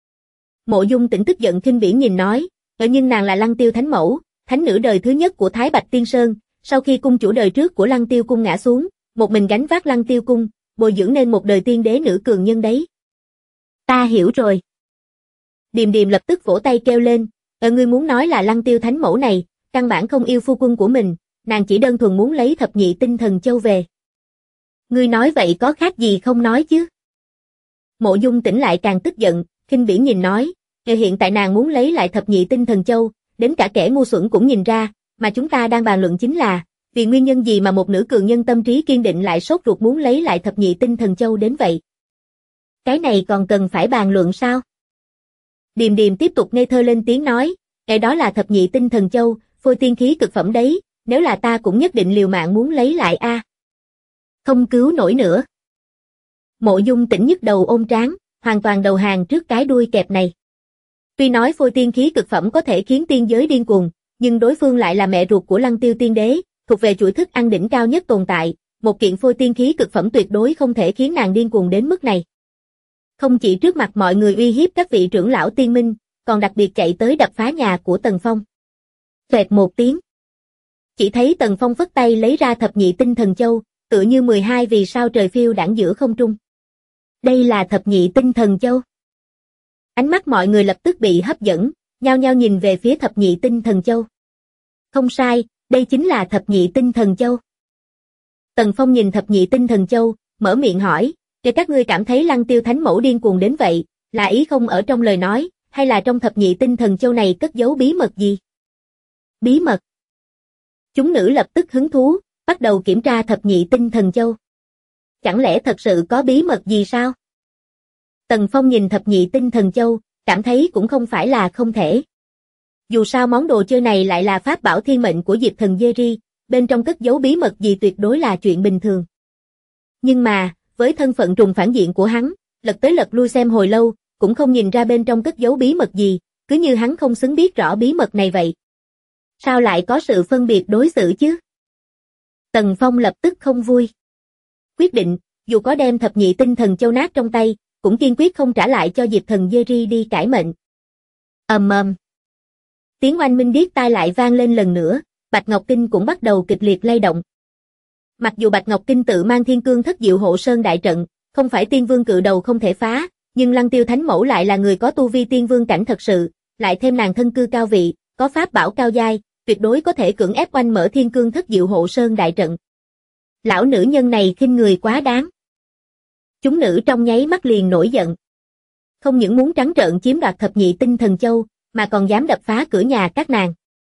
Mộ Dung Tĩnh tức giận khinh bỉ nhìn nói, nhưng nàng là Lăng Tiêu Thánh Mẫu, thánh nữ đời thứ nhất của Thái Bạch Tiên Sơn, sau khi cung chủ đời trước của Lăng Tiêu Cung ngã xuống, một mình gánh vác Lăng Tiêu Cung, bồi dưỡng nên một đời tiên đế nữ cường nhân đấy. Ta hiểu rồi. Điềm Điềm lập tức vỗ tay kêu lên, ngươi muốn nói là Lăng Tiêu Thánh Mẫu này, căn bản không yêu phu quân của mình, nàng chỉ đơn thuần muốn lấy thập nhị tinh thần châu về. Ngươi nói vậy có khác gì không nói chứ? Mộ Dung Tĩnh lại càng tức giận, khinh bỉ nhìn nói, hiện tại nàng muốn lấy lại thập nhị tinh thần châu, đến cả kẻ ngu xuẩn cũng nhìn ra, mà chúng ta đang bàn luận chính là, vì nguyên nhân gì mà một nữ cường nhân tâm trí kiên định lại sốt ruột muốn lấy lại thập nhị tinh thần châu đến vậy? Cái này còn cần phải bàn luận sao? Điềm Điềm tiếp tục ngây thơ lên tiếng nói, đó là thập nhị tinh thần châu, phôi tiên khí cực phẩm đấy, nếu là ta cũng nhất định liều mạng muốn lấy lại a. Không cứu nổi nữa. Mộ Dung Tĩnh nhức đầu ôm trán, hoàn toàn đầu hàng trước cái đuôi kẹp này. Tuy nói phôi tiên khí cực phẩm có thể khiến tiên giới điên cuồng, nhưng đối phương lại là mẹ ruột của Lăng Tiêu Tiên Đế, thuộc về chuỗi thức ăn đỉnh cao nhất tồn tại, một kiện phôi tiên khí cực phẩm tuyệt đối không thể khiến nàng điên cuồng đến mức này. Không chỉ trước mặt mọi người uy hiếp các vị trưởng lão tiên minh, còn đặc biệt chạy tới đập phá nhà của Tần Phong. Phệt một tiếng. Chỉ thấy Tần Phong phất tay lấy ra thập nhị tinh thần châu, tựa như 12 vì sao trời phiêu đãng giữa không trung. Đây là thập nhị tinh thần châu. Ánh mắt mọi người lập tức bị hấp dẫn, nhao nhao nhìn về phía thập nhị tinh thần châu. Không sai, đây chính là thập nhị tinh thần châu. Tần Phong nhìn thập nhị tinh thần châu, mở miệng hỏi, để các ngươi cảm thấy Lăng Tiêu Thánh Mẫu điên cuồng đến vậy, là ý không ở trong lời nói, hay là trong thập nhị tinh thần châu này cất giấu bí mật gì? Bí mật. Chúng nữ lập tức hứng thú, bắt đầu kiểm tra thập nhị tinh thần châu. Chẳng lẽ thật sự có bí mật gì sao? Tần Phong nhìn thập nhị tinh thần châu, cảm thấy cũng không phải là không thể. Dù sao món đồ chơi này lại là pháp bảo thiên mệnh của Diệp Thần Jerry, bên trong cất giấu bí mật gì tuyệt đối là chuyện bình thường. Nhưng mà, với thân phận trùng phản diện của hắn, lật tới lật lui xem hồi lâu, cũng không nhìn ra bên trong cất giấu bí mật gì, cứ như hắn không xứng biết rõ bí mật này vậy. Sao lại có sự phân biệt đối xử chứ? Tần Phong lập tức không vui. Quyết định, dù có đem thập nhị tinh thần châu nát trong tay, cũng kiên quyết không trả lại cho Diệp Thần Jerry đi cải mệnh. Tiếng oanh minh điếc tai lại vang lên lần nữa, Bạch Ngọc Kinh cũng bắt đầu kịch liệt lay động. Mặc dù Bạch Ngọc Kinh tự mang Thiên Cương Thất Diệu Hộ Sơn đại trận, không phải tiên vương cự đầu không thể phá, nhưng Lăng Tiêu Thánh Mẫu lại là người có tu vi tiên vương cảnh thật sự, lại thêm nàng thân cư cao vị, có pháp bảo cao giai, tuyệt đối có thể cưỡng ép oanh mở Thiên Cương Thất Diệu Hộ Sơn đại trận. Lão nữ nhân này khinh người quá đáng. Chúng nữ trong nháy mắt liền nổi giận. Không những muốn trắng trợn chiếm đoạt thập nhị tinh thần châu, mà còn dám đập phá cửa nhà các nàng.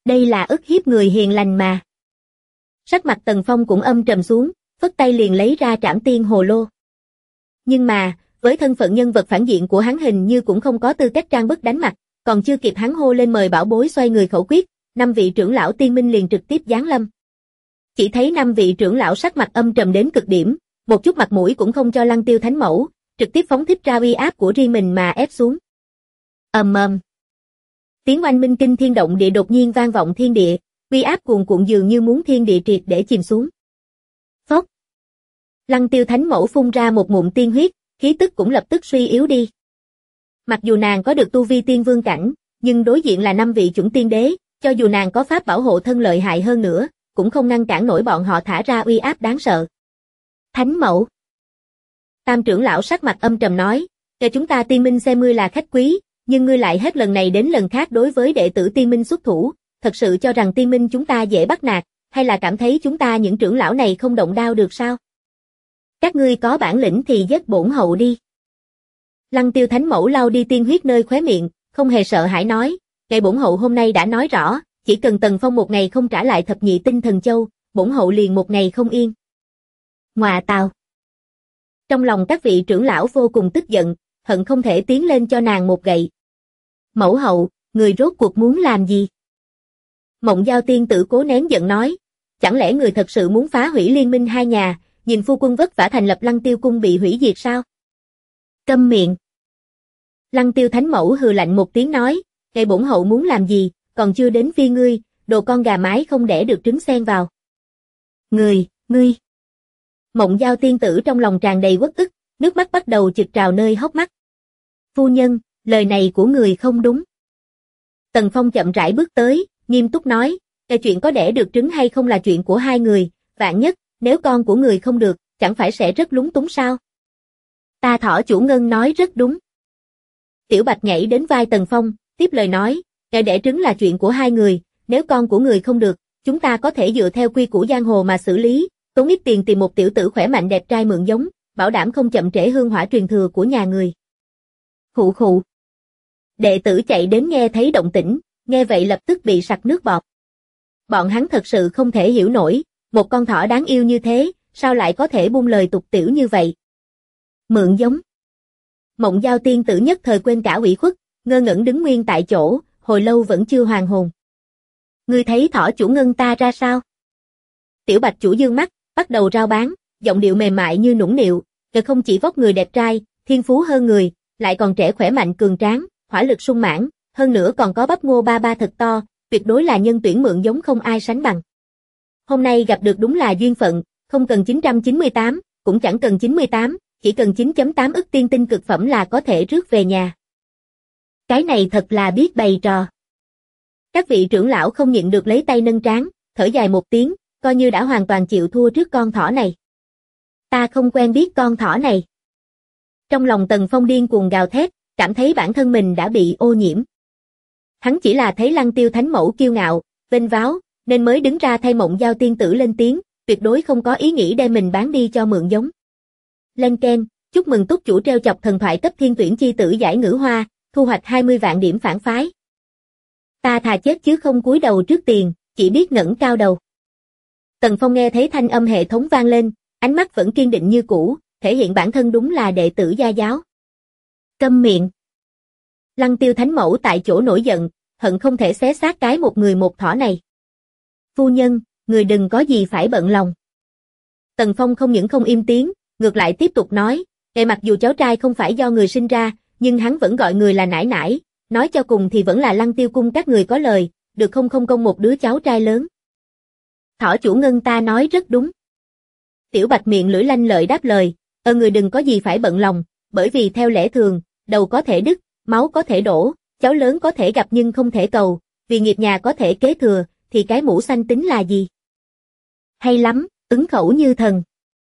Đây là ức hiếp người hiền lành mà. Sắc mặt Tần Phong cũng âm trầm xuống, phất tay liền lấy ra Trảm Tiên Hồ Lô. Nhưng mà, với thân phận nhân vật phản diện của hắn hình như cũng không có tư cách trang bức đánh mặt, còn chưa kịp hắn hô lên mời bảo bối xoay người khẩu quyết, 5 vị trưởng lão tiên minh liền trực tiếp giáng lâm. Chỉ thấy 5 vị trưởng lão sắc mặt âm trầm đến cực điểm, một chút mặt mũi cũng không cho Lăng Tiêu Thánh Mẫu, trực tiếp phóng thích ra uy áp của riêng mình mà ép xuống. Ầm ầm. Tiếng oanh minh kinh thiên động địa đột nhiên vang vọng thiên địa, uy áp cuồn cuộn dường như muốn thiên địa triệt để chìm xuống. Phốc. Lăng Tiêu Thánh Mẫu phun ra một ngụm tiên huyết, khí tức cũng lập tức suy yếu đi. Mặc dù nàng có được tu vi tiên vương cảnh, nhưng đối diện là 5 vị chủng tiên đế, cho dù nàng có pháp bảo hộ thân lợi hại hơn nữa, cũng không ngăn cản nổi bọn họ thả ra uy áp đáng sợ. Thánh Mẫu. Tam trưởng lão sắc mặt âm trầm nói, "Kẻ chúng ta tiên minh xem ngươi là khách quý, nhưng ngươi lại hết lần này đến lần khác đối với đệ tử tiên minh xuất thủ, thật sự cho rằng tiên minh chúng ta dễ bắt nạt, hay là cảm thấy chúng ta những trưởng lão này không động đao được sao? Các ngươi có bản lĩnh thì giết bổn hậu đi." Lăng Tiêu Thánh Mẫu lau đi tiên huyết nơi khóe miệng, không hề sợ hãi nói, "Ngài bổn hậu hôm nay đã nói rõ, chỉ cần Tần Phong một ngày không trả lại thập nhị tinh thần châu, bổn hậu liền một ngày không yên." Ngọa tào. Trong lòng các vị trưởng lão vô cùng tức giận, hận không thể tiến lên cho nàng một gậy. "Mẫu hậu, người rốt cuộc muốn làm gì?" Mộng Giao tiên tử cố nén giận nói, "Chẳng lẽ người thật sự muốn phá hủy liên minh hai nhà, nhìn phu quân vất vả thành lập Lăng Tiêu cung bị hủy diệt sao?" Câm miệng. Lăng Tiêu Thánh Mẫu hừ lạnh một tiếng nói, "Ngài bổn hậu muốn làm gì, còn chưa đến phi ngươi, đồ con gà mái không đẻ được trứng xen vào." Ngươi. Mộng Giao tiên tử trong lòng tràn đầy uất ức, nước mắt bắt đầu chực trào nơi hốc mắt. "Phu nhân, lời này của người không đúng." Tần Phong chậm rãi bước tới, nghiêm túc nói, "Cái chuyện có đẻ được trứng hay không là chuyện của hai người, vạn nhất, nếu con của người không được, chẳng phải sẽ rất lúng túng sao?" "Ta Thỏ chủ Ngân nói rất đúng." Tiểu Bạch nhảy đến vai Tần Phong, tiếp lời nói, "Cái đẻ trứng là chuyện của hai người, nếu con của người không được, chúng ta có thể dựa theo quy củ giang hồ mà xử lý, tốn ít tiền tìm một tiểu tử khỏe mạnh đẹp trai mượn giống, bảo đảm không chậm trễ hương hỏa truyền thừa của nhà người." Khụ khụ. Đệ tử chạy đến nghe thấy động tĩnh, nghe vậy lập tức bị sặc nước bọt. Bọn hắn thật sự không thể hiểu nổi, một con thỏ đáng yêu như thế, sao lại có thể buông lời tục tiểu như vậy? Mượn giống. Mộng Giao tiên tử nhất thời quên cả ủy khuất, ngơ ngẩn đứng nguyên tại chỗ, hồi lâu vẫn chưa hoàn hồn. "Ngươi thấy Thỏ chủ Ngân ta ra sao?" Tiểu Bạch chủ dương mắt, bắt đầu rao bán, giọng điệu mềm mại như nũng nịu, "Kẻ không chỉ vóc người đẹp trai, thiên phú hơn người, lại còn trẻ khỏe mạnh cường tráng, hỏa lực sung mãn, hơn nữa còn có bắp ngô ba ba thật to, tuyệt đối là nhân tuyển mượn giống không ai sánh bằng. Hôm nay gặp được đúng là duyên phận, không cần 998, cũng chẳng cần 98, chỉ cần 9.8 ức tiên tinh cực phẩm là có thể rước về nhà." Cái này thật là biết bày trò. Các vị trưởng lão không nhịn được lấy tay nâng trán, thở dài một tiếng, coi như đã hoàn toàn chịu thua trước con thỏ này. "Ta không quen biết con thỏ này." Trong lòng Tần Phong điên cuồng gào thét, cảm thấy bản thân mình đã bị ô nhiễm. Hắn chỉ là thấy Lăng Tiêu Thánh Mẫu kiêu ngạo, vênh váo, nên mới đứng ra thay Mộng Giao tiên tử lên tiếng, tuyệt đối không có ý nghĩ đem mình bán đi cho mượn giống. Lên keng, chúc mừng túc chủ treo chọc thần thoại cấp thiên tuyển chi tử giải ngữ hoa, thu hoạch 20 vạn điểm phản phái. Ta thà chết chứ không cúi đầu trước tiền, chỉ biết ngẩng cao đầu. Tần Phong nghe thấy thanh âm hệ thống vang lên, ánh mắt vẫn kiên định như cũ, thể hiện bản thân đúng là đệ tử gia giáo. Câm miệng. Lăng Tiêu Thánh Mẫu tại chỗ nổi giận, hận không thể xé xác cái một người một thỏ này. "Phu nhân, người đừng có gì phải bận lòng." Tần Phong không những không im tiếng, ngược lại tiếp tục nói, "Kể mặc dù cháu trai không phải do người sinh ra, nhưng hắn vẫn gọi người là nải nải, nói cho cùng thì vẫn là Lăng Tiêu cung các người có lời, được không không công một đứa cháu trai lớn." Thỏ chủ Ngân ta nói rất đúng. Tiểu Bạch miệng lưỡi lanh lợi đáp lời, người đừng có gì phải bận lòng, bởi vì theo lẽ thường, đầu có thể đứt, máu có thể đổ, cháu lớn có thể gặp nhưng không thể cầu, vì nghiệp nhà có thể kế thừa, thì cái mũ xanh tính là gì?" Hay lắm, ứng khẩu như thần.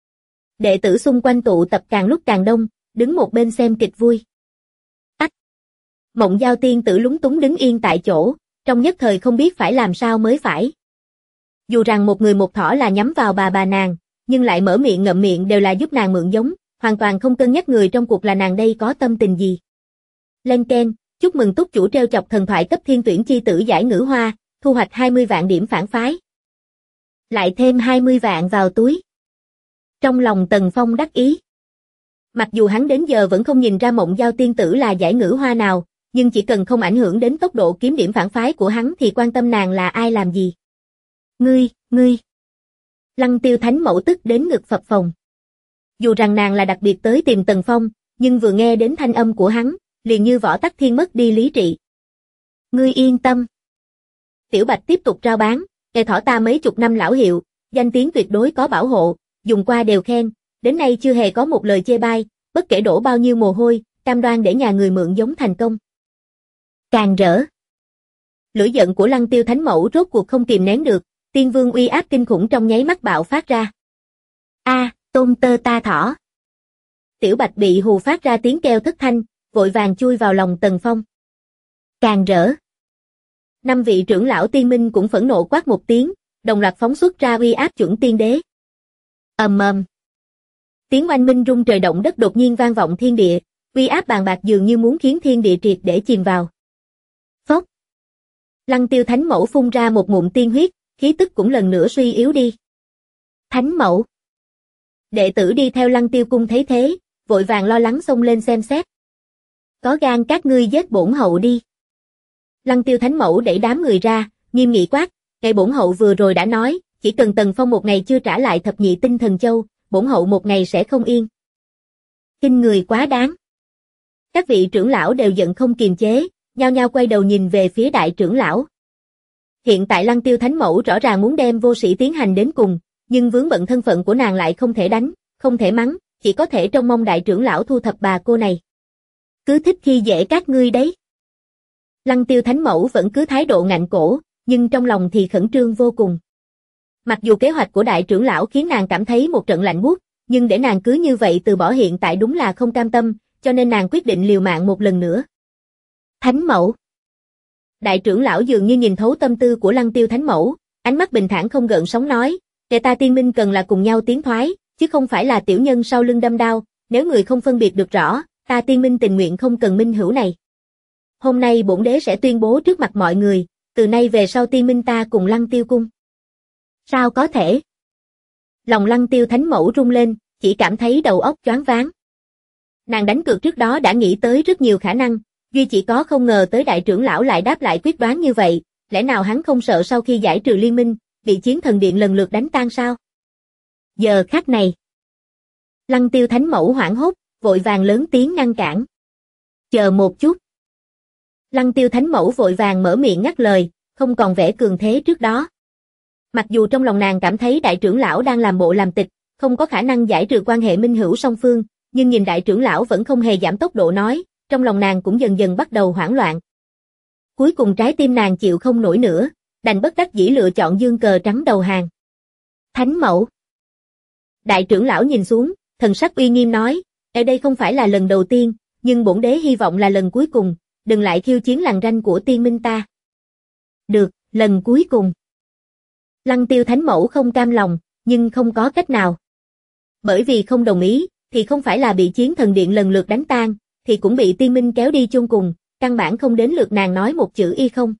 Đệ tử xung quanh tụ tập càng lúc càng đông, đứng một bên xem kịch vui. Ách! Mộng Giao tiên tử lúng túng đứng yên tại chỗ, trong nhất thời không biết phải làm sao mới phải. Dù rằng một người một thỏ là nhắm vào bà nàng, nhưng lại mở miệng ngậm miệng đều là giúp nàng mượn giống, hoàn toàn không cân nhắc người trong cuộc là nàng đây có tâm tình gì. Lên keng, chúc mừng túc chủ treo chọc thần thoại cấp thiên tuyển chi tử giải ngữ hoa, thu hoạch 20 vạn điểm phản phái. Lại thêm 20 vạn vào túi. Trong lòng Tần Phong đắc ý. Mặc dù hắn đến giờ vẫn không nhìn ra Mộng Giao tiên tử là giải ngữ hoa nào, nhưng chỉ cần không ảnh hưởng đến tốc độ kiếm điểm phản phái của hắn thì quan tâm nàng là ai làm gì. Ngươi. Lăng Tiêu Thánh Mẫu tức đến ngực phập phồng. Dù rằng nàng là đặc biệt tới tìm Tần Phong, nhưng vừa nghe đến thanh âm của hắn, liền như võ tắc thiên mất đi lý trị. Ngươi yên tâm. Tiểu Bạch tiếp tục rao bán, nghề thỏ ta mấy chục năm lão hiệu, danh tiếng tuyệt đối có bảo hộ, dùng qua đều khen, đến nay chưa hề có một lời chê bai, bất kể đổ bao nhiêu mồ hôi, cam đoan để nhà người mượn giống thành công. Càng rỡ. Lửa giận của Lăng Tiêu Thánh Mẫu rốt cuộc không kìm nén được, tiên vương uy áp kinh khủng trong nháy mắt bạo phát ra. Tôn tơ ta thỏ. Tiểu Bạch bị hù phát ra tiếng kêu thất thanh, vội vàng chui vào lòng Tần Phong. Càng rỡ. 5 vị trưởng lão tiên minh cũng phẫn nộ quát một tiếng, đồng loạt phóng xuất ra uy áp chuẩn tiên đế. Ầm ầm. Tiếng oanh minh rung trời động đất đột nhiên vang vọng thiên địa, uy áp bàn bạc dường như muốn khiến thiên địa triệt để chìm vào. Phốc. Lăng Tiêu Thánh Mẫu phun ra một ngụm tiên huyết, khí tức cũng lần nữa suy yếu đi. Thánh Mẫu. Đệ tử đi theo Lăng Tiêu cung thấy thế, vội vàng lo lắng xông lên xem xét. Có gan các ngươi giết bổn hậu đi. Lăng Tiêu Thánh Mẫu đẩy đám người ra, nghiêm nghị quát, ngày bổn hậu vừa rồi đã nói, chỉ cần Tần Phong một ngày chưa trả lại thập nhị tinh thần châu, bổn hậu một ngày sẽ không yên. Kinh người quá đáng. Các vị trưởng lão đều giận không kiềm chế, nhao nhao quay đầu nhìn về phía đại trưởng lão. Hiện tại Lăng Tiêu Thánh Mẫu rõ ràng muốn đem Vô Sĩ tiến hành đến cùng, nhưng vướng bận thân phận của nàng lại không thể đánh, không thể mắng, chỉ có thể trông mong đại trưởng lão thu thập bà cô này. Cứ thích khi dễ các ngươi đấy. Lăng Tiêu Thánh Mẫu vẫn cứ thái độ ngạnh cổ, nhưng trong lòng thì khẩn trương vô cùng. Mặc dù kế hoạch của đại trưởng lão khiến nàng cảm thấy một trận lạnh buốt, nhưng để nàng cứ như vậy từ bỏ hiện tại đúng là không cam tâm, cho nên nàng quyết định liều mạng một lần nữa. Thánh Mẫu. Đại trưởng lão dường như nhìn thấu tâm tư của Lăng Tiêu Thánh Mẫu, ánh mắt bình thản không gợn sóng nói, để ta tiên minh cần là cùng nhau tiến thoái, chứ không phải là tiểu nhân sau lưng đâm đao, nếu người không phân biệt được rõ, ta tiên minh tình nguyện không cần minh hữu này. Hôm nay bổn đế sẽ tuyên bố trước mặt mọi người, từ nay về sau tiên minh ta cùng Lăng Tiêu cung. Sao có thể? Lòng Lăng Tiêu Thánh Mẫu rung lên, chỉ cảm thấy đầu óc choáng váng. Nàng đánh cược trước đó đã nghĩ tới rất nhiều khả năng, duy chỉ có không ngờ tới đại trưởng lão lại đáp lại quyết đoán như vậy, lẽ nào hắn không sợ sau khi giải trừ liên minh, bị Chiến Thần Điện lần lượt đánh tan sao? Giờ khắc này, Lăng Tiêu Thánh Mẫu hoảng hốt, vội vàng lớn tiếng ngăn cản. Chờ một chút. Lăng Tiêu Thánh Mẫu vội vàng mở miệng ngắt lời, không còn vẻ cường thế trước đó. Mặc dù trong lòng nàng cảm thấy đại trưởng lão đang làm bộ làm tịch, không có khả năng giải trừ quan hệ minh hữu song phương, nhưng nhìn đại trưởng lão vẫn không hề giảm tốc độ nói, trong lòng nàng cũng dần dần bắt đầu hoảng loạn. Cuối cùng trái tim nàng chịu không nổi nữa, đành bất đắc dĩ lựa chọn giương cờ trắng đầu hàng. Thánh Mẫu. Đại trưởng lão nhìn xuống, thần sắc uy nghiêm nói, ở đây không phải là lần đầu tiên, nhưng bổn đế hy vọng là lần cuối cùng, đừng lại khiêu chiến lằn ranh của tiên minh ta. Được, lần cuối cùng. Lăng Tiêu Thánh Mẫu không cam lòng, nhưng không có cách nào. Bởi vì không đồng ý, thì không phải là bị Chiến Thần Điện lần lượt đánh tan, thì cũng bị tiên minh kéo đi chôn cùng, căn bản không đến lượt nàng nói một chữ y không.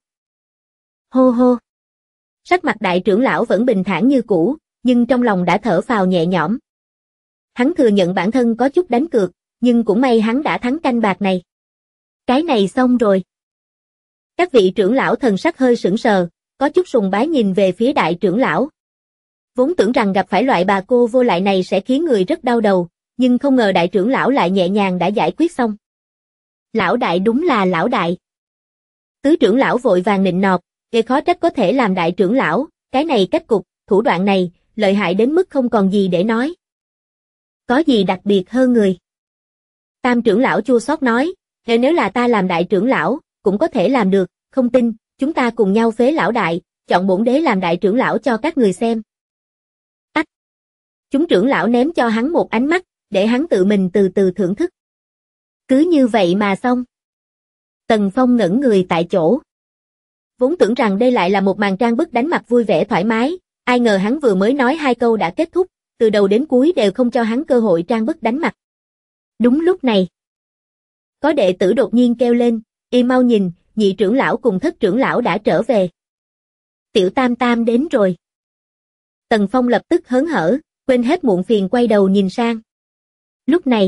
Hô hô. Sắc mặt đại trưởng lão vẫn bình thản như cũ, nhưng trong lòng đã thở phào nhẹ nhõm. Hắn thừa nhận bản thân có chút đánh cược, nhưng cũng may hắn đã thắng canh bạc này. Cái này xong rồi. Các vị trưởng lão thần sắc hơi sững sờ, có chút sùng bái nhìn về phía đại trưởng lão. Vốn tưởng rằng gặp phải loại bà cô vô lại này sẽ khiến người rất đau đầu, nhưng không ngờ đại trưởng lão lại nhẹ nhàng đã giải quyết xong. Lão đại đúng là lão đại. Tứ trưởng lão vội vàng nịnh nọt, gây khó trách có thể làm đại trưởng lão, cái này cách cục, thủ đoạn này, lợi hại đến mức không còn gì để nói. Có gì đặc biệt hơn người? Tam trưởng lão chua xót nói, nếu là ta làm đại trưởng lão, cũng có thể làm được, không tin, chúng ta cùng nhau phế lão đại, chọn bổn đế làm đại trưởng lão cho các người xem. Ách! Chúng trưởng lão ném cho hắn một ánh mắt, để hắn tự mình từ từ thưởng thức. Cứ như vậy mà xong. Tần Phong ngẩn người tại chỗ. Vốn tưởng rằng đây lại là một màn trang bức đánh mặt vui vẻ thoải mái, ai ngờ hắn vừa mới nói 2 câu đã kết thúc, từ đầu đến cuối đều không cho hắn cơ hội trang bức đánh mặt. Đúng lúc này, có đệ tử đột nhiên kêu lên, y mau nhìn, nhị trưởng lão cùng thất trưởng lão đã trở về. Tiểu Tam Tam đến rồi. Tần Phong lập tức hớn hở, quên hết muộn phiền quay đầu nhìn sang. Lúc này,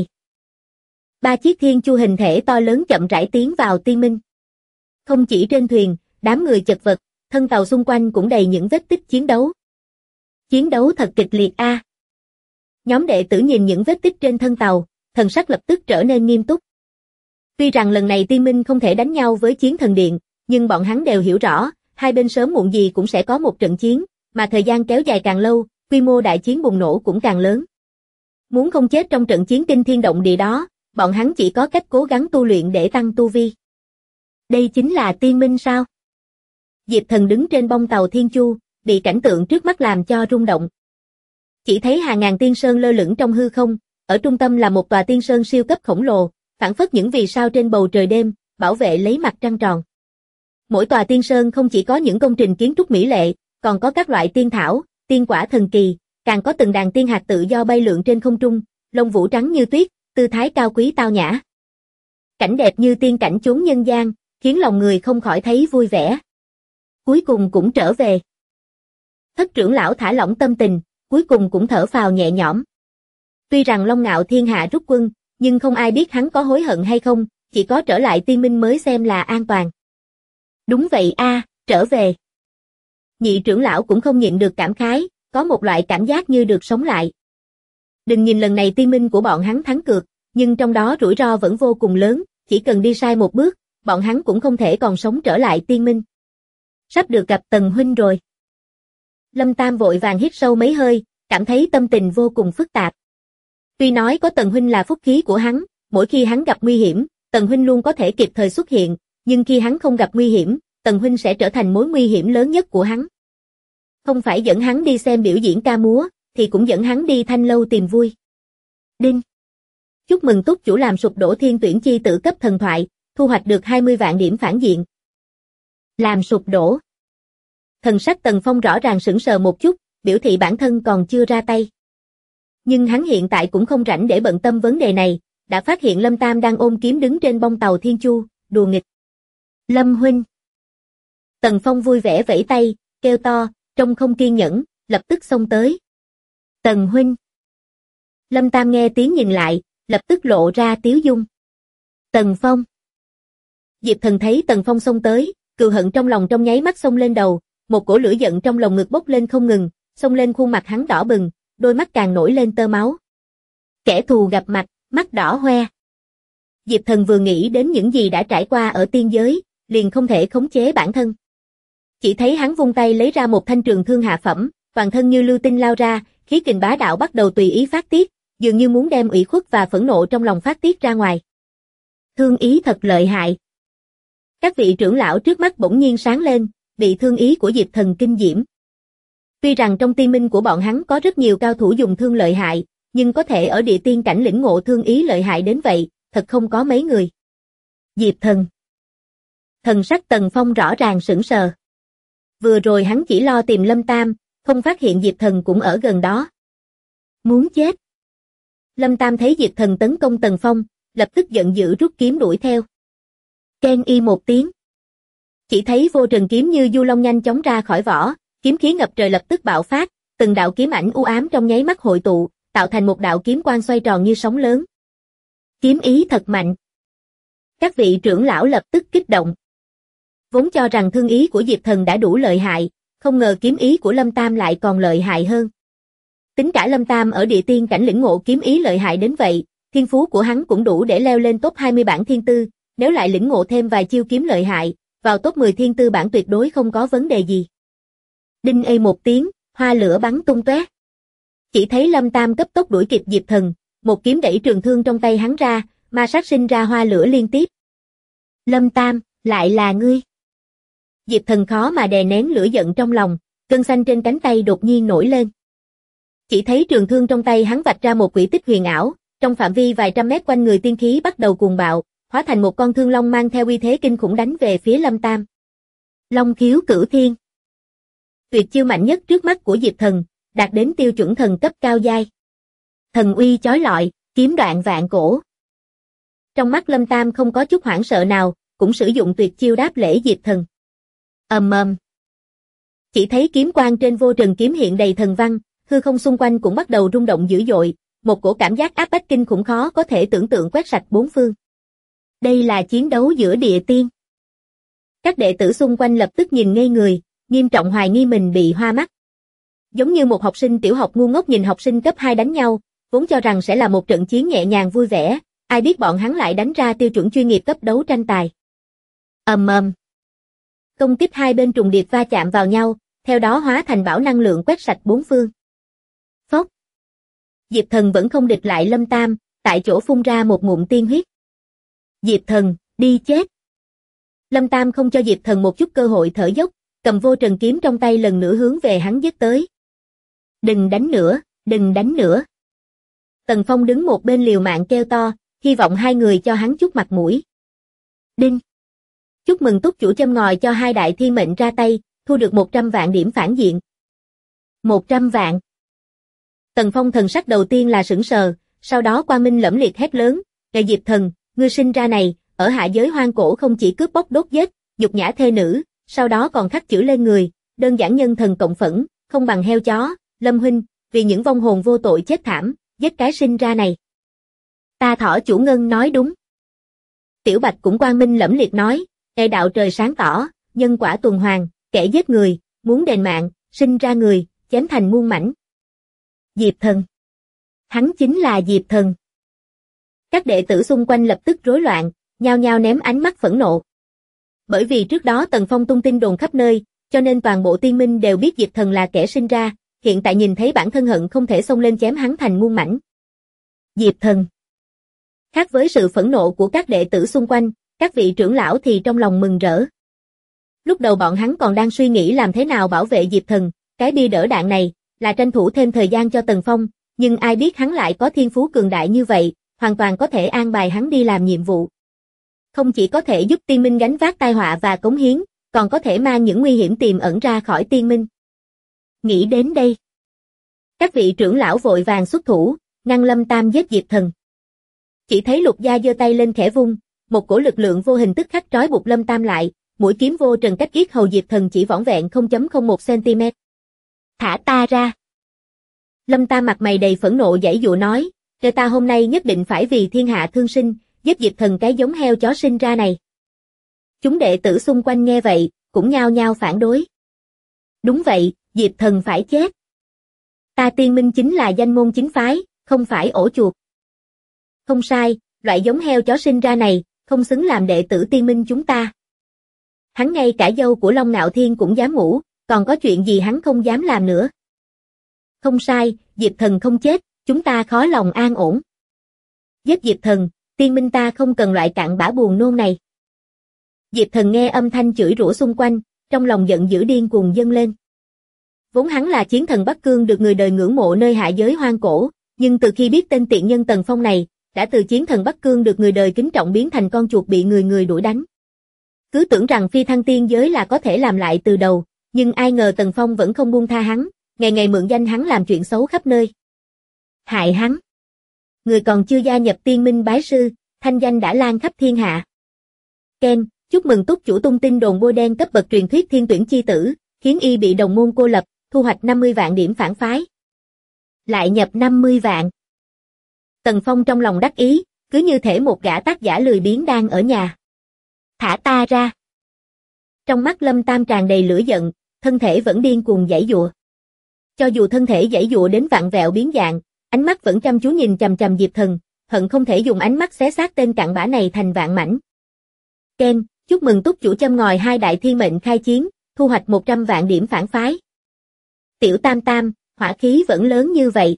3 chiếc thiên chu hình thể to lớn chậm rãi tiến vào Tiên Minh. Không chỉ trên thuyền, đám người chật vật, thân tàu xung quanh cũng đầy những vết tích chiến đấu. Chiến đấu thật kịch liệt a. Nhóm đệ tử nhìn những vết tích trên thân tàu, thần sắc lập tức trở nên nghiêm túc. Tuy rằng lần này Tiên Minh không thể đánh nhau với Chiến Thần Điện, nhưng bọn hắn đều hiểu rõ, hai bên sớm muộn gì cũng sẽ có một trận chiến, mà thời gian kéo dài càng lâu, quy mô đại chiến bùng nổ cũng càng lớn. Muốn không chết trong trận chiến kinh thiên động địa đó, bọn hắn chỉ có cách cố gắng tu luyện để tăng tu vi. Đây chính là Tiên Minh sao? Diệp Thần đứng trên bông tàu Thiên Chu, bị cảnh tượng trước mắt làm cho rung động. Chỉ thấy hàng ngàn tiên sơn lơ lửng trong hư không, ở trung tâm là một tòa tiên sơn siêu cấp khổng lồ, phảng phất những vì sao trên bầu trời đêm, bảo vệ lấy mặt trăng tròn. Mỗi tòa tiên sơn không chỉ có những công trình kiến trúc mỹ lệ, còn có các loại tiên thảo, tiên quả thần kỳ, càng có từng đàn tiên hạt tự do bay lượn trên không trung, lông vũ trắng như tuyết, tư thái cao quý tao nhã. Cảnh đẹp như tiên cảnh chốn nhân gian, khiến lòng người không khỏi thấy vui vẻ. Cuối cùng cũng trở về. Thất trưởng lão thả lỏng tâm tình, cuối cùng cũng thở phào nhẹ nhõm. Tuy rằng Long Ngạo Thiên Hạ rút quân, nhưng không ai biết hắn có hối hận hay không, chỉ có trở lại Tiên Minh mới xem là an toàn. Đúng vậy a, trở về. Nhị trưởng lão cũng không nhịn được cảm khái, có một loại cảm giác như được sống lại. Đừng nhìn lần này Tiên Minh của bọn hắn thắng cược, nhưng trong đó rủi ro vẫn vô cùng lớn, chỉ cần đi sai một bước, bọn hắn cũng không thể còn sống trở lại Tiên Minh. Sắp được gặp Tần huynh rồi. Lâm Tam vội vàng hít sâu mấy hơi, cảm thấy tâm tình vô cùng phức tạp. Tuy nói có Tần huynh là phúc khí của hắn, mỗi khi hắn gặp nguy hiểm, Tần huynh luôn có thể kịp thời xuất hiện, nhưng khi hắn không gặp nguy hiểm, Tần huynh sẽ trở thành mối nguy hiểm lớn nhất của hắn. Không phải dẫn hắn đi xem biểu diễn ca múa, thì cũng dẫn hắn đi thanh lâu tìm vui. Đinh. Chúc mừng túc chủ làm sụp đổ thiên tuyển chi tử cấp thần thoại, thu hoạch được 20 vạn điểm phản diện. Làm sụp đổ. Thần sắc Tần Phong rõ ràng sững sờ một chút, biểu thị bản thân còn chưa ra tay. Nhưng hắn hiện tại cũng không rảnh để bận tâm vấn đề này, đã phát hiện Lâm Tam đang ôm kiếm đứng trên bông tàu Thiên Chu, đùa nghịch. Lâm huynh. Tần Phong vui vẻ vẫy tay, kêu to, trông không kiên nhẫn, lập tức xông tới. Tần huynh. Lâm Tam nghe tiếng nhìn lại, lập tức lộ ra tiếu dung. Tần Phong. Diệp Thần thấy Tần Phong xông tới, cừu hận trong lòng trong nháy mắt xông lên đầu, một cổ lửa giận trong lồng ngực bốc lên không ngừng, xông lên khuôn mặt hắn đỏ bừng, đôi mắt càng nổi lên tơ máu. Kẻ thù gặp mặt, mắt đỏ hoe. Diệp Thần vừa nghĩ đến những gì đã trải qua ở tiên giới, liền không thể khống chế bản thân. Chỉ thấy hắn vung tay lấy ra một thanh trường thương hạ phẩm, toàn thân như lưu tinh lao ra, khí kình bá đạo bắt đầu tùy ý phát tiết, dường như muốn đem ủy khuất và phẫn nộ trong lòng phát tiết ra ngoài. Thương ý thật lợi hại. Các vị trưởng lão trước mắt bỗng nhiên sáng lên, bị thương ý của Diệp Thần kinh diễm. Tuy rằng trong Tiên Minh của bọn hắn có rất nhiều cao thủ dùng thương lợi hại, nhưng có thể ở địa tiên cảnh lĩnh ngộ thương ý lợi hại đến vậy, thật không có mấy người. Diệp Thần. Thần sắc Tần Phong rõ ràng sững sờ. Vừa rồi hắn chỉ lo tìm Lâm Tam, không phát hiện Diệp Thần cũng ở gần đó. Muốn chết. Lâm Tam thấy Diệp Thần tấn công Tần Phong, lập tức giận dữ rút kiếm đuổi theo. Keng y một tiếng. Chỉ thấy vô trần kiếm như du long nhanh chóng ra khỏi vỏ, kiếm khí ngập trời lập tức bạo phát, từng đạo kiếm ảnh u ám trong nháy mắt hội tụ, tạo thành một đạo kiếm quang xoay tròn như sóng lớn. Kiếm ý thật mạnh. Các vị trưởng lão lập tức kích động. Vốn cho rằng thương ý của Diệp Thần đã đủ lợi hại, không ngờ kiếm ý của Lâm Tam lại còn lợi hại hơn. Tính cả Lâm Tam ở địa tiên cảnh lĩnh ngộ kiếm ý lợi hại đến vậy, thiên phú của hắn cũng đủ để leo lên top 20 bảng thiên tư, nếu lại lĩnh ngộ thêm vài chiêu kiếm lợi hại, vào top 10 thiên tư bảng tuyệt đối không có vấn đề gì. Đinh ê một tiếng, hoa lửa bắn tung tóe. Chỉ thấy Lâm Tam cấp tốc đuổi kịp Diệp Thần, một kiếm đẩy trường thương trong tay hắn ra, ma sát sinh ra hoa lửa liên tiếp. Lâm Tam, lại là ngươi. Diệp Thần khó mà đè nén lửa giận trong lòng, gân xanh trên cánh tay đột nhiên nổi lên. Chỉ thấy trường thương trong tay hắn vạch ra một quỹ tích huyền ảo, trong phạm vi vài trăm mét quanh người tiên khí bắt đầu cuồng bạo, hóa thành một con thương long mang theo uy thế kinh khủng đánh về phía Lâm Tam. Long khiếu cửu thiên. Tuyệt chiêu mạnh nhất trước mắt của Diệp Thần, đạt đến tiêu chuẩn thần cấp cao giai. Thần uy chói lọi, kiếm đoạn vạn cổ. Trong mắt Lâm Tam không có chút hoảng sợ nào, cũng sử dụng tuyệt chiêu đáp lễ Diệp Thần. Ầm ầm. Chỉ thấy kiếm quang trên vô trần kiếm hiện đầy thần văn, hư không xung quanh cũng bắt đầu rung động dữ dội, một cổ cảm giác áp bách kinh khủng khó có thể tưởng tượng quét sạch bốn phương. Đây là chiến đấu giữa địa tiên. Các đệ tử xung quanh lập tức nhìn ngây người, nghiêm trọng hoài nghi mình bị hoa mắt. Giống như một học sinh tiểu học ngu ngốc nhìn học sinh cấp 2 đánh nhau, vốn cho rằng sẽ là một trận chiến nhẹ nhàng vui vẻ, ai biết bọn hắn lại đánh ra tiêu chuẩn chuyên nghiệp cấp đấu tranh tài. Ầm ầm. Công kích hai bên trùng điệp va chạm vào nhau, theo đó hóa thành bão năng lượng quét sạch bốn phương. Phốc. Diệp Thần vẫn không địch lại Lâm Tam, tại chỗ phun ra một ngụm tiên huyết. Diệp Thần, đi chết. Lâm Tam không cho Diệp Thần một chút cơ hội thở dốc, cầm vô trần kiếm trong tay lần nữa hướng về hắn giết tới. Đừng đánh nữa, đừng đánh nữa. Tần Phong đứng một bên liều mạng kêu to, hy vọng hai người cho hắn chút mặt mũi. Đinh. Chúc mừng túc chủ châm ngòi cho hai đại thiên mệnh ra tay, thu được 100 vạn điểm phản diện. 100 vạn. Tần Phong thần sắc đầu tiên là sững sờ, sau đó quang minh lẫm liệt hét lớn, "Ngài Diệp Thần, ngươi sinh ra này, ở hạ giới hoang cổ không chỉ cướp bóc đốt giết, nhục nhã thê nữ, sau đó còn khắc chữ lên người, đơn giản nhân thần cộng phẫn, không bằng heo chó, Lâm huynh, vì những vong hồn vô tội chết thảm, giết cái sinh ra này." Ta thỏ chủ Ngân nói đúng. Tiểu Bạch cũng quang minh lẫm liệt nói, "Ngài đạo trời sáng tỏ, nhân quả tuần hoàn, kẻ giết người, muốn đền mạng, sinh ra người, chém thành muôn mảnh." Diệp Thần. Hắn chính là Diệp Thần. Các đệ tử xung quanh lập tức rối loạn, nhao nhao ném ánh mắt phẫn nộ. Bởi vì trước đó Tần Phong tung tin đồn khắp nơi, cho nên toàn bộ tiên minh đều biết Diệp Thần là kẻ sinh ra, hiện tại nhìn thấy bản thân hận không thể xông lên chém hắn thành muôn mảnh. Diệp Thần. Khác với sự phẫn nộ của các đệ tử xung quanh, các vị trưởng lão thì trong lòng mừng rỡ. Lúc đầu bọn hắn còn đang suy nghĩ làm thế nào bảo vệ Diệp Thần, cái bia đỡ đạn này, là tranh thủ thêm thời gian cho Tần Phong, nhưng ai biết hắn lại có thiên phú cường đại như vậy, hoàn toàn có thể an bài hắn đi làm nhiệm vụ. Không chỉ có thể giúp tiên minh gánh vác tai họa và cống hiến, còn có thể mang những nguy hiểm tiềm ẩn ra khỏi tiên minh. Nghĩ đến đây, các vị trưởng lão vội vàng xuất thủ, ngăn Lâm Tam giết Diệp Thần. Chỉ thấy Lục Gia giơ tay lên khẽ vung, một cổ lực lượng vô hình tức khắc trói buộc Lâm Tam lại, mũi kiếm vô trần cách yết hầu Diệp Thần chỉ vỏn vẹn 0.01 cm. Thả ta ra. Lâm Tam mặt mày đầy phẫn nộ giãy giụa nói, "Kẻ ta hôm nay nhất định phải vì thiên hạ thương sinh, giết Diệp Thần cái giống heo chó sinh ra này." Chúng đệ tử xung quanh nghe vậy, cũng nhao nhao phản đối. Đúng vậy, Diệp Thần phải chết. Ta tiên minh chính là danh môn chính phái, không phải ổ chuột. Không sai, loại giống heo chó sinh ra này, không xứng làm đệ tử tiên minh chúng ta. Hắn ngay cả dâu của Long Nạo Thiên cũng dám ngủ, còn có chuyện gì hắn không dám làm nữa. Không sai, Diệp Thần không chết, chúng ta khó lòng an ổn. Giết Diệp Thần, tiên minh ta không cần loại cặn bã buồn nôn này. Diệp Thần nghe âm thanh chửi rủa xung quanh, trong lòng giận dữ điên cuồng dâng lên. Vốn hắn là chiến thần Bắc Cương được người đời ngưỡng mộ nơi hạ giới hoang cổ, nhưng từ khi biết tên tiện nhân Tần Phong này, đã từ chiến thần Bắc Cương được người đời kính trọng biến thành con chuột bị người người đuổi đánh. Cứ tưởng rằng phi thăng tiên giới là có thể làm lại từ đầu, nhưng ai ngờ Tần Phong vẫn không buông tha hắn, ngày ngày mượn danh hắn làm chuyện xấu khắp nơi. Hại hắn. Người còn chưa gia nhập tiên minh bái sư, thanh danh đã lan khắp thiên hạ. Ken, chúc mừng túc chủ tung tin đồn bôi đen cấp bậc truyền thuyết thiên tuyển chi tử, khiến y bị đồng môn cô lập, thu hoạch 50 vạn điểm phản phái. Lại nhập 50 vạn. Tần Phong trong lòng đắc ý, cứ như thể một gã tác giả lười biếng đang ở nhà. Thả ta ra. Trong mắt Lâm Tam tràn đầy lửa giận, thân thể vẫn điên cuồng giãy giụa. Cho dù thân thể giãy giụa đến vặn vẹo biến dạng, ánh mắt vẫn chăm chú nhìn chằm chằm Diệp Thần, hận không thể dùng ánh mắt xé xác tên cặn bã này thành vạn mảnh. Ken, chúc mừng túc chủ châm ngòi hai đại thiên mệnh khai chiến, thu hoạch 100 vạn điểm phản phái. Tiểu Tam Tam, hỏa khí vẫn lớn như vậy.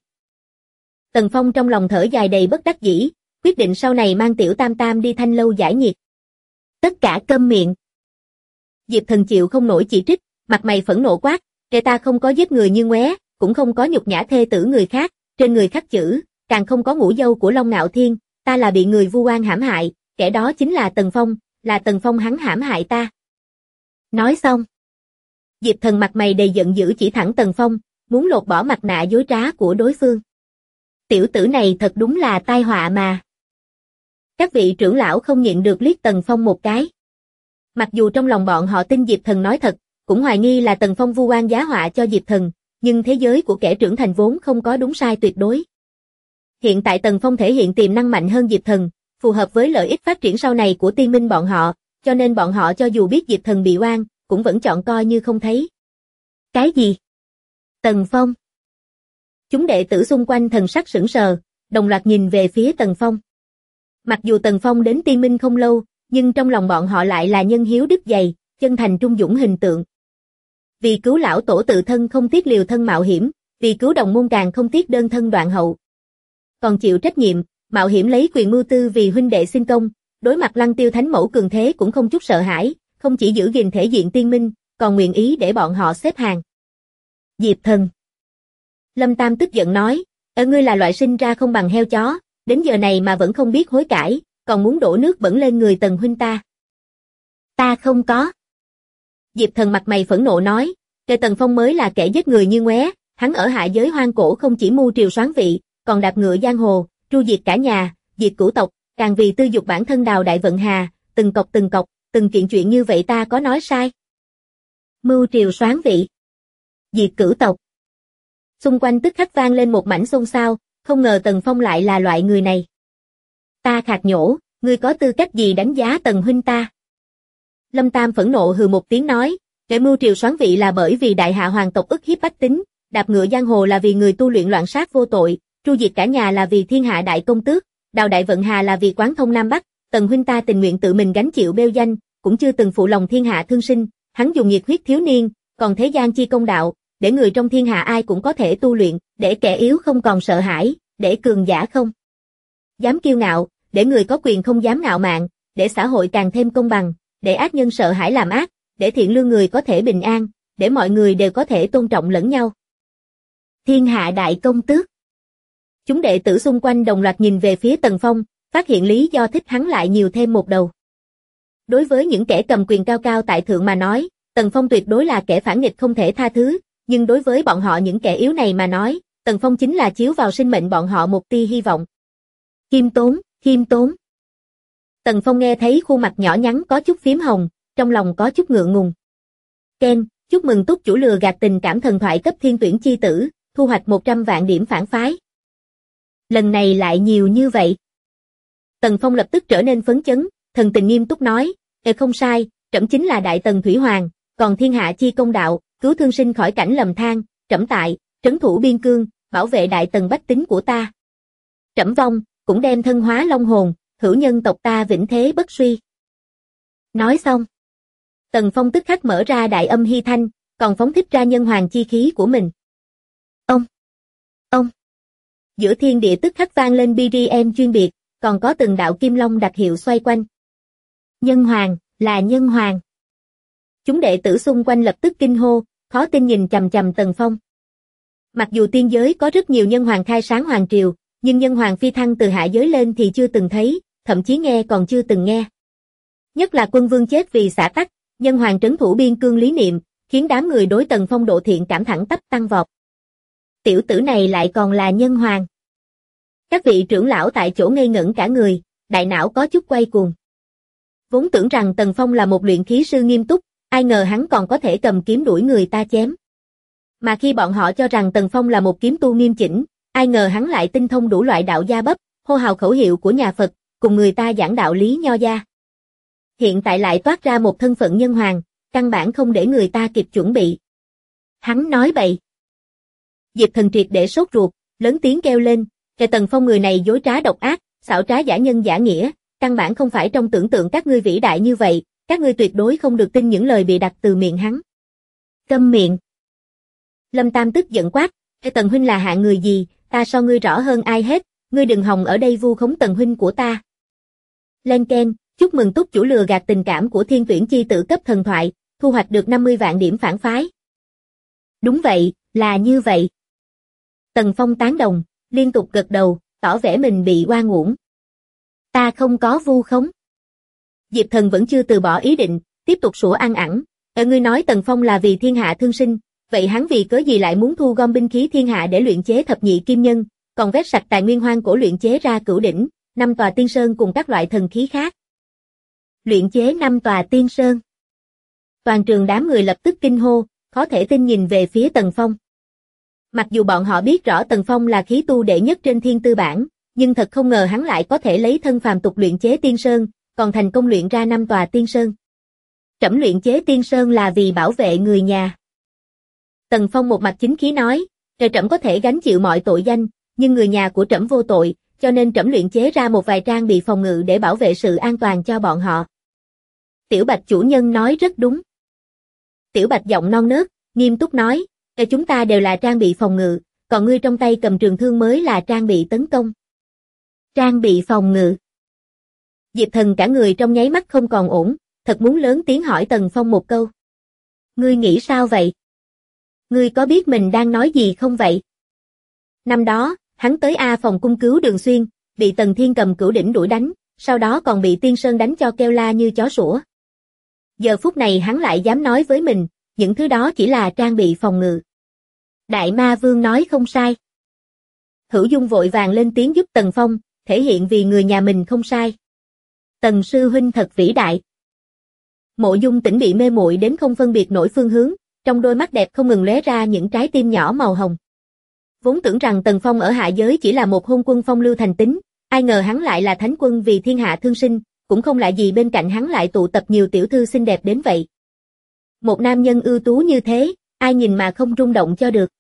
Tần Phong trong lòng thở dài đầy bất đắc dĩ, quyết định sau này mang Tiểu Tam Tam đi thanh lâu giải nhiệt. Tất cả câm miệng. Diệp Thần chịu không nổi chỉ trích, mặt mày phẫn nộ quát, kẻ ta không có giết người như ngoé, cũng không có nhục nhã thê tử người khác, trên người khắc chữ, càng không có ngũ dâu của Long Nạo Thiên, ta là bị người vu oan hãm hại, kẻ đó chính là Tần Phong, là Tần Phong hắn hãm hại ta. Nói xong, Diệp Thần mặt mày đầy giận dữ chỉ thẳng Tần Phong, muốn lột bỏ mặt nạ dối trá của đối phương. Tiểu tử này thật đúng là tai họa mà. Các vị trưởng lão không nhịn được liếc Tần Phong một cái. Mặc dù trong lòng bọn họ tin Diệp Thần nói thật, cũng hoài nghi là Tần Phong vu oan giá họa cho Diệp Thần, nhưng thế giới của kẻ trưởng thành vốn không có đúng sai tuyệt đối. Hiện tại Tần Phong thể hiện tiềm năng mạnh hơn Diệp Thần, phù hợp với lợi ích phát triển sau này của tiên minh bọn họ, cho nên bọn họ cho dù biết Diệp Thần bị oan, cũng vẫn chọn coi như không thấy. Cái gì? Tần Phong? Chúng đệ tử xung quanh thần sắc sững sờ, đồng loạt nhìn về phía Tần Phong. Mặc dù Tần Phong đến tiên minh không lâu, nhưng trong lòng bọn họ lại là nhân hiếu đức dày, chân thành trung dũng hình tượng. Vì cứu lão tổ tự thân không tiếc liều thân mạo hiểm, vì cứu đồng môn càng không tiếc đơn thân đoạn hậu. Còn chịu trách nhiệm, mạo hiểm lấy quyền mưu tư vì huynh đệ xin công, đối mặt Lăng Tiêu Thánh Mẫu cường thế cũng không chút sợ hãi, không chỉ giữ gìn thể diện tiên minh, còn nguyện ý để bọn họ xếp hàng. Diệp Thần. Lâm Tam tức giận nói, ngươi là loại sinh ra không bằng heo chó, đến giờ này mà vẫn không biết hối cải, còn muốn đổ nước bẩn lên người Tần huynh ta. Ta không có. Diệp Thần mặt mày phẫn nộ nói, kẻ Tần Phong mới là kẻ giết người như ngoé, hắn ở hạ giới hoang cổ không chỉ mưu triều soán vị, còn đạp ngựa giang hồ, tru diệt cả nhà, diệt cửu tộc, càng vì tư dục bản thân đào đại vận hà, từng cọc, từng kiện chuyện như vậy ta có nói sai. Mưu triều soán vị, diệt cửu tộc. Xung quanh tức khắc vang lên một mảnh xôn xao, không ngờ Tần Phong lại là loại người này. Ta khạc nhổ, ngươi có tư cách gì đánh giá Tần huynh ta? Lâm Tam phẫn nộ hừ một tiếng nói, kẻ mưu triều soán vị là bởi vì đại hạ hoàng tộc ức hiếp bách tính, đạp ngựa giang hồ là vì người tu luyện loạn sát vô tội, tru diệt cả nhà là vì thiên hạ đại công tước, đào đại vận hà là vì quán thông Nam Bắc, Tần huynh ta tình nguyện tự mình gánh chịu bêu danh, cũng chưa từng phụ lòng thiên hạ thương sinh, hắn dùng nhiệt huyết thiếu niên, còn thế gian chi công đạo, để người trong thiên hạ ai cũng có thể tu luyện, để kẻ yếu không còn sợ hãi, để cường giả không dám kiêu ngạo, để người có quyền không dám ngạo mạn, để xã hội càng thêm công bằng, để ác nhân sợ hãi làm ác, để thiện lương người có thể bình an, để mọi người đều có thể tôn trọng lẫn nhau. Thiên hạ đại công tước. Chúng đệ tử xung quanh đồng loạt nhìn về phía Tần Phong, phát hiện lý do thích hắn lại nhiều thêm một đầu. Đối với những kẻ cầm quyền cao cao tại thượng mà nói, Tần Phong tuyệt đối là kẻ phản nghịch không thể tha thứ, nhưng đối với bọn họ những kẻ yếu này mà nói, Tần Phong chính là chiếu vào sinh mệnh bọn họ một tia hy vọng. Khiêm tốn, khiêm tốn. Tần Phong nghe thấy khuôn mặt nhỏ nhắn có chút phím hồng, trong lòng có chút ngượng ngùng. Ken, chúc mừng túc chủ lừa gạt tình cảm thần thoại cấp thiên tuyển chi tử, thu hoạch 100 vạn điểm phản phái. Lần này lại nhiều như vậy. Tần Phong lập tức trở nên phấn chấn, thần tình nghiêm túc nói, không sai, trẫm chính là Đại Tần Thủy Hoàng, còn thiên hạ chi công đạo, cứu thương sinh khỏi cảnh lầm than, trẫm tại, trấn thủ biên cương, bảo vệ Đại Tần bách tính của ta. Trẫm vong, cũng đem thân hóa long hồn, hữu nhân tộc ta vĩnh thế bất suy. Nói xong, Tần Phong tức khắc mở ra đại âm hy thanh, còn phóng thích ra nhân hoàng chi khí của mình. Ông. Giữa thiên địa tức khắc vang lên BGM chuyên biệt, còn có từng đạo kim long đặc hiệu xoay quanh. Nhân hoàng, là nhân hoàng. Chúng đệ tử xung quanh lập tức kinh hô, khó tin nhìn chằm chằm Tần Phong. Mặc dù tiên giới có rất nhiều nhân hoàng khai sáng hoàng triều, nhưng nhân hoàng phi thăng từ hạ giới lên thì chưa từng thấy, thậm chí nghe còn chưa từng nghe. Nhất là quân vương chết vì xã tắc, nhân hoàng trấn thủ biên cương lý niệm, khiến đám người đối Tần Phong độ thiện cảm thẳng tắp tăng vọt. Tiểu tử này lại còn là nhân hoàng. Các vị trưởng lão tại chỗ ngây ngẩn cả người, đại não có chút quay cuồng. Vốn tưởng rằng Tần Phong là một luyện khí sư nghiêm túc, ai ngờ hắn còn có thể cầm kiếm đuổi người ta chém. Mà khi bọn họ cho rằng Tần Phong là một kiếm tu nghiêm chỉnh, ai ngờ hắn lại tinh thông đủ loại đạo gia bấp, hô hào khẩu hiệu của nhà Phật, cùng người ta giảng đạo lý nho gia. Hiện tại lại toát ra một thân phận nhân hoàng, căn bản không để người ta kịp chuẩn bị. Hắn nói bậy. Diệp Thần triệt để sốt ruột, lớn tiếng kêu lên, kẻ Tần Phong người này dối trá độc ác, xảo trá giả nhân giả nghĩa, căn bản không phải trong tưởng tượng các ngươi vĩ đại như vậy, các ngươi tuyệt đối không được tin những lời bị đặt từ miệng hắn. Câm miệng. Lâm Tam tức giận quát, kẻ Tần huynh là hạng người gì, ta so ngươi rõ hơn ai hết, ngươi đừng hòng ở đây vu khống Tần huynh của ta. Lên Ken, chúc mừng túc chủ lừa gạt tình cảm của thiên tuyển chi tử cấp thần thoại, thu hoạch được 50 vạn điểm phản phái. Đúng vậy, là như vậy. Tần Phong tán đồng, liên tục gật đầu, tỏ vẻ mình bị oan uổng. Ta không có vu khống. Diệp Thần vẫn chưa từ bỏ ý định, tiếp tục sủa ăn ẳng. Ngươi nói Tần Phong là vì thiên hạ thương sinh, vậy hắn vì cớ gì lại muốn thu gom binh khí thiên hạ để luyện chế thập nhị kim nhân, còn vét sạch tài nguyên hoang cổ luyện chế ra cửu đỉnh, 5 tòa tiên sơn cùng các loại thần khí khác. Luyện chế 5 tòa tiên sơn. Toàn trường đám người lập tức kinh hô, khó thể tin nhìn về phía Tần Phong. Mặc dù bọn họ biết rõ Tần Phong là khí tu đệ nhất trên thiên tư bảng, nhưng thật không ngờ hắn lại có thể lấy thân phàm tục luyện chế tiên sơn, còn thành công luyện ra 5 tòa tiên sơn. Trẫm luyện chế tiên sơn là vì bảo vệ người nhà. Tần Phong một mặt chính khí nói, trẫm có thể gánh chịu mọi tội danh, nhưng người nhà của trẫm vô tội, cho nên trẫm luyện chế ra một vài trang bị phòng ngự để bảo vệ sự an toàn cho bọn họ. Tiểu Bạch chủ nhân nói rất đúng. Tiểu Bạch giọng non nớt, nghiêm túc nói, chúng ta đều là trang bị phòng ngự, còn ngươi trong tay cầm trường thương mới là trang bị tấn công. Trang bị phòng ngự. Diệp Thần cả người trong nháy mắt không còn ổn, thật muốn lớn tiếng hỏi Tần Phong một câu. Ngươi nghĩ sao vậy? Ngươi có biết mình đang nói gì không vậy? Năm đó, hắn tới A phòng cung cứu Đường Xuyên, bị Tần Thiên cầm cửu đỉnh đuổi đánh, sau đó còn bị Tiên Sơn đánh cho kêu la như chó sủa. Giờ phút này hắn lại dám nói với mình, những thứ đó chỉ là trang bị phòng ngự. Đại Ma Vương nói không sai. Hữu Dung vội vàng lên tiếng giúp Tần Phong, thể hiện vì người nhà mình không sai. Tần sư huynh thật vĩ đại. Mộ Dung Tĩnh bị mê muội đến không phân biệt nổi phương hướng, trong đôi mắt đẹp không ngừng lóe ra những trái tim nhỏ màu hồng. Vốn tưởng rằng Tần Phong ở hạ giới chỉ là một hôn quân phong lưu thành tính, ai ngờ hắn lại là thánh quân vì thiên hạ thương sinh, cũng không lạ gì bên cạnh hắn lại tụ tập nhiều tiểu thư xinh đẹp đến vậy. Một nam nhân ưu tú như thế, ai nhìn mà không rung động cho được.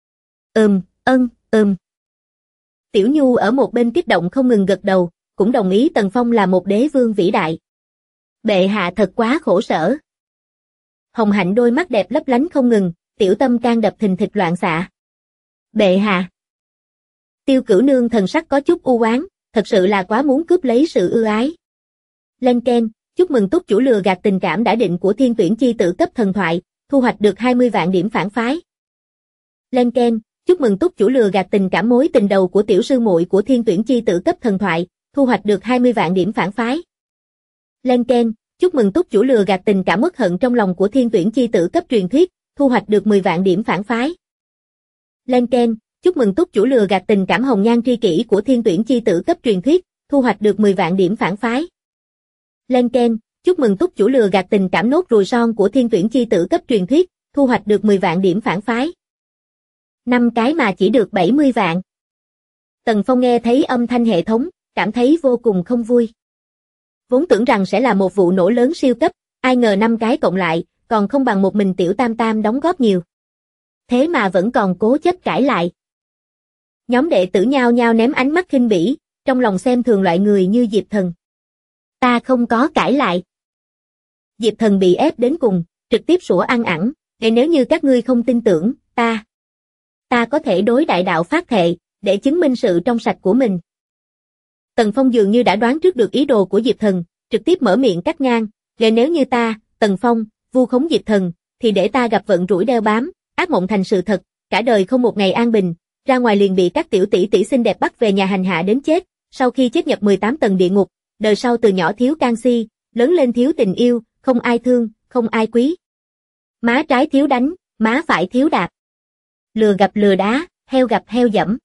Tiểu Nhu ở một bên kích động không ngừng gật đầu, cũng đồng ý Tần Phong là một đế vương vĩ đại. Bệ hạ thật quá khổ sở. Hồng Hạnh đôi mắt đẹp lấp lánh không ngừng, tiểu tâm can đập thình thịch loạn xạ. Bệ hạ. Tiêu Cửu Nương thần sắc có chút u oán, thật sự là quá muốn cướp lấy sự ưu ái. Lên Ken, chúc mừng túc chủ lừa gạt tình cảm đã định của Thiên Tuyển chi tử cấp thần thoại, thu hoạch được 20 vạn điểm phản phái. Lên Ken, chúc mừng túc chủ lừa gạt tình cảm mối tình đầu của tiểu sư muội của Thiên Tuyển chi tử cấp thần thoại, thu hoạch được 20 vạn điểm phản phái. Lên Ken, chúc mừng túc chủ lừa gạt tình cảm uất hận trong lòng của Thiên Tuyển chi tử cấp truyền thuyết, thu hoạch được 10 vạn điểm phản phái. Lên Ken, chúc mừng túc chủ lừa gạt tình cảm hồng nhan tri kỷ của Thiên Tuyển chi tử cấp truyền thuyết, thu hoạch được 10 vạn điểm phản phái. Lên Ken, chúc mừng túc chủ lừa gạt tình cảm nốt ruồi son của Thiên Tuyển chi tử cấp truyền thuyết, thu hoạch được 10 vạn điểm phản phái. 5 cái mà chỉ được 70 vạn. Tần Phong nghe thấy âm thanh hệ thống, cảm thấy vô cùng không vui. Vốn tưởng rằng sẽ là một vụ nổ lớn siêu cấp, ai ngờ 5 cái cộng lại, còn không bằng một mình tiểu tam tam đóng góp nhiều. Thế mà vẫn còn cố chấp cãi lại. Nhóm đệ tử nhao nhao ném ánh mắt khinh bỉ, trong lòng xem thường loại người như Diệp Thần. Ta không có cãi lại. Diệp Thần bị ép đến cùng, trực tiếp sủa ăn ẳng, nếu như các ngươi không tin tưởng, ta có thể đối đại đạo phát thệ, để chứng minh sự trong sạch của mình. Tần Phong dường như đã đoán trước được ý đồ của Diệp Thần, trực tiếp mở miệng cắt ngang, nếu như ta, Tần Phong, vu khống Diệp Thần, thì để ta gặp vận rủi đeo bám, ác mộng thành sự thật, cả đời không một ngày an bình, ra ngoài liền bị các tiểu tỷ tỷ xinh đẹp bắt về nhà hành hạ đến chết, sau khi chết nhập 18 tầng địa ngục, đời sau từ nhỏ thiếu canxi, lớn lên thiếu tình yêu, không ai thương, không ai quý. Má trái thiếu đánh, má phải thiếu đạp. Lừa gặp lừa đá, heo gặp heo dẫm.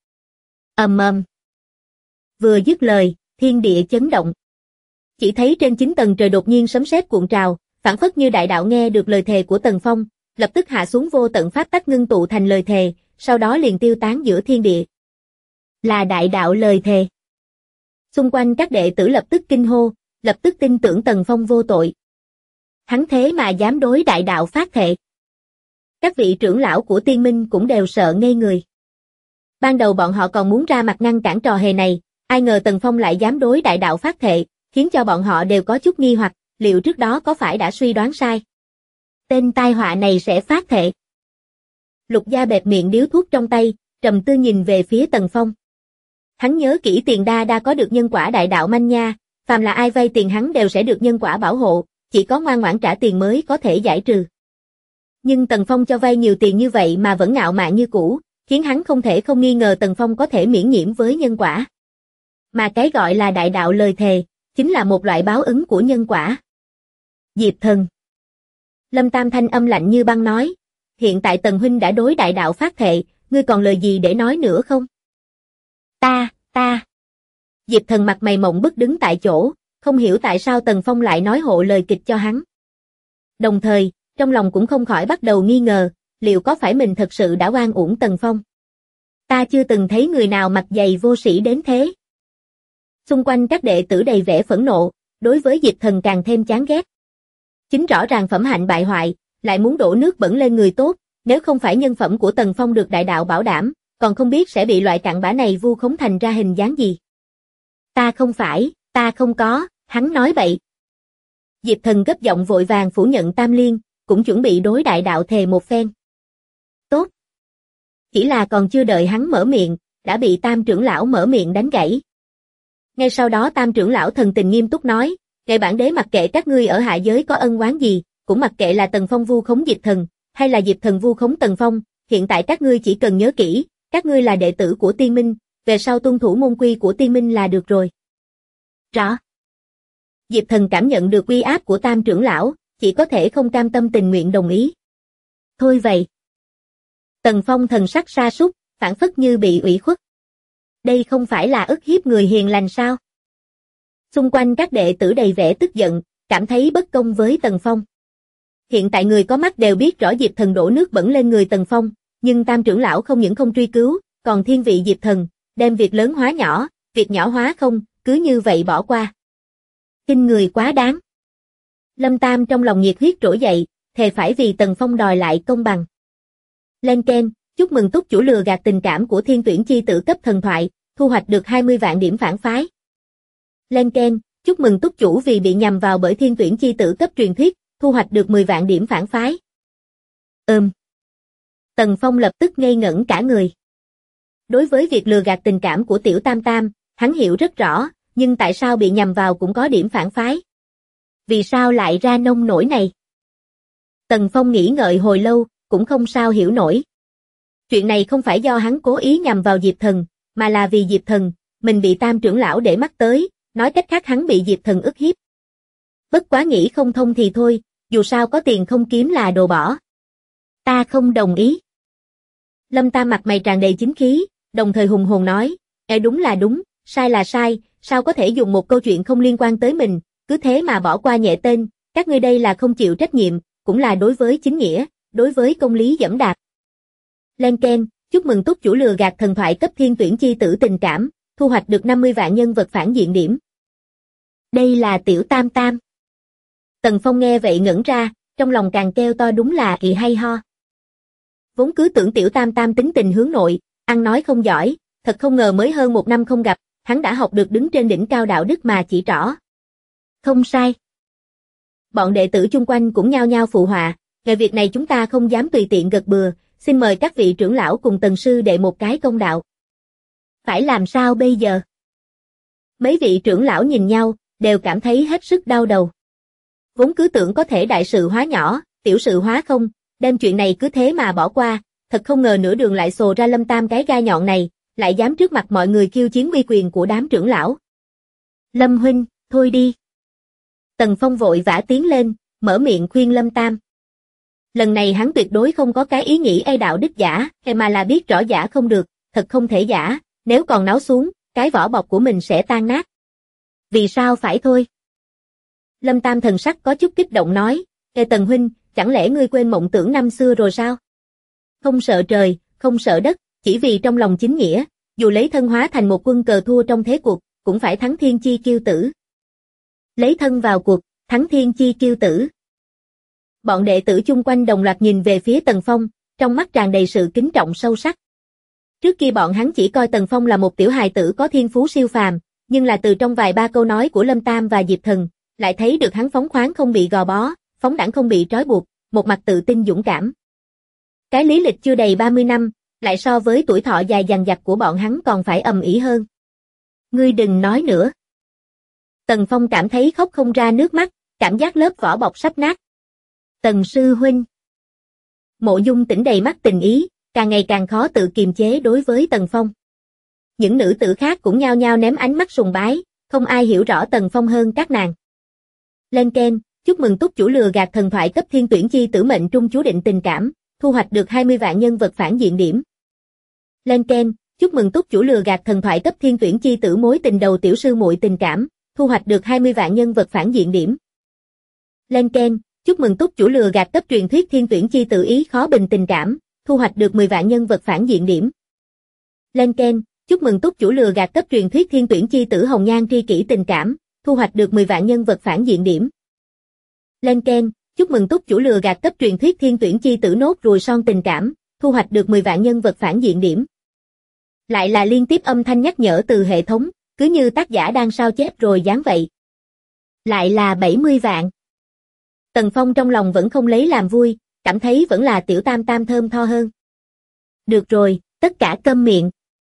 Vừa dứt lời, thiên địa chấn động. Chỉ thấy trên 9 tầng trời đột nhiên sấm sét cuộn trào, phảng phất như đại đạo nghe được lời thề của Tần Phong, lập tức hạ xuống vô tận pháp tắc ngưng tụ thành lời thề, sau đó liền tiêu tán giữa thiên địa. Là đại đạo lời thề. Xung quanh các đệ tử lập tức kinh hô, lập tức tin tưởng Tần Phong vô tội. Hắn thế mà dám đối đại đạo phát thệ. Các vị trưởng lão của Tiên Minh cũng đều sợ ngây người. Ban đầu bọn họ còn muốn ra mặt ngăn cản trò hề này, ai ngờ Tần Phong lại dám đối đại đạo phát thệ, khiến cho bọn họ đều có chút nghi hoặc, liệu trước đó có phải đã suy đoán sai. Tên tai họa này sẽ phát thệ. Lục Gia bẹp miệng điếu thuốc trong tay, trầm tư nhìn về phía Tần Phong. Hắn nhớ kỹ Tiền Đa Đa có được nhân quả đại đạo manh nha, phàm là ai vay tiền hắn đều sẽ được nhân quả bảo hộ, chỉ có ngoan ngoãn trả tiền mới có thể giải trừ. Nhưng Tần Phong cho vay nhiều tiền như vậy mà vẫn ngạo mạn như cũ, khiến hắn không thể không nghi ngờ Tần Phong có thể miễn nhiễm với nhân quả. Mà cái gọi là đại đạo lời thề, chính là một loại báo ứng của nhân quả. Diệp Thần. Lâm Tam thanh âm lạnh như băng nói, hiện tại Tần huynh đã đối đại đạo phát thệ, ngươi còn lời gì để nói nữa không? Ta. Diệp Thần mặt mày mộng bức đứng tại chỗ, không hiểu tại sao Tần Phong lại nói hộ lời kịch cho hắn. Đồng thời, trong lòng cũng không khỏi bắt đầu nghi ngờ, liệu có phải mình thật sự đã oan uổng Tần Phong. Ta chưa từng thấy người nào mặt dày vô sĩ đến thế. Xung quanh các đệ tử đầy vẻ phẫn nộ, đối với Diệp Thần càng thêm chán ghét. Chính rõ ràng phẩm hạnh bại hoại, lại muốn đổ nước bẩn lên người tốt, nếu không phải nhân phẩm của Tần Phong được đại đạo bảo đảm, còn không biết sẽ bị loại cặn bã này vu khống thành ra hình dáng gì. Ta không phải, ta không có, hắn nói bậy. Diệp Thần gấp giọng vội vàng phủ nhận Tam Liên, cũng chuẩn bị đối đại đạo thề một phen. Tốt. Chỉ là còn chưa đợi hắn mở miệng, đã bị Tam trưởng lão mở miệng đánh gãy. Ngay sau đó Tam trưởng lão thần tình nghiêm túc nói, Ngài bản đế mặc kệ các ngươi ở hạ giới có ân oán gì, cũng mặc kệ là Tần Phong vu khống Diệp Thần, hay là Diệp Thần vu khống Tần Phong, hiện tại các ngươi chỉ cần nhớ kỹ, các ngươi là đệ tử của Tiên Minh, về sau tuân thủ môn quy của Tiên Minh là được rồi. Rõ. Diệp Thần cảm nhận được uy áp của Tam trưởng lão, chỉ có thể không cam tâm tình nguyện đồng ý. Thôi vậy. Tần Phong thần sắc sa sút, phảng phất như bị ủy khuất. Đây không phải là ức hiếp người hiền lành sao? Xung quanh các đệ tử đầy vẻ tức giận, cảm thấy bất công với Tần Phong. Hiện tại người có mắt đều biết rõ Diệp Thần đổ nước bẩn lên người Tần Phong, nhưng Tam trưởng lão không những không truy cứu, còn thiên vị Diệp Thần, đem việc lớn hóa nhỏ, việc nhỏ hóa không, cứ như vậy bỏ qua. Khinh người quá đáng. Lâm Tam trong lòng nhiệt huyết trỗi dậy, thề phải vì Tần Phong đòi lại công bằng. Lên keng, chúc mừng túc chủ lừa gạt tình cảm của thiên tuyển chi tử cấp thần thoại, thu hoạch được 20 vạn điểm phản phái. Lên keng, chúc mừng túc chủ vì bị nhầm vào bởi thiên tuyển chi tử cấp truyền thuyết, thu hoạch được 10 vạn điểm phản phái. Tần Phong lập tức ngây ngẩn cả người. Đối với việc lừa gạt tình cảm của tiểu Tam Tam, hắn hiểu rất rõ, nhưng tại sao bị nhầm vào cũng có điểm phản phái? Vì sao lại ra nông nổi này? Tần Phong nghĩ ngợi hồi lâu, cũng không sao hiểu nổi. Chuyện này không phải do hắn cố ý nhằm vào Diệp Thần, mà là vì Diệp Thần, mình bị Tam trưởng lão để mắt tới, nói cách khác hắn bị Diệp Thần ức hiếp. Bất quá nghĩ không thông thì thôi, dù sao có tiền không kiếm là đồ bỏ. Ta không đồng ý. Lâm Tam mặt mày tràn đầy chính khí, đồng thời hùng hồn nói, đúng là đúng, sai là sai, sao có thể dùng một câu chuyện không liên quan tới mình, cứ thế mà bỏ qua nhẹ tên, các ngươi đây là không chịu trách nhiệm, cũng là đối với chính nghĩa, đối với công lý dẫm đạp. Lên keng, chúc mừng túc chủ lừa gạt thần thoại cấp thiên tuyển chi tử tình cảm, thu hoạch được 50 vạn nhân vật phản diện điểm. Đây là tiểu Tam Tam. Tần Phong nghe vậy ngẩn ra, trong lòng càng kêu to đúng là kỳ hay ho. Vốn cứ tưởng tiểu Tam Tam tính tình hướng nội, ăn nói không giỏi, thật không ngờ mới hơn 1 năm không gặp, hắn đã học được đứng trên đỉnh cao đạo đức mà chỉ trỏ. Không sai. Bọn đệ tử chung quanh cũng nhao nhao phụ họa, về việc này chúng ta không dám tùy tiện gật bừa, xin mời các vị trưởng lão cùng Tần sư đệ một cái công đạo. Phải làm sao bây giờ? Mấy vị trưởng lão nhìn nhau, đều cảm thấy hết sức đau đầu. Vốn cứ tưởng có thể đại sự hóa nhỏ, tiểu sự hóa không, đem chuyện này cứ thế mà bỏ qua, thật không ngờ nửa đường lại xồ ra Lâm Tam cái gai nhọn này, lại dám trước mặt mọi người khiêu chiến uy quyền của đám trưởng lão. Lâm huynh, thôi đi. Tần Phong vội vã tiến lên, mở miệng khuyên Lâm Tam. Lần này hắn tuyệt đối không có cái ý nghĩ đạo đức giả, mà là biết rõ giả không được, thật không thể giả, nếu còn náo xuống, cái vỏ bọc của mình sẽ tan nát. Vì sao phải thôi? Lâm Tam thần sắc có chút kích động nói, Tần huynh, chẳng lẽ ngươi quên mộng tưởng năm xưa rồi sao? Không sợ trời, không sợ đất, chỉ vì trong lòng chính nghĩa, dù lấy thân hóa thành một quân cờ thua trong thế cuộc, cũng phải thắng thiên chi kiêu tử. Lấy thân vào cuộc, thắng thiên chi kiêu tử. Bọn đệ tử chung quanh đồng loạt nhìn về phía Tần Phong, trong mắt tràn đầy sự kính trọng sâu sắc. Trước kia bọn hắn chỉ coi Tần Phong là một tiểu hài tử có thiên phú siêu phàm, nhưng là từ trong vài ba câu nói của Lâm Tam và Diệp Thần, lại thấy được hắn phóng khoáng không bị gò bó, phóng đãng không bị trói buộc, một mặt tự tin dũng cảm. Cái lý lịch chưa đầy 30 năm, lại so với tuổi thọ dài dằng dặc của bọn hắn còn phải ầm ĩ hơn. Ngươi đừng nói nữa. Tần Phong cảm thấy khóc không ra nước mắt, cảm giác lớp vỏ bọc sắp nát. Tần sư huynh. Mộ Dung Tĩnh đầy mắt tình ý, càng ngày càng khó tự kiềm chế đối với Tần Phong. Những nữ tử khác cũng nhao nhao ném ánh mắt sùng bái, không ai hiểu rõ Tần Phong hơn các nàng. Lên keng, chúc mừng túc chủ lừa gạt thần thoại cấp thiên tuyển chi tử mệnh trung chú định tình cảm, thu hoạch được 20 vạn nhân vật phản diện điểm. Lên keng, chúc mừng túc chủ lừa gạt thần thoại cấp thiên tuyển chi tử mối tình đầu tiểu sư muội tình cảm, thu hoạch được 20 vạn nhân vật phản diện điểm. Lên keng, chúc mừng túc chủ lừa gạt cấp truyền thuyết thiên tuyển chi tự ý khó bình tình cảm, thu hoạch được 10 vạn nhân vật phản diện điểm. Lên Ken, chúc mừng túc chủ lừa gạt cấp truyền thuyết thiên tuyển chi tử hồng nhan tri kỷ tình cảm, thu hoạch được 10 vạn nhân vật phản diện điểm. Lên Ken, chúc mừng túc chủ lừa gạt cấp truyền thuyết thiên tuyển chi tử nốt ruồi son tình cảm, thu hoạch được 10 vạn nhân vật phản diện điểm. Lại là liên tiếp âm thanh nhắc nhở từ hệ thống, cứ như tác giả đang sao chép rồi dán vậy. Lại là 70 vạn. Tần Phong trong lòng vẫn không lấy làm vui, cảm thấy vẫn là tiểu tam tam thơm tho hơn. Được rồi, tất cả câm miệng.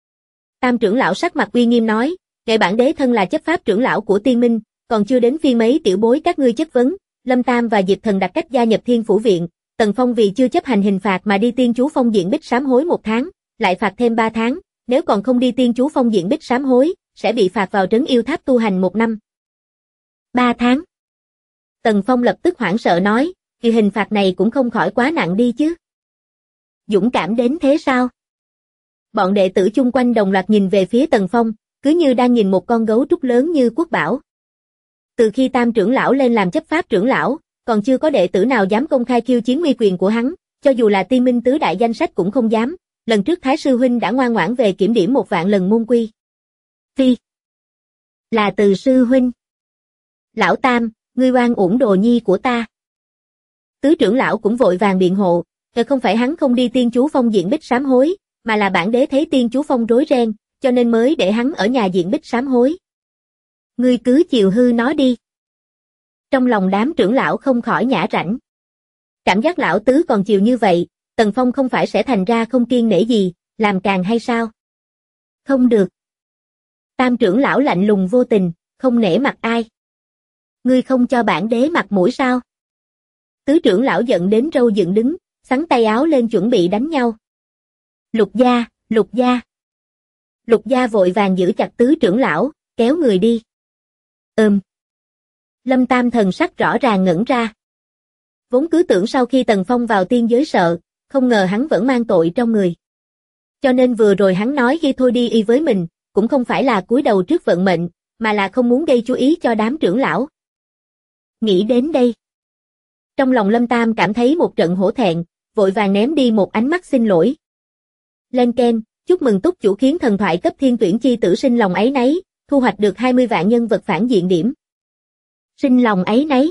Tam trưởng lão sắc mặt uy nghiêm nói, ngài bản đế thân là chấp pháp trưởng lão của tiên minh, còn chưa đến phiên mấy tiểu bối các ngươi chất vấn. Lâm Tam và Diệp Thần đặt cách gia nhập Thiên Phủ Viện, Tần Phong vì chưa chấp hành hình phạt mà đi tiên chú phong diện bích sám hối 1 tháng, lại phạt thêm 3 tháng, nếu còn không đi tiên chú phong diện bích sám hối, sẽ bị phạt vào trấn yêu tháp tu hành 1 năm. 3 tháng. Tần Phong lập tức hoảng sợ nói, kỳ hình phạt này cũng không khỏi quá nặng đi chứ. Dũng cảm đến thế sao? Bọn đệ tử chung quanh đồng loạt nhìn về phía Tần Phong, cứ như đang nhìn một con gấu trúc lớn như quốc bảo. Từ khi Tam trưởng lão lên làm chấp pháp trưởng lão, còn chưa có đệ tử nào dám công khai khiêu chiến uy quyền của hắn, cho dù là tiên minh tứ đại danh sách cũng không dám. Lần trước Thái sư huynh đã ngoan ngoãn về kiểm điểm 1 vạn lần môn quy. Phi. Là Từ sư huynh. Lão Tam, ngươi oan uổng đồ nhi của ta. Tứ trưởng lão cũng vội vàng biện hộ, không phải hắn không đi tiên chú phong diện bích sám hối, mà là bản đế thấy tiên chú phong rối ren, cho nên mới để hắn ở nhà diện bích sám hối. Ngươi cứ chiều hư nó đi. Trong lòng đám trưởng lão không khỏi nhả rãnh. Cảm giác lão tứ còn chiều như vậy, Tần Phong không phải sẽ thành ra không kiêng nể gì, làm càng hay sao? Không được. Tam trưởng lão lạnh lùng vô tình, không nể mặt ai. Ngươi không cho bản đế mặt mũi sao? Tứ trưởng lão giận đến râu dựng đứng, xắn tay áo lên chuẩn bị đánh nhau. Lục gia, Lục gia. Lục gia vội vàng giữ chặt tứ trưởng lão, kéo người đi. Lâm Tam thần sắc rõ ràng ngẩn ra. Vốn cứ tưởng sau khi Tần Phong vào tiên giới sợ, không ngờ hắn vẫn mang tội trong người. Cho nên vừa rồi hắn nói khi thôi đi y với mình, cũng không phải là cúi đầu trước vận mệnh, mà là không muốn gây chú ý cho đám trưởng lão. Nghĩ đến đây. Trong lòng Lâm Tam cảm thấy một trận hổ thẹn, vội vàng ném đi một ánh mắt xin lỗi. Lên Ken, chúc mừng túc chủ khiến thần thoại cấp thiên tuyển chi tử sinh lòng áy náy, thu hoạch được 20 vạn nhân vật phản diện điểm. Sinh lòng áy náy.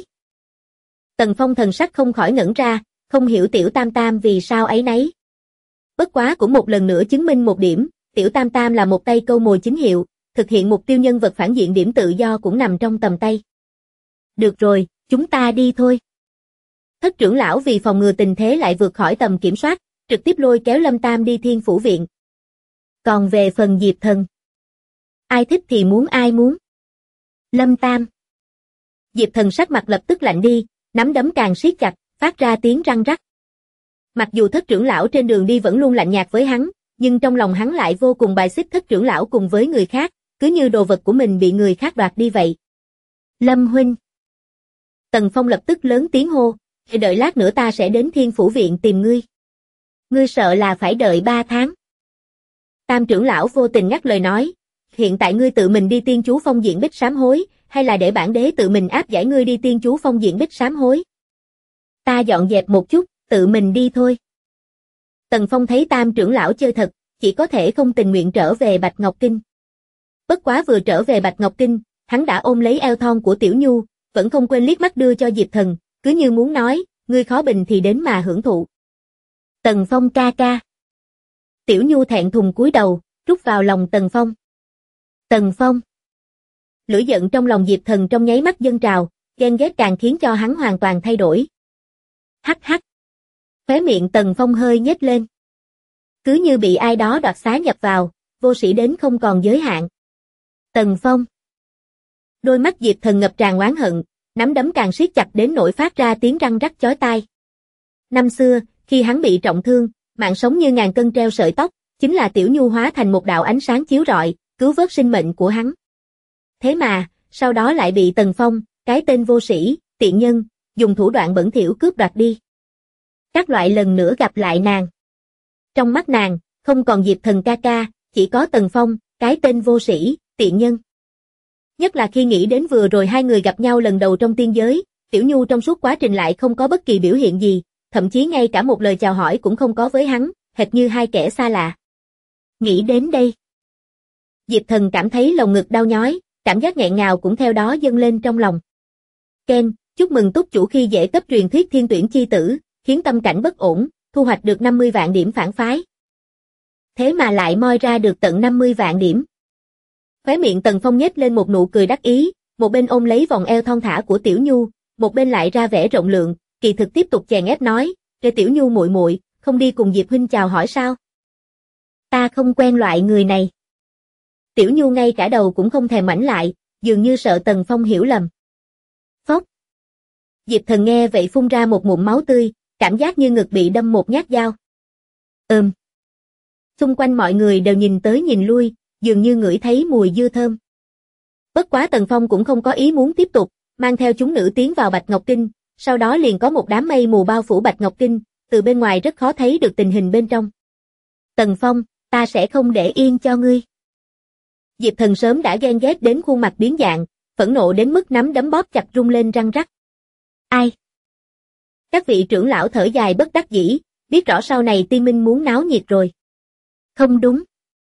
Tần Phong thần sắc không khỏi ngẩn ra, không hiểu tiểu tam tam vì sao áy náy. Bất quá cũng một lần nữa chứng minh một điểm, tiểu tam tam là một tay câu mồi chính hiệu, thực hiện mục tiêu nhân vật phản diện điểm tự do cũng nằm trong tầm tay. Được rồi, chúng ta đi thôi. Thất trưởng lão vì phòng ngừa tình thế lại vượt khỏi tầm kiểm soát, trực tiếp lôi kéo Lâm Tam đi Thiên Phủ Viện. Còn về phần Diệp Thần, ai thích thì muốn ai muốn. Lâm Tam. Diệp Thần sắc mặt lập tức lạnh đi, nắm đấm càng siết chặt, phát ra tiếng răng rắc. Mặc dù thất trưởng lão trên đường đi vẫn luôn lạnh nhạt với hắn, nhưng trong lòng hắn lại vô cùng bài xích thất trưởng lão cùng với người khác, cứ như đồ vật của mình bị người khác đoạt đi vậy. Lâm huynh. Tần Phong lập tức lớn tiếng hô, đợi lát nữa ta sẽ đến Thiên Phủ Viện tìm ngươi. Ngươi sợ là phải đợi 3 tháng. Tam trưởng lão vô tình ngắt lời nói, hiện tại ngươi tự mình đi tiên chú phong diện bích sám hối, hay là để bản đế tự mình áp giải ngươi đi tiên chú phong diện bích sám hối? Ta dọn dẹp một chút, tự mình đi thôi. Tần Phong thấy tam trưởng lão chơi thật, chỉ có thể không tình nguyện trở về Bạch Ngọc Kinh. Bất quá vừa trở về Bạch Ngọc Kinh, hắn đã ôm lấy eo thon của Tiểu Nhu, vẫn không quên liếc mắt đưa cho Diệp Thần, cứ như muốn nói, ngươi khó bình thì đến mà hưởng thụ. Tần Phong ca ca. Tiểu Nhu thẹn thùng cúi đầu, rút vào lòng Tần Phong. Tần Phong. Lửa giận trong lòng Diệp Thần trong nháy mắt dâng trào, ghen ghét càng khiến cho hắn hoàn toàn thay đổi. Hắc hắc. Khóe miệng Tần Phong hơi nhếch lên. Cứ như bị ai đó đoạt xá nhập vào, vô sĩ đến không còn giới hạn. Tần Phong. Đôi mắt Diệp Thần ngập tràn oán hận, nắm đấm càng siết chặt đến nỗi phát ra tiếng răng rắc chói tai. Năm xưa, khi hắn bị trọng thương, mạng sống như ngàn cân treo sợi tóc, chính là Tiểu Nhu hóa thành một đạo ánh sáng chiếu rọi, cứu vớt sinh mệnh của hắn. Thế mà, sau đó lại bị Tần Phong, cái tên vô sĩ, tiện nhân, dùng thủ đoạn bẩn thỉu cướp đoạt đi. Các loại lần nữa gặp lại nàng. Trong mắt nàng, không còn Diệp Thần ca ca, chỉ có Tần Phong, cái tên vô sĩ, tiện nhân. Nhất là khi nghĩ đến vừa rồi hai người gặp nhau lần đầu trong tiên giới, Tiểu Nhu trong suốt quá trình lại không có bất kỳ biểu hiện gì, thậm chí ngay cả một lời chào hỏi cũng không có với hắn, hệt như hai kẻ xa lạ. Nghĩ đến đây, Diệp Thần cảm thấy lồng ngực đau nhói, cảm giác nghẹn ngào cũng theo đó dâng lên trong lòng. Ken, chúc mừng túc chủ khi dễ cấp truyền thuyết thiên tuyển chi tử, khiến tâm cảnh bất ổn, thu hoạch được 50 vạn điểm phản phái. Thế mà lại moi ra được tận 50 vạn điểm. Khóe miệng Tần Phong nhếch lên một nụ cười đắc ý, một bên ôm lấy vòng eo thon thả của Tiểu Nhu, một bên lại ra vẻ rộng lượng, kỳ thực tiếp tục chèn ép nói, "Để Tiểu Nhu muội muội, không đi cùng Diệp huynh chào hỏi sao? Ta không quen loại người này." Tiểu Nhu ngay cả đầu cũng không thèm ngoảnh lại, dường như sợ Tần Phong hiểu lầm. Phốc. Diệp Thần nghe vậy phun ra một ngụm máu tươi, cảm giác như ngực bị đâm một nhát dao. Xung quanh mọi người đều nhìn tới nhìn lui, dường như ngửi thấy mùi dưa thơm. Bất quá Tần Phong cũng không có ý muốn tiếp tục, mang theo chúng nữ tiến vào Bạch Ngọc Kinh, sau đó liền có một đám mây mù bao phủ Bạch Ngọc Kinh, từ bên ngoài rất khó thấy được tình hình bên trong. Tần Phong, ta sẽ không để yên cho ngươi. Diệp Thần sớm đã ghen ghét đến khuôn mặt biến dạng, phẫn nộ đến mức nắm đấm bóp chặt rung lên răng rắc. Ai? Các vị trưởng lão thở dài bất đắc dĩ, biết rõ sau này Tiên Minh muốn náo nhiệt rồi. Không đúng.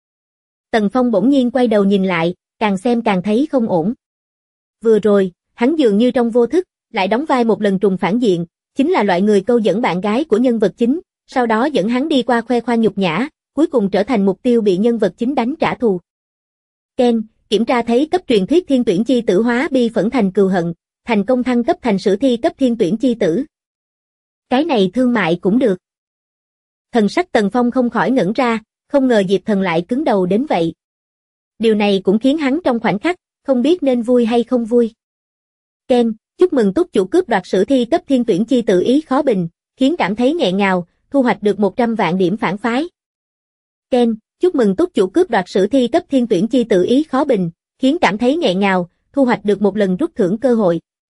Tần Phong bỗng nhiên quay đầu nhìn lại, càng xem càng thấy không ổn. Vừa rồi, hắn dường như trong vô thức, lại đóng vai một lần trùng phản diện, chính là loại người câu dẫn bạn gái của nhân vật chính, sau đó dẫn hắn đi qua khoe khoang nhục nhã, cuối cùng trở thành mục tiêu bị nhân vật chính đánh trả thù. Ken, kiểm tra thấy cấp truyền thuyết thiên tuyển chi tử hóa bi phẫn thành cừu hận, thành công thăng cấp thành sử thi cấp thiên tuyển chi tử. Cái này thương mại cũng được. Thần sắc Tần Phong không khỏi ngẩn ra, không ngờ Diệp Thần lại cứng đầu đến vậy. Điều này cũng khiến hắn trong khoảnh khắc, không biết nên vui hay không vui. Ken, chúc mừng túc chủ cướp đoạt sử thi cấp thiên tuyển chi tử ý khó bình, khiến cảm thấy nghẹn ngào, thu hoạch được 100 vạn điểm phản phái. Ken, chúc mừng túc chủ cướp đoạt sử thi cấp thiên tuyển chi tử ý khó bình, khiến cảm thấy nghẹn ngào, thu hoạch được một lần rút thưởng cơ hội.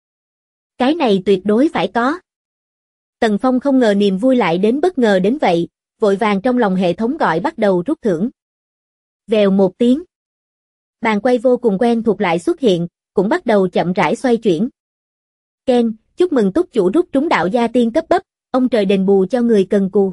Cái này tuyệt đối phải có. Tần Phong không ngờ niềm vui lại đến bất ngờ đến vậy, vội vàng trong lòng hệ thống gọi bắt đầu rút thưởng. Vèo một tiếng. Bàn quay vô cùng quen thuộc lại xuất hiện, cũng bắt đầu chậm rãi xoay chuyển. Ken, chúc mừng túc chủ rút trúng đạo gia tiên cấp bắp, ông trời đền bù cho người cần cù.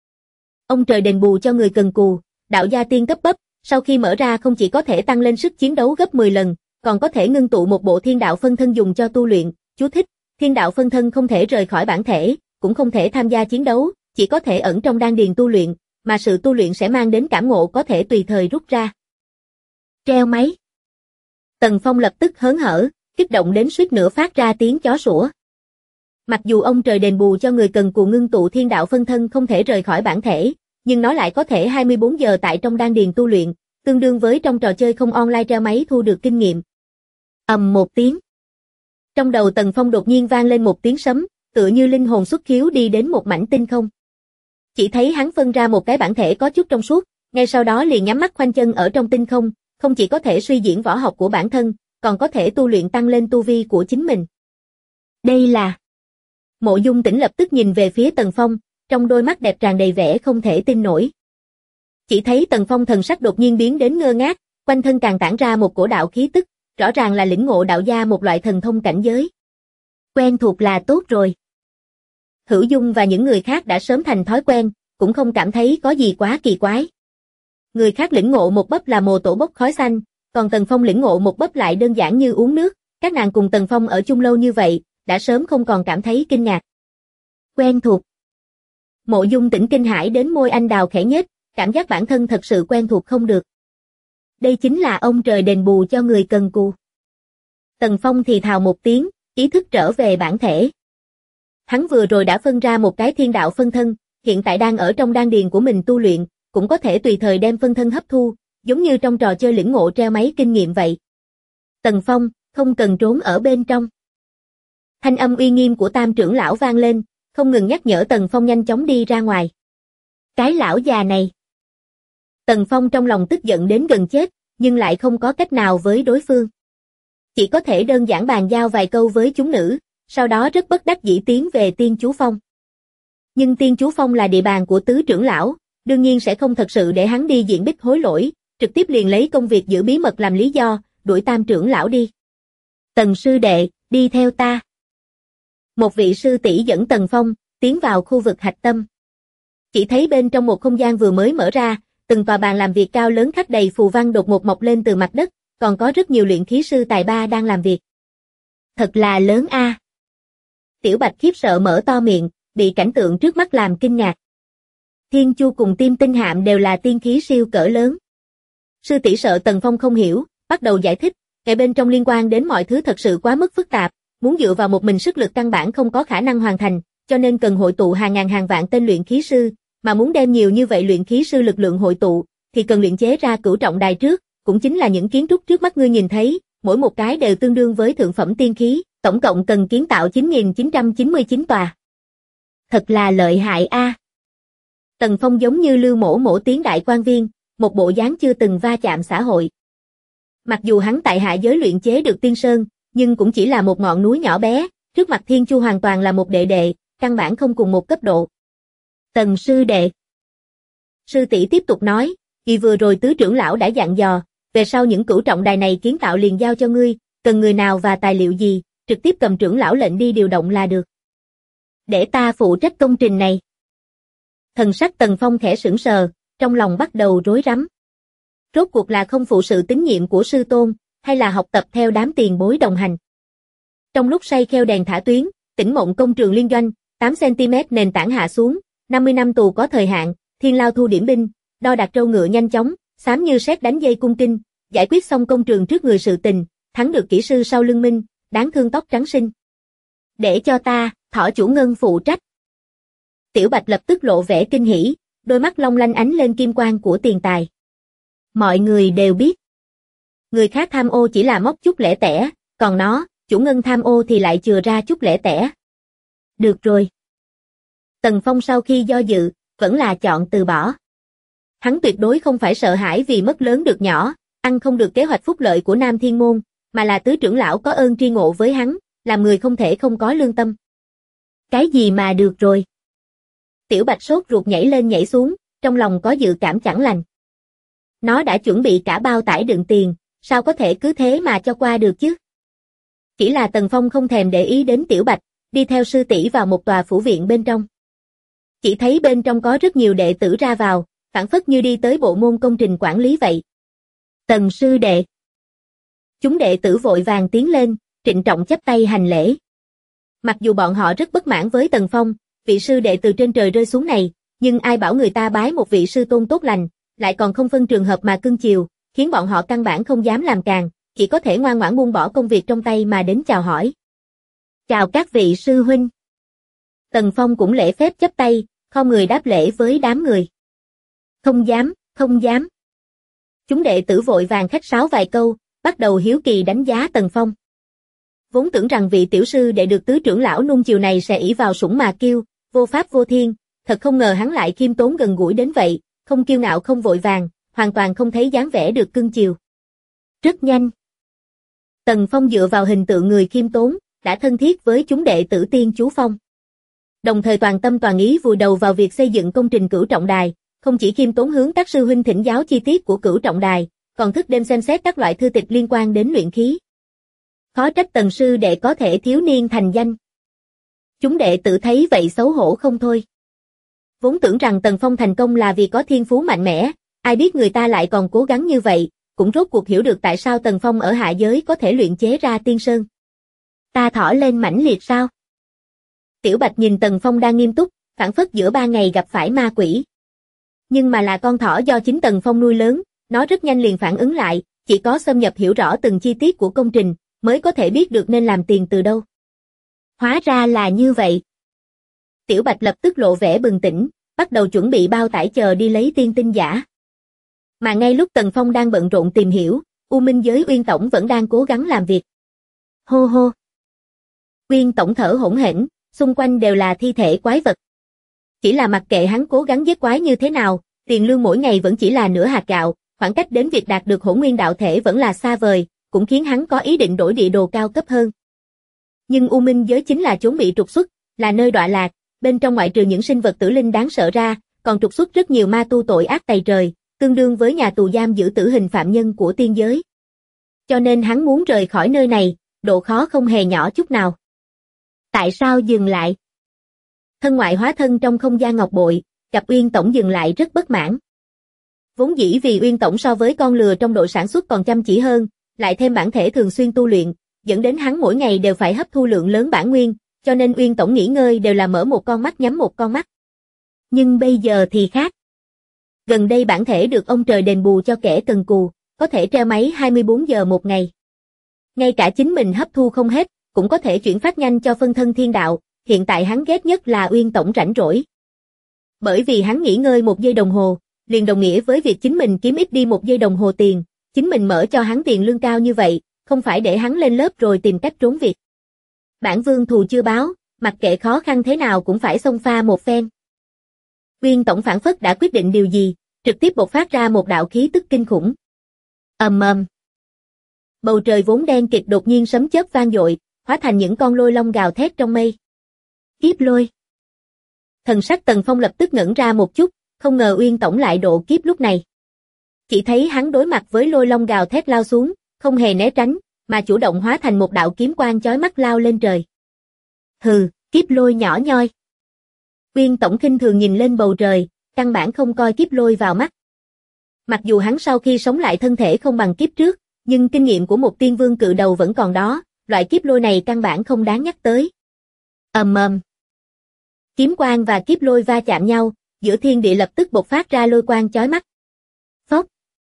Ông trời đền bù cho người cần cù, đạo gia tiên cấp bắp, sau khi mở ra không chỉ có thể tăng lên sức chiến đấu gấp 10 lần, còn có thể ngưng tụ một bộ thiên đạo phân thân dùng cho tu luyện. Chú thích, thiên đạo phân thân không thể rời khỏi bản thể, cũng không thể tham gia chiến đấu, chỉ có thể ẩn trong đan điền tu luyện, mà sự tu luyện sẽ mang đến cảm ngộ có thể tùy thời rút ra. Treo máy. Tần Phong lập tức hớn hở, kích động đến suýt nữa phát ra tiếng chó sủa. Mặc dù ông trời đền bù cho người cần cù ngưng tụ thiên đạo phân thân không thể rời khỏi bản thể, nhưng nó lại có thể 24 giờ tại trong đan điền tu luyện, tương đương với trong trò chơi không online treo máy thu được kinh nghiệm. Ầm một tiếng. Trong đầu Tần Phong đột nhiên vang lên một tiếng sấm, tựa như linh hồn xuất khiếu đi đến một mảnh tinh không. Chỉ thấy hắn phân ra một cái bản thể có chút trong suốt, ngay sau đó liền nhắm mắt khoanh chân ở trong tinh không, không chỉ có thể suy diễn võ học của bản thân, còn có thể tu luyện tăng lên tu vi của chính mình. Đây là... Mộ Dung Tĩnh lập tức nhìn về phía Tần Phong, trong đôi mắt đẹp tràn đầy vẻ không thể tin nổi. Chỉ thấy Tần Phong thần sắc đột nhiên biến đến ngơ ngác, quanh thân càng tản ra một cổ đạo khí tức, rõ ràng là lĩnh ngộ đạo gia một loại thần thông cảnh giới. Quen thuộc là tốt rồi. Hữu Dung và những người khác đã sớm thành thói quen, cũng không cảm thấy có gì quá kỳ quái. Người khác lĩnh ngộ một bắp là mồ tổ bốc khói xanh, còn Tần Phong lĩnh ngộ một bắp lại đơn giản như uống nước, các nàng cùng Tần Phong ở chung lâu như vậy, đã sớm không còn cảm thấy kinh ngạc. Quen thuộc. Mộ Dung Tĩnh kinh hãi đến môi anh đào khẽ nhếch, cảm giác bản thân thật sự quen thuộc không được. Đây chính là ông trời đền bù cho người cần cù. Tần Phong thì thào một tiếng, ý thức trở về bản thể. Hắn vừa rồi đã phân ra một cái thiên đạo phân thân, hiện tại đang ở trong đan điền của mình tu luyện, cũng có thể tùy thời đem phân thân hấp thu, giống như trong trò chơi lĩnh ngộ treo máy kinh nghiệm vậy. Tần Phong, không cần trốn ở bên trong. Thanh âm uy nghiêm của Tam trưởng lão vang lên, không ngừng nhắc nhở Tần Phong nhanh chóng đi ra ngoài. Cái lão già này. Tần Phong trong lòng tức giận đến gần chết, nhưng lại không có cách nào với đối phương. Chỉ có thể đơn giản bàn giao vài câu với chúng nữ, sau đó rất bất đắc dĩ tiến về Tiên Chú Phong. Nhưng Tiên Chú Phong là địa bàn của tứ trưởng lão, đương nhiên sẽ không thật sự để hắn đi diện bích hối lỗi, trực tiếp liền lấy công việc giữ bí mật làm lý do, đuổi Tam trưởng lão đi. Tần sư đệ, đi theo ta. Một vị sư tỷ dẫn Tần Phong tiến vào khu vực hạch tâm. Chỉ thấy bên trong một không gian vừa mới mở ra, từng tòa bàn làm việc cao lớn khắc đầy phù văn đột ngột mọc lên từ mặt đất, còn có rất nhiều luyện khí sư tài ba đang làm việc. Thật là lớn a. Tiểu Bạch khiếp sợ mở to miệng, bị cảnh tượng trước mắt làm kinh ngạc. Thiên Chu cùng Tim Tinh Hạm đều là tiên khí siêu cỡ lớn. Sư tỷ sợ Tần Phong không hiểu, bắt đầu giải thích, cái bên trong liên quan đến mọi thứ thật sự quá mức phức tạp, muốn dựa vào một mình sức lực căn bản không có khả năng hoàn thành, cho nên cần hội tụ hàng ngàn hàng vạn tên luyện khí sư, mà muốn đem nhiều như vậy luyện khí sư lực lượng hội tụ, thì cần luyện chế ra cửu trọng đài trước, cũng chính là những kiến trúc trước mắt ngươi nhìn thấy, mỗi một cái đều tương đương với thượng phẩm tiên khí, tổng cộng cần kiến tạo 9.999 tòa. Thật là lợi hại a. Tần Phong giống như Lưu Mỗ Mỗ tiếng đại quan viên, một bộ dáng chưa từng va chạm xã hội. Mặc dù hắn tại hạ giới luyện chế được tiên sơn, nhưng cũng chỉ là một ngọn núi nhỏ bé, trước mặt Thiên Chu hoàn toàn là một đệ đệ, căn bản không cùng một cấp độ. Tần sư đệ. Sư tỷ tiếp tục nói, vì vừa rồi tứ trưởng lão đã dặn dò, về sau những cửu trọng đài này kiến tạo liền giao cho ngươi, cần người nào và tài liệu gì, trực tiếp cầm trưởng lão lệnh đi điều động là được. Để ta phụ trách công trình này. Thần sắc Tần Phong khẽ sững sờ, trong lòng bắt đầu rối rắm. Rốt cuộc là không phụ sự tín nhiệm của sư tôn, hay là học tập theo đám tiền bối đồng hành. Trong lúc say kheo đèn thả tuyến, Tỉnh Mộng công trường liên doanh, 8cm nền tảng hạ xuống, 50 năm tù có thời hạn, thiên lao thu điểm binh, đo đạc trâu ngựa nhanh chóng, xám như sét đánh dây cung kinh, giải quyết xong công trường trước người sự tình, thắng được kỹ sư sau lưng minh, đáng thương tóc trắng sinh. Để cho ta, Thỏ chủ ngân phụ trách. Tiểu Bạch lập tức lộ vẻ kinh hỉ, đôi mắt long lanh ánh lên kim quang của tiền tài. Mọi người đều biết. Người khác tham ô chỉ là móc chút lẻ tẻ, còn nó, chủ ngân tham ô thì lại chừa ra chút lẻ tẻ. Được rồi. Tần Phong sau khi do dự, vẫn là chọn từ bỏ. Hắn tuyệt đối không phải sợ hãi vì mất lớn được nhỏ, ăn không được kế hoạch phúc lợi của Nam Thiên Môn, mà là tứ trưởng lão có ơn tri ngộ với hắn, làm người không thể không có lương tâm. Cái gì mà được rồi? Tiểu Bạch sốt ruột nhảy lên nhảy xuống, trong lòng có dự cảm chẳng lành. Nó đã chuẩn bị cả bao tải đựng tiền, sao có thể cứ thế mà cho qua được chứ? Chỉ là Tần Phong không thèm để ý đến Tiểu Bạch, đi theo sư tỷ vào một tòa phủ viện bên trong. Chỉ thấy bên trong có rất nhiều đệ tử ra vào, phảng phất như đi tới bộ môn công trình quản lý vậy. Tần sư đệ. Chúng đệ tử vội vàng tiến lên, trịnh trọng chắp tay hành lễ. Mặc dù bọn họ rất bất mãn với Tần Phong, vị sư đệ từ trên trời rơi xuống này, nhưng ai bảo người ta bái một vị sư tôn tốt lành, lại còn không phân trường hợp mà cưng chiều, khiến bọn họ căn bản không dám làm càng, chỉ có thể ngoan ngoãn buông bỏ công việc trong tay mà đến chào hỏi. Chào các vị sư huynh. Tần Phong cũng lễ phép chắp tay, khom người đáp lễ với đám người. Không dám, không dám. Chúng đệ tử vội vàng khách sáo vài câu, bắt đầu hiếu kỳ đánh giá Tần Phong. Vốn tưởng rằng vị tiểu sư đệ được tứ trưởng lão nung chiều này sẽ ỷ vào sủng mà kiêu, vô pháp vô thiên, thật không ngờ hắn lại khiêm tốn gần gũi đến vậy, không kiêu ngạo không vội vàng, hoàn toàn không thấy dáng vẻ được cưng chiều. Rất nhanh. Tần Phong dựa vào hình tượng người khiêm tốn, đã thân thiết với chúng đệ tử Tiên Chú Phong. Đồng thời toàn tâm toàn ý vùi đầu vào việc xây dựng công trình cửu trọng đài, không chỉ khiêm tốn hướng các sư huynh thỉnh giáo chi tiết của cửu trọng đài, còn thức đêm xem xét các loại thư tịch liên quan đến luyện khí. Khó trách Tần sư đệ có thể thiếu niên thành danh. Chúng đệ tử thấy vậy xấu hổ không thôi. Vốn tưởng rằng Tần Phong thành công là vì có thiên phú mạnh mẽ, ai biết người ta lại còn cố gắng như vậy, cũng rốt cuộc hiểu được tại sao Tần Phong ở hạ giới có thể luyện chế ra tiên sơn. Ta thỏ lên mãnh liệt sao? Tiểu Bạch nhìn Tần Phong đang nghiêm túc, phảng phất giữa 3 ngày gặp phải ma quỷ. Nhưng mà là con thỏ do chính Tần Phong nuôi lớn, nó rất nhanh liền phản ứng lại, chỉ có xâm nhập hiểu rõ từng chi tiết của công trình, mới có thể biết được nên làm tiền từ đâu. Hóa ra là như vậy. Tiểu Bạch lập tức lộ vẻ bừng tỉnh, bắt đầu chuẩn bị bao tải chờ đi lấy tiên tinh giả. Mà ngay lúc Tần Phong đang bận rộn tìm hiểu, U Minh giới Uyên Tổng vẫn đang cố gắng làm việc. Hô hô. Uyên Tổng thở hổn hển, xung quanh đều là thi thể quái vật. Chỉ là mặc kệ hắn cố gắng giết quái như thế nào, tiền lương mỗi ngày vẫn chỉ là nửa hạt gạo, khoảng cách đến việc đạt được Hỗn Nguyên đạo thể vẫn là xa vời, cũng khiến hắn có ý định đổi địa đồ cao cấp hơn. Nhưng U Minh giới chính là chốn bị trục xuất, là nơi đọa lạc, bên trong ngoại trừ những sinh vật tử linh đáng sợ ra, còn trục xuất rất nhiều ma tu tội ác tày trời, tương đương với nhà tù giam giữ tử hình phạm nhân của tiên giới. Cho nên hắn muốn rời khỏi nơi này, độ khó không hề nhỏ chút nào. Tại sao dừng lại? Thân ngoại hóa thân trong không gian ngọc bội, gặp Uyên Tổng dừng lại rất bất mãn. Vốn dĩ vì Uyên Tổng so với con lừa trong độ sản xuất còn chăm chỉ hơn, lại thêm bản thể thường xuyên tu luyện, dẫn đến hắn mỗi ngày đều phải hấp thu lượng lớn bản nguyên, cho nên Uyên Tổng nghỉ ngơi đều là mở một con mắt nhắm một con mắt. Nhưng bây giờ thì khác. Gần đây bản thể được ông trời đền bù cho kẻ cần cù, có thể treo máy 24 giờ một ngày. Ngay cả chính mình hấp thu không hết, cũng có thể chuyển phát nhanh cho phân thân thiên đạo, hiện tại hắn ghét nhất là Uyên Tổng rảnh rỗi. Bởi vì hắn nghỉ ngơi 1 giây đồng hồ, liền đồng nghĩa với việc chính mình kiếm ít đi 1 giây đồng hồ tiền, chính mình mở cho hắn tiền lương cao như vậy, không phải để hắn lên lớp rồi tìm cách trốn việc. Bản vương thù chưa báo, mặc kệ khó khăn thế nào cũng phải xông pha một phen. Uyên Tổng phảng phất đã quyết định điều gì, trực tiếp bộc phát ra một đạo khí tức kinh khủng. Ầm ầm. Bầu trời vốn đen kịt đột nhiên sấm chớp vang dội, hóa thành những con lôi long gào thét trong mây. Kiếp lôi. Thần sắc Tần Phong lập tức ngẩn ra một chút, không ngờ Uyên Tổng lại độ kiếp lúc này. Chỉ thấy hắn đối mặt với lôi long gào thét lao xuống, không hề né tránh, mà chủ động hóa thành một đạo kiếm quang chói mắt lao lên trời. Hừ, kiếp lôi nhỏ nhoi. Uyên Tổng khinh thường nhìn lên bầu trời, căn bản không coi kiếp lôi vào mắt. Mặc dù hắn sau khi sống lại thân thể không bằng kiếp trước, nhưng kinh nghiệm của một tiên vương cự đầu vẫn còn đó, loại kiếp lôi này căn bản không đáng nhắc tới. Ầm ầm. Kiếm quang và kiếp lôi va chạm nhau, giữa thiên địa lập tức bộc phát ra lôi quang chói mắt. Phốc.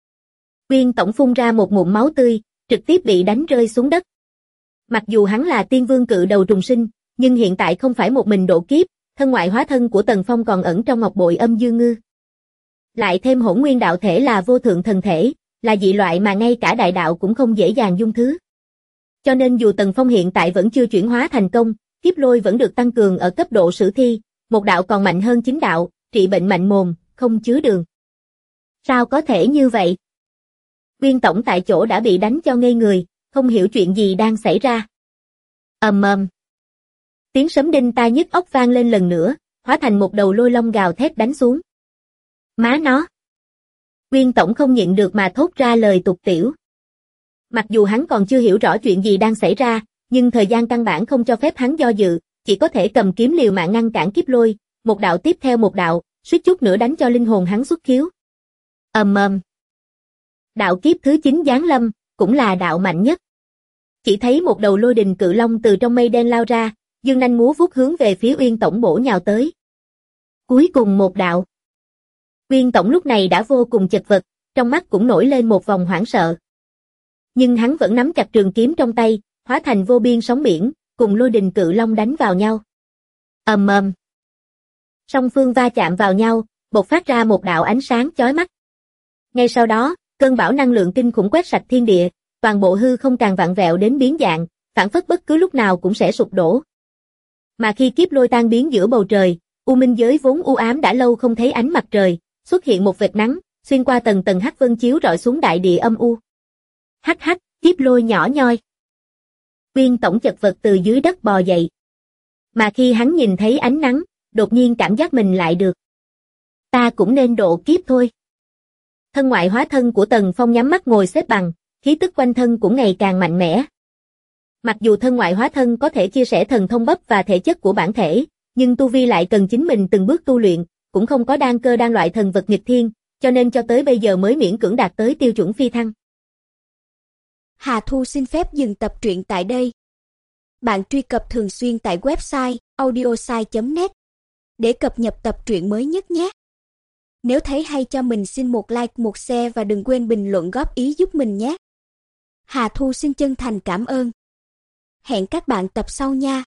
Uyên Tổng phun ra một ngụm máu tươi, trực tiếp bị đánh rơi xuống đất. Mặc dù hắn là tiên vương cự đầu trùng sinh, nhưng hiện tại không phải một mình độ kiếp, thân ngoại hóa thân của Tần Phong còn ẩn trong ngọc bội âm dương ngư. Lại thêm hỗn nguyên đạo thể là vô thượng thần thể, là dị loại mà ngay cả đại đạo cũng không dễ dàng dung thứ. Cho nên dù Tần Phong hiện tại vẫn chưa chuyển hóa thành công, kiếp lôi vẫn được tăng cường ở cấp độ sử thi, một đạo còn mạnh hơn 9 đạo, trị bệnh mạnh mồm, không chứa đường. Sao có thể như vậy? Uyên Tổng tại chỗ đã bị đánh cho ngây người, không hiểu chuyện gì đang xảy ra. Ầm ầm. Tiếng sấm đinh tai nhức óc vang lên lần nữa, hóa thành một đầu lôi long gào thét đánh xuống. Má nó. Uyên Tổng không nhịn được mà thốt ra lời tục tĩu. Mặc dù hắn còn chưa hiểu rõ chuyện gì đang xảy ra, nhưng thời gian căn bản không cho phép hắn do dự, chỉ có thể cầm kiếm liều mạng ngăn cản kiếp lôi, một đạo tiếp theo một đạo, suýt chút nữa đánh cho linh hồn hắn xuất khiếu. Ầm ầm. Đạo kiếp thứ 9 giáng lâm, cũng là đạo mạnh nhất. Chỉ thấy một đầu lôi đình cự long từ trong mây đen lao ra, dương nanh múa vuốt hướng về phía Uyên Tổng bổ nhào tới. Cuối cùng một đạo. Uyên Tổng lúc này đã vô cùng chật vật, trong mắt cũng nổi lên một vòng hoảng sợ. Nhưng hắn vẫn nắm chặt trường kiếm trong tay, hóa thành vô biên sóng biển, cùng lôi đình cự long đánh vào nhau. Ầm ầm. Song phương va chạm vào nhau, bộc phát ra một đạo ánh sáng chói mắt. Ngay sau đó, cơn bão năng lượng kinh khủng quét sạch thiên địa, toàn bộ hư không càng vặn vẹo đến biến dạng, phảng phất bất cứ lúc nào cũng sẽ sụp đổ. Mà khi kiếp lôi tan biến giữa bầu trời, u minh giới vốn u ám đã lâu không thấy ánh mặt trời, xuất hiện một vệt nắng, xuyên qua tầng tầng hắc vân chiếu rọi xuống đại địa âm u. Hắc hắc, kiếp lôi nhỏ nhoi. Uyên Tổng chật vật từ dưới đất bò dậy. Mà khi hắn nhìn thấy ánh nắng, đột nhiên cảm giác mình lại được. Ta cũng nên độ kiếp thôi. Thân ngoại hóa thân của Tần Phong nhắm mắt ngồi xếp bằng, khí tức quanh thân cũng ngày càng mạnh mẽ. Mặc dù thân ngoại hóa thân có thể chia sẻ thần thông bắp và thể chất của bản thể, nhưng tu vi lại cần chính mình từng bước tu luyện, cũng không có đan cơ đan loại thần vật nghịch thiên, cho nên cho tới bây giờ mới miễn cưỡng đạt tới tiêu chuẩn phi thăng. Hà Thu xin phép dừng tập truyện tại đây. Bạn truy cập thường xuyên tại website audiosai.net để cập nhật tập truyện mới nhất nhé. Nếu thấy hay cho mình xin một like, một share và đừng quên bình luận góp ý giúp mình nhé. Hà Thu xin chân thành cảm ơn. Hẹn các bạn tập sau nha.